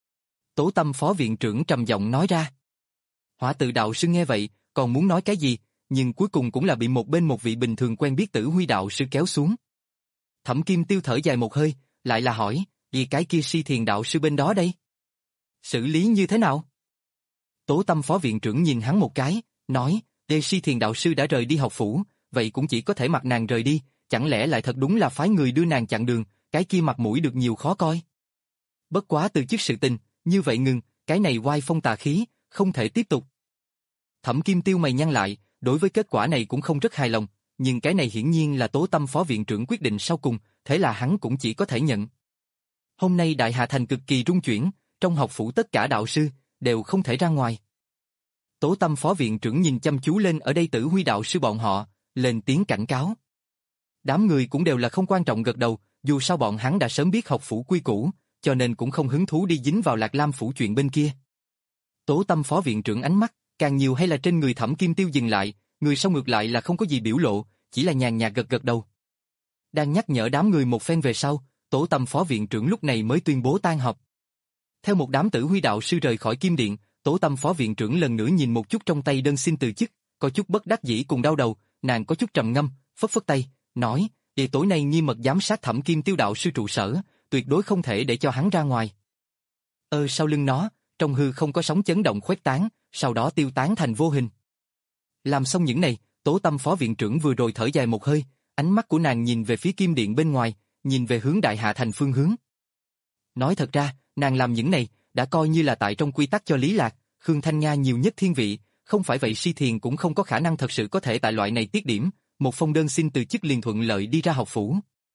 Speaker 1: Tố Tâm phó viện trưởng trầm giọng nói ra. Hỏa Tự đạo sư nghe vậy, còn muốn nói cái gì, nhưng cuối cùng cũng là bị một bên một vị bình thường quen biết Tử Huy đạo sư kéo xuống. Thẩm Kim Tiêu thở dài một hơi, lại là hỏi, "Vì cái kia Si Thiền đạo sư bên đó đây? Xử lý như thế nào?" Tố Tâm phó viện trưởng nhìn hắn một cái, nói, "Để Si Thiền đạo sư đã rời đi học phủ, vậy cũng chỉ có thể mặc nàng rời đi, chẳng lẽ lại thật đúng là phái người đưa nàng chặn đường, cái kia mặt mũi được nhiều khó coi. Bất quá từ chức sự tình, như vậy ngừng, cái này oai phong tà khí, không thể tiếp tục." Thẩm Kim Tiêu mày nhăn lại, đối với kết quả này cũng không rất hài lòng, nhưng cái này hiển nhiên là Tố Tâm phó viện trưởng quyết định sau cùng, thế là hắn cũng chỉ có thể nhận. Hôm nay Đại Hà Thành cực kỳ rung chuyển, trong học phủ tất cả đạo sư đều không thể ra ngoài. Tố Tâm phó viện trưởng nhìn chăm chú lên ở đây Tử Huy đạo sư bọn họ, lên tiếng cảnh cáo. Đám người cũng đều là không quan trọng gật đầu, dù sao bọn hắn đã sớm biết học phủ quy củ, cho nên cũng không hứng thú đi dính vào Lạc Lam phủ chuyện bên kia. Tố Tâm phó viện trưởng ánh mắt, càng nhiều hay là trên người Thẩm Kim Tiêu dừng lại, người sau ngược lại là không có gì biểu lộ, chỉ là nhàn nhạt gật gật đầu. Đang nhắc nhở đám người một phen về sau, Tố Tâm phó viện trưởng lúc này mới tuyên bố tan họp. Theo một đám tử huy đạo sư rời khỏi Kim Điện, Tố Tâm phó viện trưởng lần nữa nhìn một chút trong tay đơn xin từ chức, có chút bất đắc dĩ cùng đau đầu, nàng có chút trầm ngâm, phất phất tay, nói, "Về tối nay nghiêm mật giám sát Thẩm Kim Tiêu đạo sư trụ sở, tuyệt đối không thể để cho hắn ra ngoài." Ơ sau lưng nó, trong hư không có sóng chấn động khuếch tán, sau đó tiêu tán thành vô hình. Làm xong những này, Tố Tâm phó viện trưởng vừa rồi thở dài một hơi, ánh mắt của nàng nhìn về phía Kim Điện bên ngoài, nhìn về hướng Đại Hạ thành phương hướng. Nói thật ra, nàng làm những này, đã coi như là tại trong quy tắc cho Lý Lạc, Khương Thanh Nga nhiều nhất thiên vị, không phải vậy Si Thiền cũng không có khả năng thật sự có thể tại loại này tiết điểm, một phong đơn xin từ chức liền thuận lợi đi ra học phủ.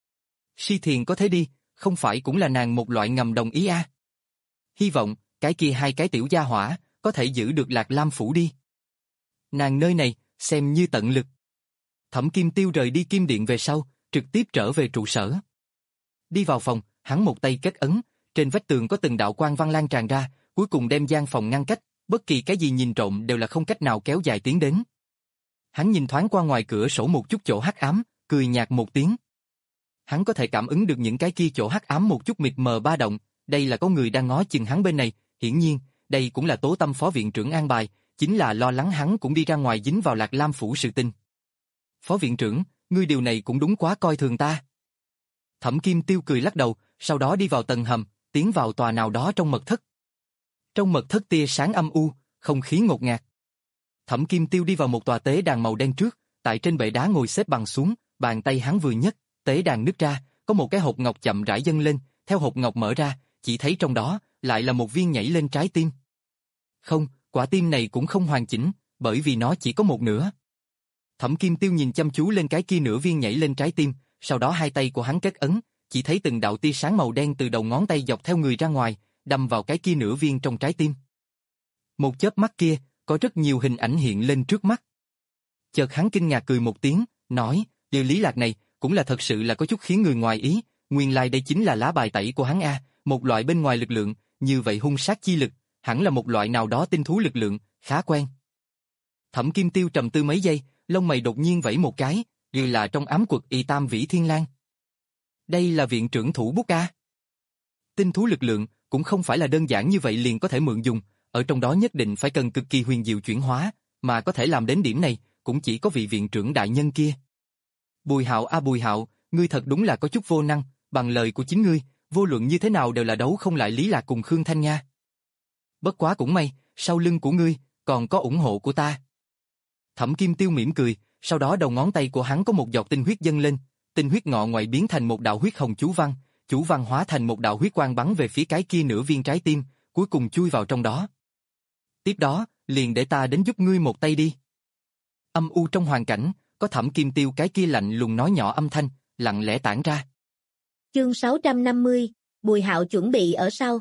Speaker 1: Si Thiền có thế đi, không phải cũng là nàng một loại ngầm đồng ý à? Hy vọng, cái kia hai cái tiểu gia hỏa, có thể giữ được Lạc Lam phủ đi. Nàng nơi này, xem như tận lực. Thẩm Kim Tiêu rời đi Kim Điện về sau, trực tiếp trở về trụ sở. Đi vào phòng, hắn một tay kết ấn, trên vách tường có từng đạo quang văn lan tràn ra, cuối cùng đem gian phòng ngăn cách, bất kỳ cái gì nhìn trộm đều là không cách nào kéo dài tiến đến. Hắn nhìn thoáng qua ngoài cửa sổ một chút chỗ hắc ám, cười nhạt một tiếng. Hắn có thể cảm ứng được những cái kia chỗ hắc ám một chút mịt mờ ba động, đây là có người đang ngó chừng hắn bên này, hiển nhiên, đây cũng là Tố Tâm phó viện trưởng an bài, chính là lo lắng hắn cũng đi ra ngoài dính vào Lạc Lam phủ sự tình. Phó viện trưởng, ngươi điều này cũng đúng quá coi thường ta. Thẩm Kim Tiêu cười lắc đầu, sau đó đi vào tầng hầm, tiến vào tòa nào đó trong mật thất. Trong mật thất tia sáng âm u, không khí ngột ngạt. Thẩm Kim Tiêu đi vào một tòa tế đàn màu đen trước, tại trên bệ đá ngồi xếp bằng xuống, bàn tay hắn vừa nhấc, tế đàn nứt ra, có một cái hộp ngọc chậm rãi dâng lên, theo hộp ngọc mở ra, chỉ thấy trong đó lại là một viên nhảy lên trái tim. Không, quả tim này cũng không hoàn chỉnh, bởi vì nó chỉ có một nửa. Thẩm Kim Tiêu nhìn chăm chú lên cái kia nửa viên nhảy lên trái tim, sau đó hai tay của hắn kết ấn, chỉ thấy từng đạo tia sáng màu đen từ đầu ngón tay dọc theo người ra ngoài, đâm vào cái kia nửa viên trong trái tim. Một chớp mắt kia, có rất nhiều hình ảnh hiện lên trước mắt. Chợt hắn kinh ngạc cười một tiếng, nói, "Điều Lý Lạc này, cũng là thật sự là có chút khiến người ngoài ý, nguyên lai đây chính là lá bài tẩy của hắn a, một loại bên ngoài lực lượng, như vậy hung sát chi lực, hẳn là một loại nào đó tinh thú lực lượng, khá quen." Thẩm Kim Tiêu trầm tư mấy giây, lông mày đột nhiên vẫy một cái, như là trong ám quật y tam vĩ thiên lang. Đây là viện trưởng thủ bút a. Tinh thú lực lượng cũng không phải là đơn giản như vậy liền có thể mượn dùng, ở trong đó nhất định phải cần cực kỳ huyền diệu chuyển hóa, mà có thể làm đến điểm này, cũng chỉ có vị viện trưởng đại nhân kia. Bùi Hạo a Bùi Hạo, ngươi thật đúng là có chút vô năng, bằng lời của chính ngươi, vô luận như thế nào đều là đấu không lại Lý Lạc cùng Khương Thanh Nga. Bất quá cũng may, sau lưng của ngươi, còn có ủng hộ của ta. Thẩm Kim Tiêu mỉm cười, sau đó đầu ngón tay của hắn có một giọt tinh huyết dâng lên, tinh huyết ngọ ngoại biến thành một đạo huyết hồng chú văn, chú văn hóa thành một đạo huyết quang bắn về phía cái kia nửa viên trái tim, cuối cùng chui vào trong đó. Tiếp đó, liền để ta đến giúp ngươi một tay đi. Âm u trong hoàn cảnh, có Thẩm Kim Tiêu cái kia lạnh lùng nói nhỏ âm thanh, lặng lẽ tản ra.
Speaker 2: Chương sáu trăm năm mươi, Bùi Hạo chuẩn bị ở sau.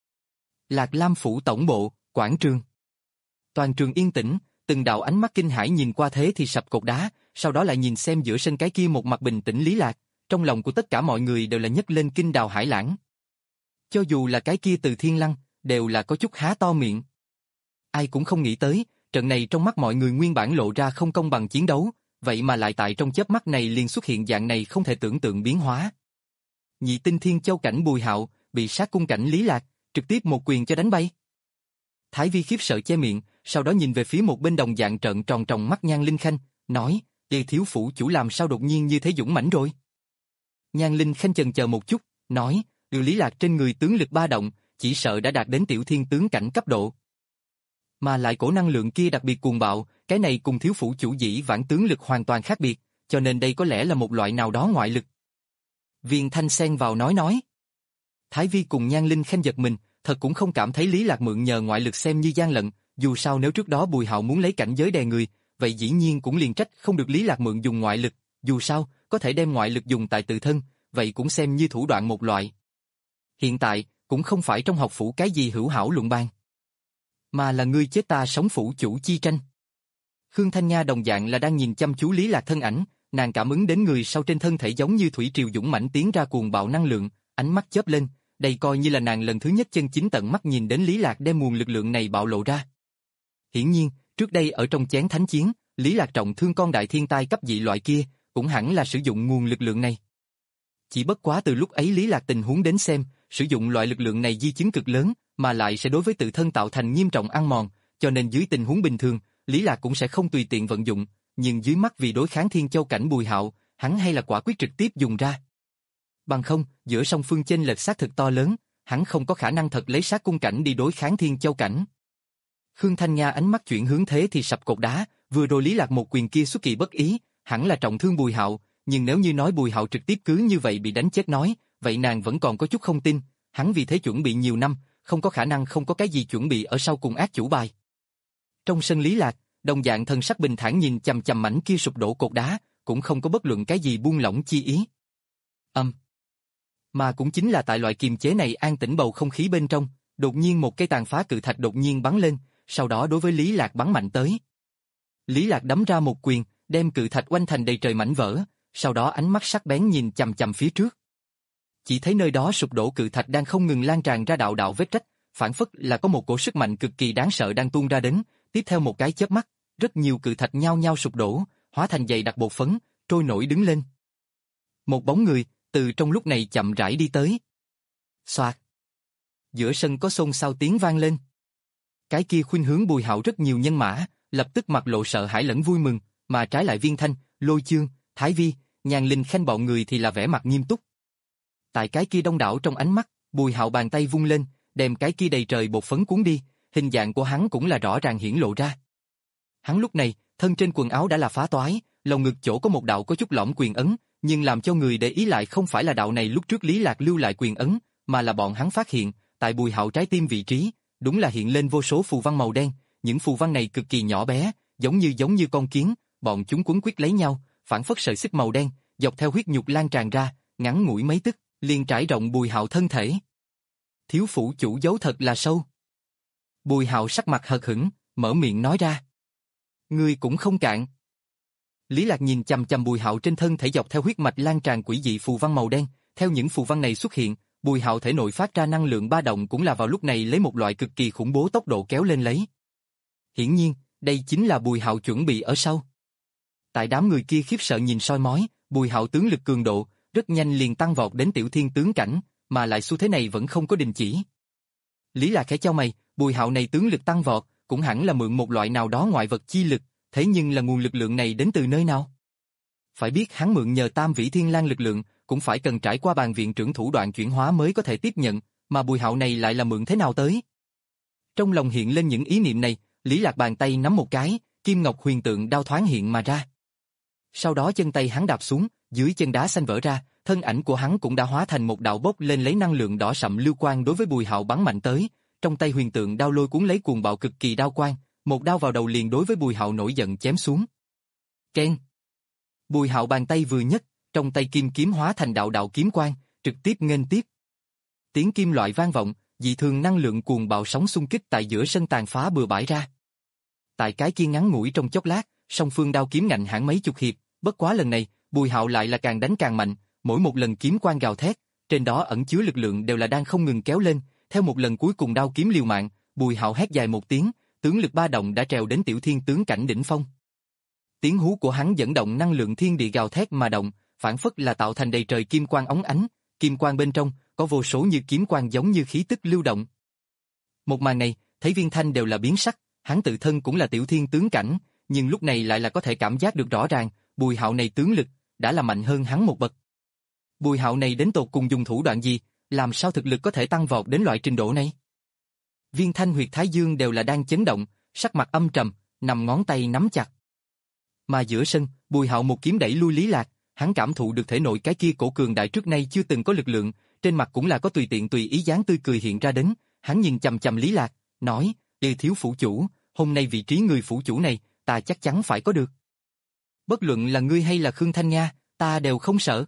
Speaker 1: Lạc Lam phủ tổng bộ, quảng trường. Toàn trường yên tĩnh, từng đạo ánh mắt kinh hãi nhìn qua thế thì sập cột đá, sau đó lại nhìn xem giữa sân cái kia một mặt bình tĩnh Lý Lạc, trong lòng của tất cả mọi người đều là nhấc lên kinh đào hải lãng. Cho dù là cái kia Từ Thiên Lăng, đều là có chút há to miệng. Ai cũng không nghĩ tới, trận này trong mắt mọi người nguyên bản lộ ra không công bằng chiến đấu, vậy mà lại tại trong chớp mắt này liền xuất hiện dạng này không thể tưởng tượng biến hóa. Nhị tinh Thiên Châu cảnh Bùi Hạo, bị sát cung cảnh Lý Lạc, trực tiếp một quyền cho đánh bay. Thái Vi khiếp sợ che miệng, sau đó nhìn về phía một bên đồng dạng trợn tròn tròng mắt Nhan Linh Khanh, nói, "Ê thiếu phủ chủ làm sao đột nhiên như thế dũng mãnh rồi?" Nhan Linh Khanh chần chờ một chút, nói, "Điều Lý Lạc trên người tướng lực ba động, chỉ sợ đã đạt đến tiểu thiên tướng cảnh cấp độ. Mà lại cổ năng lượng kia đặc biệt cuồng bạo, cái này cùng thiếu phủ chủ dĩ vãng tướng lực hoàn toàn khác biệt, cho nên đây có lẽ là một loại nào đó ngoại lực." Viên Thanh xen vào nói nói. Thái Vi cùng Nhan Linh Khanh giật mình, thật cũng không cảm thấy Lý Lạc mượn nhờ ngoại lực xem như gian lận, dù sao nếu trước đó Bùi Hạo muốn lấy cảnh giới đè người, vậy dĩ nhiên cũng liền trách không được Lý Lạc mượn dùng ngoại lực, dù sao, có thể đem ngoại lực dùng tại tự thân, vậy cũng xem như thủ đoạn một loại. Hiện tại, cũng không phải trong học phủ cái gì hữu hảo luận bàn, mà là ngươi chết ta sống phủ chủ chi tranh. Khương Thanh Nga đồng dạng là đang nhìn chăm chú Lý Lạc thân ảnh, nàng cảm ứng đến người sau trên thân thể giống như thủy triều dũng mãnh tiến ra cuồng bạo năng lượng, ánh mắt chớp lên, đây coi như là nàng lần thứ nhất chân chính tận mắt nhìn đến Lý Lạc đem nguồn lực lượng này bạo lộ ra. Hiển nhiên, trước đây ở trong chén thánh chiến, Lý Lạc trọng thương con đại thiên tai cấp dị loại kia, cũng hẳn là sử dụng nguồn lực lượng này. Chỉ bất quá từ lúc ấy Lý Lạc tình huống đến xem, sử dụng loại lực lượng này di chứng cực lớn, mà lại sẽ đối với tự thân tạo thành nghiêm trọng ăn mòn, cho nên dưới tình huống bình thường, Lý Lạc cũng sẽ không tùy tiện vận dụng, nhưng dưới mắt vì đối kháng Thiên Châu cảnh Bùi Hạo, hắn hay là quả quyết trực tiếp dùng ra. Bằng không, giữa song phương chênh lệch xác thực to lớn, hắn không có khả năng thật lấy sát cung cảnh đi đối kháng Thiên Châu cảnh. Khương Thanh Nga ánh mắt chuyển hướng thế thì sập cột đá, vừa rồi Lý Lạc một quyền kia xuất kỳ bất ý, hẳn là trọng thương Bùi Hạo, nhưng nếu như nói Bùi Hạo trực tiếp cứ như vậy bị đánh chết nói, vậy nàng vẫn còn có chút không tin, hắn vì thế chuẩn bị nhiều năm, không có khả năng không có cái gì chuẩn bị ở sau cùng ác chủ bài. Trong sân Lý Lạc, đồng dạng thần sắc bình thản nhìn chằm chằm mảnh kia sụp đổ cột đá, cũng không có bất luận cái gì buông lỏng chi ý. Âm. Mà cũng chính là tại loại kiềm chế này an tĩnh bầu không khí bên trong, đột nhiên một cây tàn phá cự thạch đột nhiên bắn lên, sau đó đối với Lý Lạc bắn mạnh tới. Lý Lạc đấm ra một quyền, đem cự thạch oanh thành đầy trời mảnh vỡ, sau đó ánh mắt sắc bén nhìn chằm chằm phía trước. Chỉ thấy nơi đó sụp đổ cự thạch đang không ngừng lan tràn ra đạo đạo vết rách, phản phất là có một cổ sức mạnh cực kỳ đáng sợ đang tuôn ra đến, tiếp theo một cái chớp mắt, rất nhiều cự thạch nhao nhao sụp đổ, hóa thành dày đặc bột phấn, trôi nổi đứng lên. Một bóng người, từ trong lúc này chậm rãi đi tới. Xoạt. Giữa sân có xôn xao tiếng vang lên. Cái kia khuynh hướng Bùi Hạo rất nhiều nhân mã, lập tức mặt lộ sợ hãi lẫn vui mừng, mà trái lại Viên Thanh, Lôi Chương, Thái Vi, Nhàn Linh Khanh bọn người thì là vẻ mặt nghiêm túc. Tại cái kia đông đảo trong ánh mắt, Bùi Hạo bàn tay vung lên, đem cái kia đầy trời bột phấn cuốn đi, hình dạng của hắn cũng là rõ ràng hiển lộ ra. Hắn lúc này, thân trên quần áo đã là phá toái, lồng ngực chỗ có một đạo có chút lõm quyền ấn, nhưng làm cho người để ý lại không phải là đạo này lúc trước Lý Lạc lưu lại quyền ấn, mà là bọn hắn phát hiện, tại Bùi Hạo trái tim vị trí, đúng là hiện lên vô số phù văn màu đen, những phù văn này cực kỳ nhỏ bé, giống như giống như con kiến, bọn chúng quấn quýt lấy nhau, phản phất sợi xích màu đen, dọc theo huyết nhục lan tràn ra, ngắn ngủi mấy tức, liền trải rộng Bùi Hạo thân thể. Thiếu phủ chủ giấu thật là sâu. Bùi Hạo sắc mặt hờ hững, mở miệng nói ra. Ngươi cũng không cạn. Lý Lạc nhìn chằm chằm Bùi Hạo trên thân thể dọc theo huyết mạch lan tràn quỷ dị phù văn màu đen, theo những phù văn này xuất hiện, Bùi Hạo thể nội phát ra năng lượng ba động cũng là vào lúc này lấy một loại cực kỳ khủng bố tốc độ kéo lên lấy. Hiển nhiên, đây chính là Bùi Hạo chuẩn bị ở sau. Tại đám người kia khiếp sợ nhìn soi mói, Bùi Hạo tướng lực cường độ, rất nhanh liền tăng vọt đến tiểu thiên tướng cảnh, mà lại xu thế này vẫn không có đình chỉ. Lý Lạc khẽ chau mày, Bùi Hạo này tướng lực tăng vọt, cũng hẳn là mượn một loại nào đó ngoại vật chi lực, thế nhưng là nguồn lực lượng này đến từ nơi nào? Phải biết hắn mượn nhờ Tam Vĩ Thiên Lang lực lượng, cũng phải cần trải qua bàn viện trưởng thủ đoạn chuyển hóa mới có thể tiếp nhận, mà Bùi Hạo này lại là mượn thế nào tới? Trong lòng hiện lên những ý niệm này, Lý Lạc bàn tay nắm một cái, kim ngọc huyền tượng đao thoáng hiện mà ra. Sau đó chân tay hắn đạp xuống, dưới chân đá xanh vỡ ra, thân ảnh của hắn cũng đã hóa thành một đạo bốc lên lấy năng lượng đỏ sậm lưu quang đối với Bùi Hạo bắn mạnh tới, trong tay huyền tượng đao lôi cuốn lấy cuồng bạo cực kỳ đao quang, một đao vào đầu liền đối với Bùi Hạo nổi giận chém xuống. Keng. Bùi Hạo bàn tay vừa nhấc, trong tay kim kiếm hóa thành đạo đạo kiếm quang, trực tiếp nghênh tiếp. Tiếng kim loại vang vọng, dị thường năng lượng cuồng bạo sóng xung kích tại giữa sân tàn phá bừa bãi ra. Tại cái kia ngắn ngủi trong chốc lát, song phương đao kiếm ngạnh hãn mấy chục hiệp, bất quá lần này, Bùi Hạo lại là càng đánh càng mạnh, mỗi một lần kiếm quang gào thét, trên đó ẩn chứa lực lượng đều là đang không ngừng kéo lên, theo một lần cuối cùng đao kiếm liều mạng, Bùi Hạo hét dài một tiếng, tướng lực ba động đã trèo đến tiểu thiên tướng cảnh đỉnh phong. Tiếng hú của hắn dẫn động năng lượng thiên địa gào thét mà động, phản phất là tạo thành đầy trời kim quang óng ánh, kim quang bên trong có vô số như kiếm quang giống như khí tức lưu động. Một màn này, thấy Viên Thanh đều là biến sắc, hắn tự thân cũng là tiểu thiên tướng cảnh, nhưng lúc này lại là có thể cảm giác được rõ ràng, Bùi Hạo này tướng lực đã là mạnh hơn hắn một bậc. Bùi Hạo này đến tột cùng dùng thủ đoạn gì, làm sao thực lực có thể tăng vọt đến loại trình độ này? Viên Thanh huyệt thái dương đều là đang chấn động, sắc mặt âm trầm, nằm ngón tay nắm chặt. Mà giữa sân, Bùi Hạo một kiếm đẩy lui Lý Lạc, hắn cảm thụ được thể nội cái kia cổ cường đại trước nay chưa từng có lực lượng, trên mặt cũng là có tùy tiện tùy ý dáng tươi cười hiện ra đến, hắn nhìn chằm chằm Lý Lạc, nói: "Ê thiếu phủ chủ, hôm nay vị trí người phủ chủ này, ta chắc chắn phải có được. Bất luận là ngươi hay là Khương Thanh Nga, ta đều không sợ."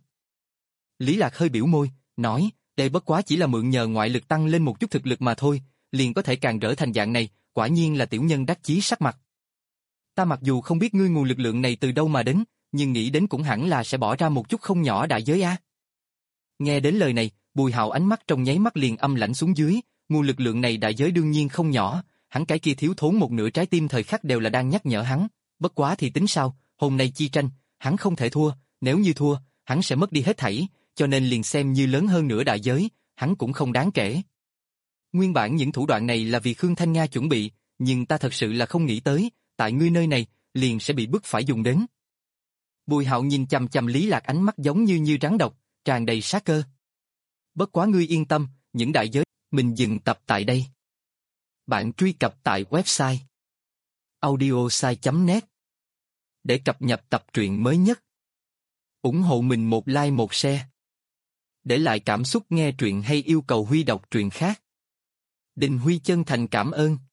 Speaker 1: Lý Lạc hơi biểu môi, nói: "Đây bất quá chỉ là mượn nhờ ngoại lực tăng lên một chút thực lực mà thôi, liền có thể càng rỡ thành dạng này, quả nhiên là tiểu nhân đắc chí sắc mặt." Ta mặc dù không biết ngươi nguồn lực lượng này từ đâu mà đến, nhưng nghĩ đến cũng hẳn là sẽ bỏ ra một chút không nhỏ đại giới a. Nghe đến lời này, Bùi Hạo ánh mắt trong nháy mắt liền âm lãnh xuống dưới, nguồn lực lượng này đại giới đương nhiên không nhỏ, hắn cái kia thiếu thốn một nửa trái tim thời khắc đều là đang nhắc nhở hắn, bất quá thì tính sao, hôm nay chi tranh, hắn không thể thua, nếu như thua, hắn sẽ mất đi hết thảy, cho nên liền xem như lớn hơn nửa đại giới, hắn cũng không đáng kể. Nguyên bản những thủ đoạn này là vì Khương Thanh Nga chuẩn bị, nhưng ta thật sự là không nghĩ tới, tại ngươi nơi này, liền sẽ bị bức phải dùng đến. Bùi Hạo nhìn chằm chằm Lý Lạc ánh mắt giống như như rắn độc, tràn đầy sát cơ. Bất quá ngươi yên tâm, những đại giới, mình dừng tập tại đây. Bạn truy cập tại website audiosai chấm net để cập nhật tập truyện mới nhất. Ủng hộ mình một like một share. Để lại cảm xúc nghe truyện hay yêu cầu Huy đọc truyện khác. Đình Huy chân thành cảm ơn.